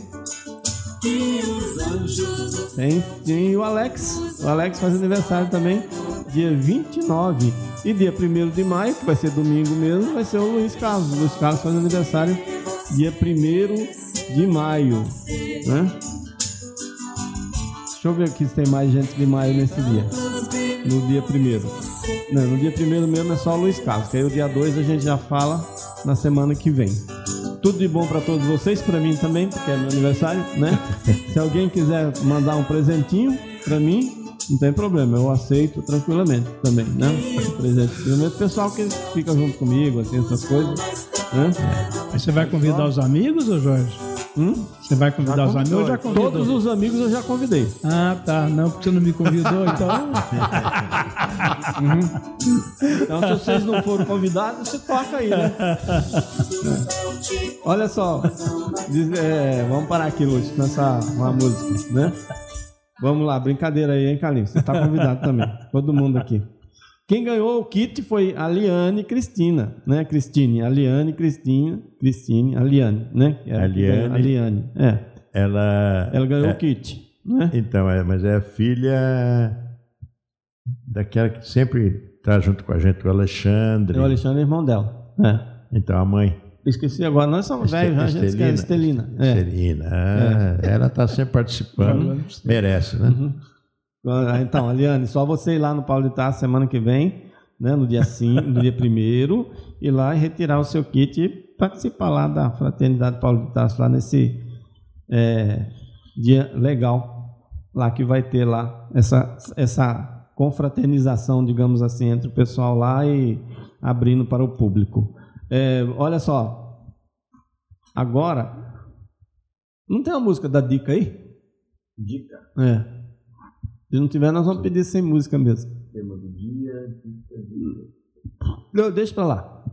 Speaker 3: Tem o Alex. O Alex faz aniversário também, dia 29. E dia 1º de maio, que vai ser domingo mesmo, vai ser o Luiz Carlos. O Luiz Carlos faz aniversário dia 1º de maio, né? Deixa eu ver aqui se tem mais gente de maio nesse dia. No dia 1º. Não, no dia 1º mesmo é só o Luiz Carlos, que aí o dia 2 a gente já fala na semana que vem. Tudo de bom para todos vocês, para mim também, porque é meu aniversário, né? Se alguém quiser mandar um presentinho para mim, não tem problema, eu aceito tranquilamente também, né? Presente. Primeiro pessoal que fica junto comigo, assim, essas coisas, né?
Speaker 5: Mas você vai convidar os amigos, ô Jorge? Você vai convidar os amigos ou já convidou?
Speaker 3: Todos os amigos eu já convidei.
Speaker 5: Ah, tá. Não, porque você não me convidou, então...
Speaker 3: Então, se vocês não forem convidados, você toca aí, né? Olha só. Vamos parar aqui, Lúcio, nessa uma música, né? Vamos lá, brincadeira aí, hein, Carlinhos? Você está convidado também. Todo mundo aqui. Quem ganhou o kit foi a Liane Cristina, né? Cristine, Aliane, Cristine, Aliane, né? Aliane, Ela ganhou o kit, né?
Speaker 2: Então, mas é a filha daquela que sempre está junto com a gente, o Alexandre.
Speaker 3: O Alexandre é irmão dela.
Speaker 2: Então, a mãe.
Speaker 3: Esqueci agora, nós somos velhos, a gente esquece. Estelina.
Speaker 2: Ela está sempre participando, merece, né?
Speaker 3: Então, Aliane, só você ir lá no Paulo de Tarso semana que vem, né, no dia 1º, ir lá e retirar o seu kit e participar lá da Fraternidade Paulo de Tarso, lá nesse dia legal, lá que vai ter lá essa confraternização, digamos assim, entre o pessoal lá e abrindo para o público. Olha só, agora, não tem uma música da Dica aí?
Speaker 4: Dica?
Speaker 3: Se não tiver, nós vamos pedir sem música mesmo.
Speaker 4: Tema do dia,
Speaker 3: Não, deixa pra lá.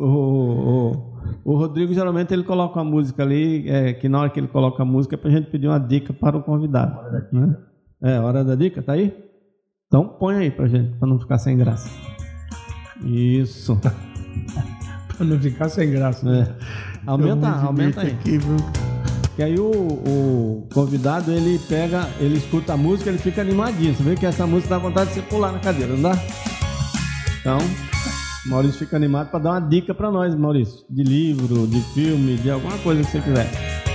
Speaker 3: O Rodrigo, geralmente, ele coloca uma música ali, que na hora que ele coloca a música é pra gente pedir uma dica para o convidado. Hora da dica. Né? Hora da dica, tá aí? Então põe aí pra gente, pra não ficar sem graça. Isso.
Speaker 5: Pra não ficar sem graça.
Speaker 3: Aumenta aí.
Speaker 2: Aqui,
Speaker 3: Que aí o convidado, ele escuta a música, ele fica animadinho. Você vê que essa música dá vontade de você pular na cadeira, não dá? Então, o Maurício fica animado para dar uma dica para nós, Maurício. De livro, de filme, de alguma coisa que você quiser.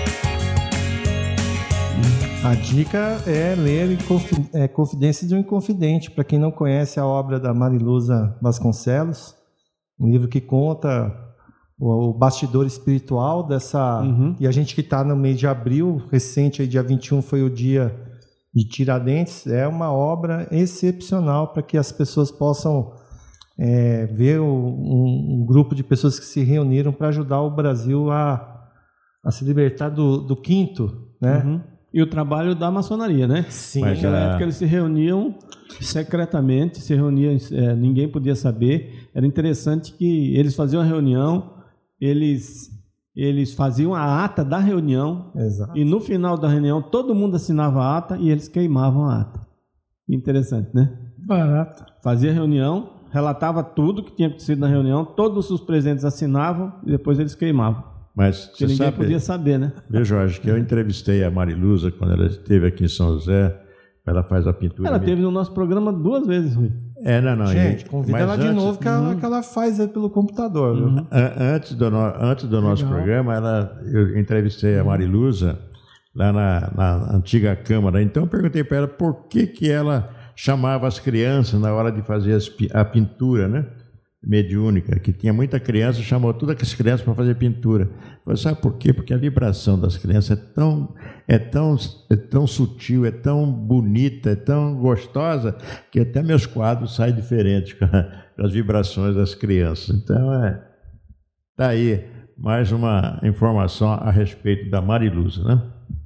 Speaker 9: A dica é ler Confidências de um Inconfidente. Para quem não conhece a obra da Mariluza Vasconcelos, um livro que conta o bastidor espiritual dessa... E a gente que está no mês de abril, recente, aí, dia 21, foi o dia de Tiradentes. É uma obra excepcional para que as pessoas possam ver um grupo de pessoas que se reuniram para ajudar o Brasil a se libertar do quinto, né?
Speaker 3: E o trabalho da maçonaria, né?
Speaker 9: Sim.
Speaker 3: Naquela época eles se reuniam secretamente, ninguém podia saber. Era interessante que eles faziam a reunião, eles faziam a ata da reunião.
Speaker 9: Exato.
Speaker 3: E no final da reunião todo mundo assinava a ata e eles queimavam a ata. Interessante, né?
Speaker 5: Barato.
Speaker 3: Fazia a reunião, relatava tudo que tinha acontecido na reunião, todos os presentes assinavam e depois eles queimavam.
Speaker 2: Mas
Speaker 3: porque ninguém podia saber, né?
Speaker 2: Viu, Jorge, que eu entrevistei a Mariluza quando ela esteve aqui em São José. Ela faz a pintura.
Speaker 3: Ela esteve no nosso programa 2 vezes, Rui.
Speaker 2: Não.
Speaker 9: Gente, convida ela de novo que ela faz aí pelo computador. Viu?
Speaker 2: Antes do nosso programa, eu entrevistei a Mariluza lá na antiga Câmara. Então eu perguntei para ela por que ela chamava as crianças na hora de fazer a pintura, né? mediúnica, que tinha muita criança, chamou todas as crianças para fazer pintura. Falei, sabe por quê? Porque a vibração das crianças é tão sutil, é tão bonita, é tão gostosa, que até meus quadros saem diferentes com as vibrações das crianças. Então, tá aí mais uma informação a respeito da Mariluza, né?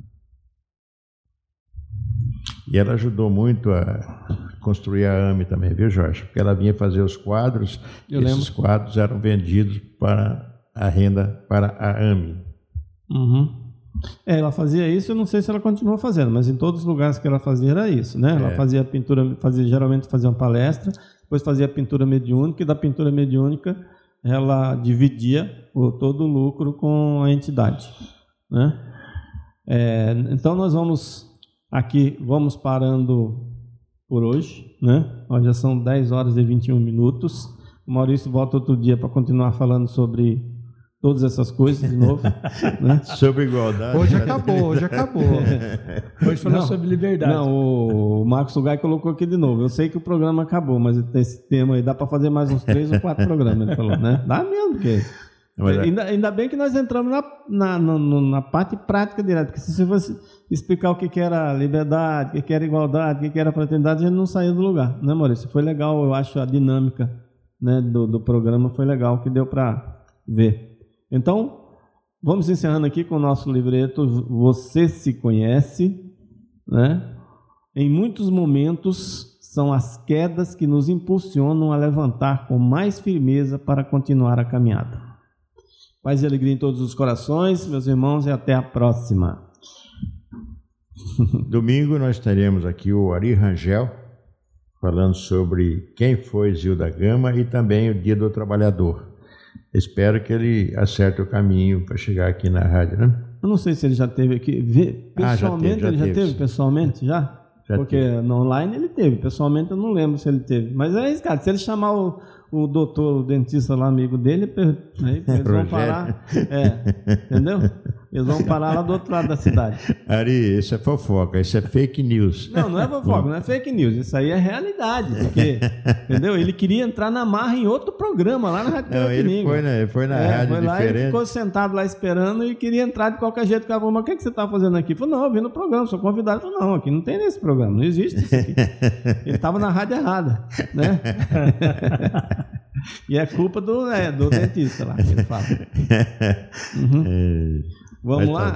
Speaker 2: E ela ajudou muito a construir a AME também, viu, Jorge? Porque ela vinha fazer os quadros, esses quadros eram vendidos para a renda para a AME.
Speaker 3: Uhum. Ela fazia isso, eu não sei se ela continua fazendo, mas em todos os lugares que ela fazia era isso, né? Ela fazia pintura, geralmente fazia uma palestra, depois fazia pintura mediúnica, e da pintura mediúnica ela dividia todo o lucro com a entidade, né? Então nós vamos parando por hoje, né? Nós já são 10 horas e 21 minutos. O Maurício volta outro dia para continuar falando sobre todas essas coisas de novo, né?
Speaker 2: Sobre igualdade.
Speaker 9: Hoje acabou. Hoje falou sobre liberdade.
Speaker 3: Não, o Marcos Sugai colocou aqui de novo. Eu sei que o programa acabou, mas esse tema aí dá para fazer mais uns 3 ou 4 programas, ele falou, né? Dá mesmo, porque... Ainda bem que nós entramos na parte prática direta, porque se você fosse explicar o que era liberdade, o que era igualdade, o que era fraternidade, a gente não saía do lugar, né, Maurício? Foi legal, eu acho, a dinâmica, né, do programa foi legal, que deu para ver. Então, vamos encerrando aqui com o nosso livreto Você Se Conhece, né? Em muitos momentos são as quedas que nos impulsionam a levantar com mais firmeza para continuar a caminhada. Paz e alegria em todos os corações, meus irmãos, e até a próxima.
Speaker 2: Domingo nós teremos aqui o Ari Rangel, falando sobre quem foi Zilda Gama e também o Dia do Trabalhador. Espero que ele acerte o caminho para chegar aqui na rádio, né?
Speaker 3: Eu não sei se ele já teve aqui. Pessoalmente, ele já teve pessoalmente? Já porque teve. No online ele teve. Pessoalmente eu não lembro se ele teve. Mas é isso, cara. Se ele chamar o doutor, o dentista lá, amigo dele, aí eles vão parar. Entendeu? Eles vão parar lá do outro lado da cidade.
Speaker 2: Ari, isso é fofoca, isso é fake news.
Speaker 3: Não é fofoca, não é fake news. Isso aí é realidade. Porque, entendeu? Ele queria entrar na marra em outro programa lá na Rádio Piratininga.
Speaker 2: Ele foi na rádio
Speaker 3: foi lá,
Speaker 2: diferente.
Speaker 3: Ele ficou sentado lá esperando e queria entrar de qualquer jeito. Mas o que você está fazendo aqui? Ele falou, não, eu vim no programa, sou convidado. Ele falou, não, aqui não tem nesse programa, não existe isso aqui. Ele estava na rádio errada, né? E é culpa do dentista lá, que ele fala. Uhum. Vamos lá,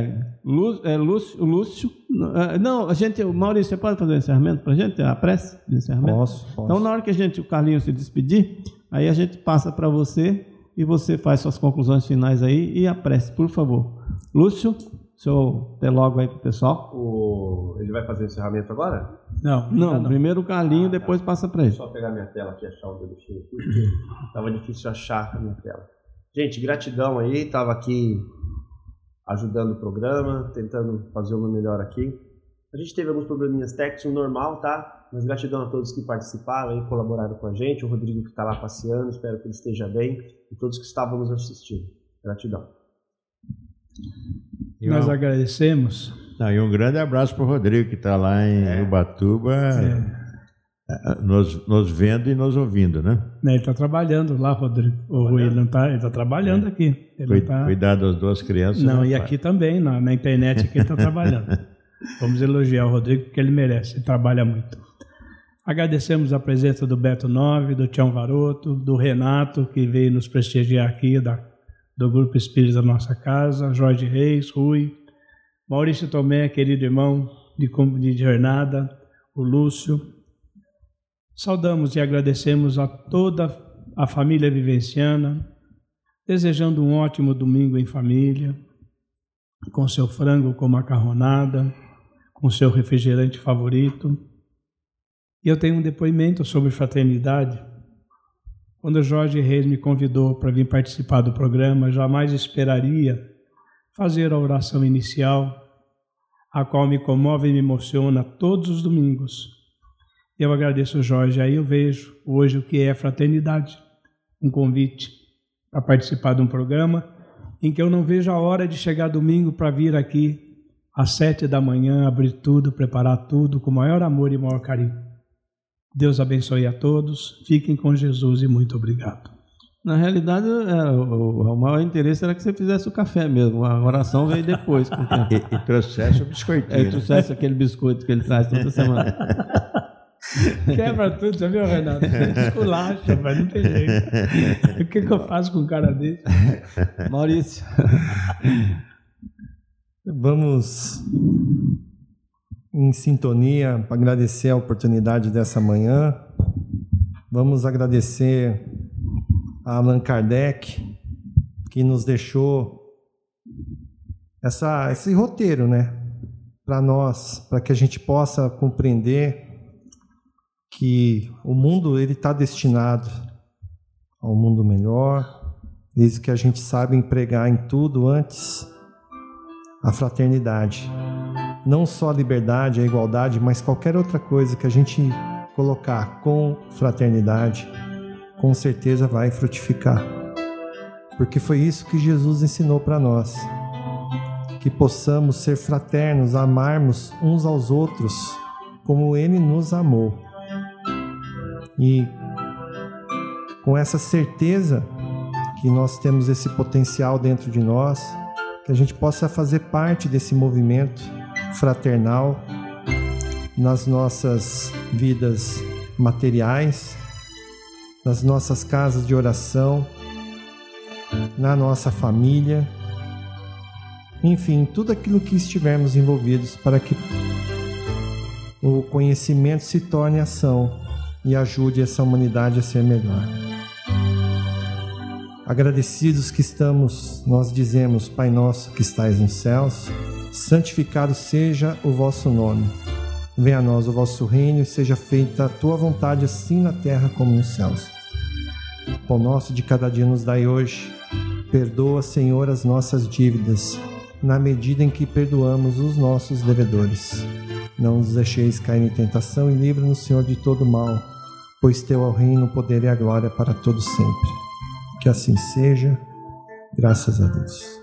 Speaker 3: Lúcio. Não, o Maurício, você pode fazer o encerramento para a gente, a prece de encerramento?
Speaker 9: Posso.
Speaker 3: Então, na hora que o Carlinhos se despedir, aí a gente passa para você e você faz suas conclusões finais aí e a prece, por favor. Lúcio, o senhor tem logo aí para o pessoal.
Speaker 4: Ele vai fazer o encerramento agora?
Speaker 3: Não. Primeiro o Carlinhos, depois passa para ele.
Speaker 4: Só pegar minha tela aqui, achar o dedo cheio, porque estava difícil achar a minha tela. Gente, gratidão aí, estava aqui ajudando o programa, tentando fazer o meu melhor aqui. A gente teve alguns probleminhas técnicos, normal, tá? Mas gratidão a todos que participaram e colaboraram com a gente. O Rodrigo que está lá passeando, espero que ele esteja bem. E todos que estavam nos assistindo. Gratidão.
Speaker 5: Nós agradecemos.
Speaker 2: E um grande abraço para o Rodrigo, que está lá em Ubatuba, nos vendo e nos ouvindo, né?
Speaker 5: Ele está trabalhando lá, Rodrigo. O Rui, ele está trabalhando aqui.
Speaker 2: Cuidar das duas crianças.
Speaker 5: Não, e aqui também, na internet, aqui ele está trabalhando. Vamos elogiar o Rodrigo, porque ele merece, ele trabalha muito. Agradecemos a presença do Beto Nove, do Tião Varoto, do Renato, que veio nos prestigiar aqui, do Grupo Espírita da nossa casa, Jorge Reis, Rui, Maurício Tomé, querido irmão de jornada, o Lúcio. Saudamos e agradecemos a toda a família vivenciana, desejando um ótimo domingo em família, com seu frango com macarronada, com seu refrigerante favorito. E eu tenho um depoimento sobre fraternidade. Quando o Jorge Reis me convidou para vir participar do programa, jamais esperaria fazer a oração inicial, a qual me comove e me emociona todos os domingos. Eu agradeço o Jorge, aí eu vejo hoje o que é fraternidade, um convite para participar de um programa em que eu não vejo a hora de chegar domingo para vir aqui às 7 da manhã, abrir tudo, preparar tudo com maior amor e maior carinho. Deus abençoe a todos. Fiquem com Jesus e muito obrigado.
Speaker 3: Na realidade, o maior interesse era que você fizesse o café mesmo. A oração veio depois.
Speaker 2: E trouxesse o biscoitinho.
Speaker 3: E trouxesse aquele biscoito que ele traz toda semana.
Speaker 5: Quebra tudo, você viu, Renato? Esculacha, mas não tem jeito. O que eu faço com um cara desse?
Speaker 3: Maurício.
Speaker 9: Vamos em sintonia para agradecer a oportunidade dessa manhã. Vamos agradecer a Allan Kardec, que nos deixou esse roteiro, né? Para nós, para que a gente possa compreender que o mundo ele está destinado a um mundo melhor, desde que a gente sabe empregar em tudo antes a fraternidade. Não só a liberdade, a igualdade, mas qualquer outra coisa que a gente colocar com fraternidade, com certeza vai frutificar. Porque foi isso que Jesus ensinou para nós. Que possamos ser fraternos, amarmos uns aos outros como Ele nos amou. E com essa certeza que nós temos esse potencial dentro de nós, que a gente possa fazer parte desse movimento fraternal nas nossas vidas materiais, nas nossas casas de oração, na nossa família, enfim, tudo aquilo que estivermos envolvidos, para que o conhecimento se torne ação e ajude essa humanidade a ser melhor. Agradecidos que estamos, nós dizemos: Pai nosso que estais nos céus, santificado seja o vosso nome. Venha a nós o vosso reino e seja feita a tua vontade, assim na terra como nos céus. O pão nosso de cada dia nos dai hoje. Perdoa, Senhor, as nossas dívidas, na medida em que perdoamos os nossos devedores. Não nos deixeis cair em tentação e livra-nos, Senhor, de todo mal, pois teu é o reino, o poder e a glória para todos sempre. Que assim seja, graças a Deus.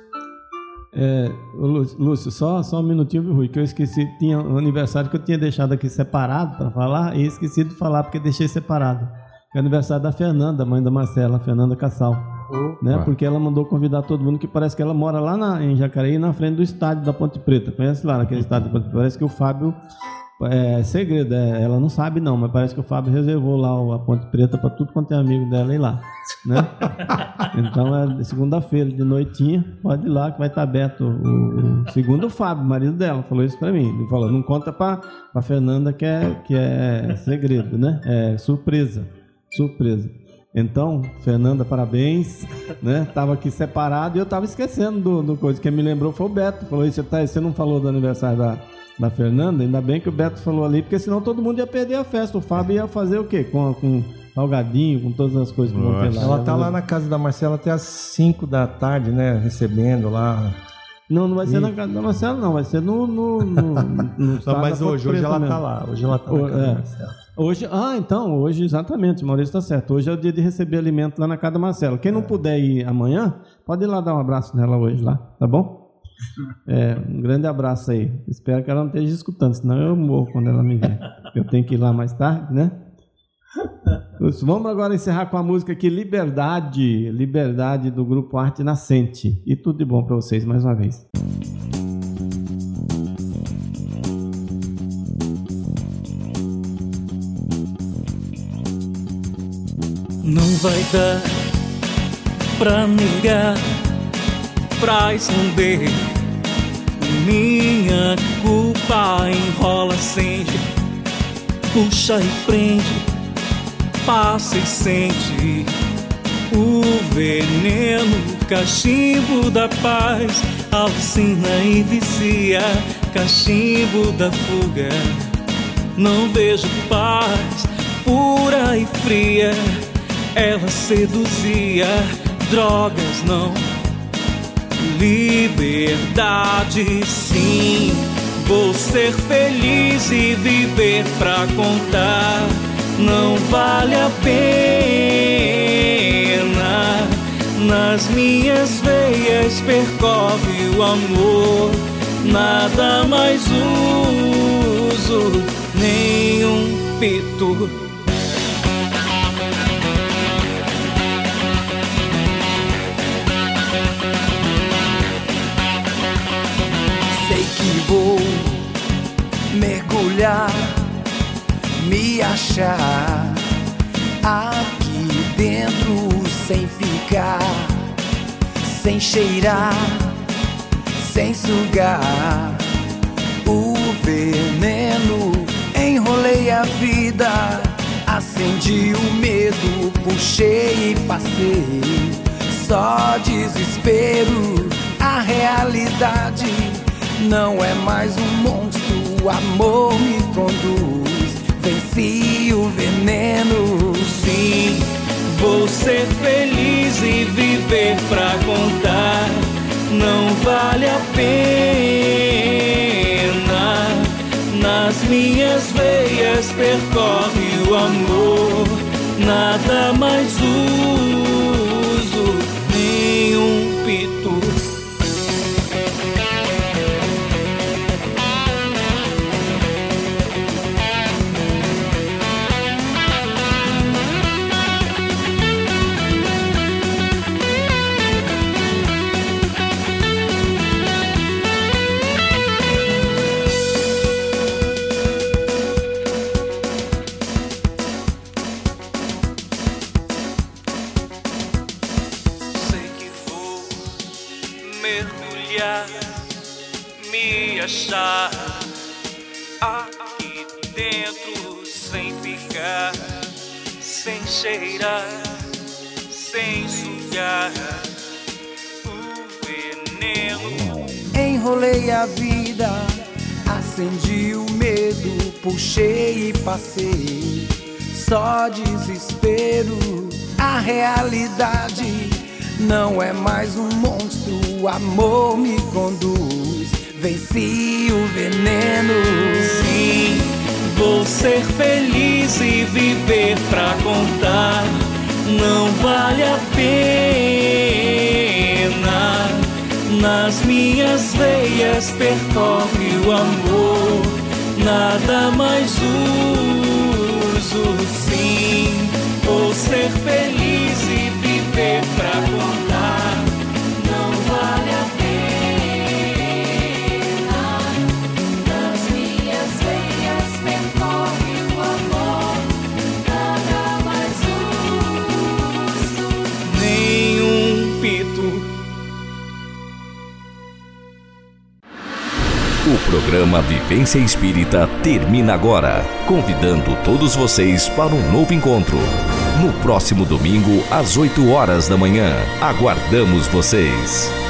Speaker 3: Lúcio, só um minutinho, Rui, que eu esqueci. Tinha um aniversário que eu tinha deixado aqui separado para falar e esqueci de falar porque deixei separado. É o aniversário da Fernanda, mãe da Marcela, Fernanda Cassal. Né? Porque ela mandou convidar todo mundo, que parece que ela mora lá em Jacareí, na frente do estádio da Ponte Preta. Conhece lá naquele estádio da Ponte Preta? Parece que o Fábio... É segredo, ela não sabe não, mas parece que o Fábio reservou lá a Ponte Preta para tudo quanto é amigo dela ir lá, né? Então é segunda-feira de noitinha, pode ir lá que vai estar aberto. Segundo o Fábio, marido dela, falou isso para mim. Ele falou: não conta para Fernanda que é segredo, né? É surpresa. Então, Fernanda, parabéns, né? Tava aqui separado e eu tava esquecendo do coisa. Quem me lembrou foi o Beto. Falou: você não falou do aniversário da Fernanda? Ainda bem que o Beto falou ali, porque senão todo mundo ia perder a festa. O Fábio ia fazer o quê? Com salgadinho, com todas as coisas que vão ter lá.
Speaker 9: Ela tá lá na casa da Marcela até às 5 da tarde, né? Recebendo lá.
Speaker 3: Não vai ser na casa da Marcela, não. Vai ser no
Speaker 9: não, mas hoje ela tá lá. Hoje ela tá na casa da Marcela.
Speaker 3: Hoje, exatamente, Maurício está certo. Hoje é o dia de receber alimento lá na casa da Marcela. Quem não puder ir amanhã, pode ir lá dar um abraço nela hoje lá, tá bom? Um grande abraço aí. Espero que ela não esteja escutando, senão eu morro quando ela me ver. Eu tenho que ir lá mais tarde, né? Vamos agora encerrar com a música aqui, Liberdade, do grupo Arte Nascente. E tudo de bom para vocês mais uma vez.
Speaker 11: Não vai dar pra negar, pra esconder. Minha culpa enrola, acende, puxa e prende, passa e sente o veneno, cachimbo da paz, alucina e vicia, cachimbo da fuga. Não vejo paz pura e fria, ela seduzia, drogas não. Liberdade sim, vou ser feliz e viver pra contar. Não vale a pena, nas minhas veias percorre o amor. Nada mais uso, nem um pito
Speaker 12: mergulhar, me achar aqui dentro sem ficar, sem cheirar, sem sugar o veneno. Enrolei a vida, acendi o medo, puxei e passei. Só desespero, a realidade não é mais um monstro, o amor me conduz. Venci o veneno.
Speaker 11: Sim, vou ser feliz e viver pra contar. Não vale a pena. Nas minhas veias percorre o amor. Nada mais uso, nenhum pito. Me achar aqui dentro sem ficar, sem cheirar, sem sugar o veneno.
Speaker 12: Enrolei a vida, acendi o medo, puxei e passei. Só desespero, a realidade não é mais um monstro, o amor me conduz. Venci o veneno.
Speaker 11: Sim, vou ser feliz e viver pra contar. Não vale a pena. Nas minhas veias percorre o amor. Nada mais uso. Sim, vou ser feliz e viver pra contar. Não vale a pena. Nas minhas veias percorre o amor. Nada mais uso, nenhum pito.
Speaker 1: O programa Vivência Espírita termina agora, convidando todos vocês para um novo encontro. No próximo domingo, às 8 horas da manhã. Aguardamos vocês!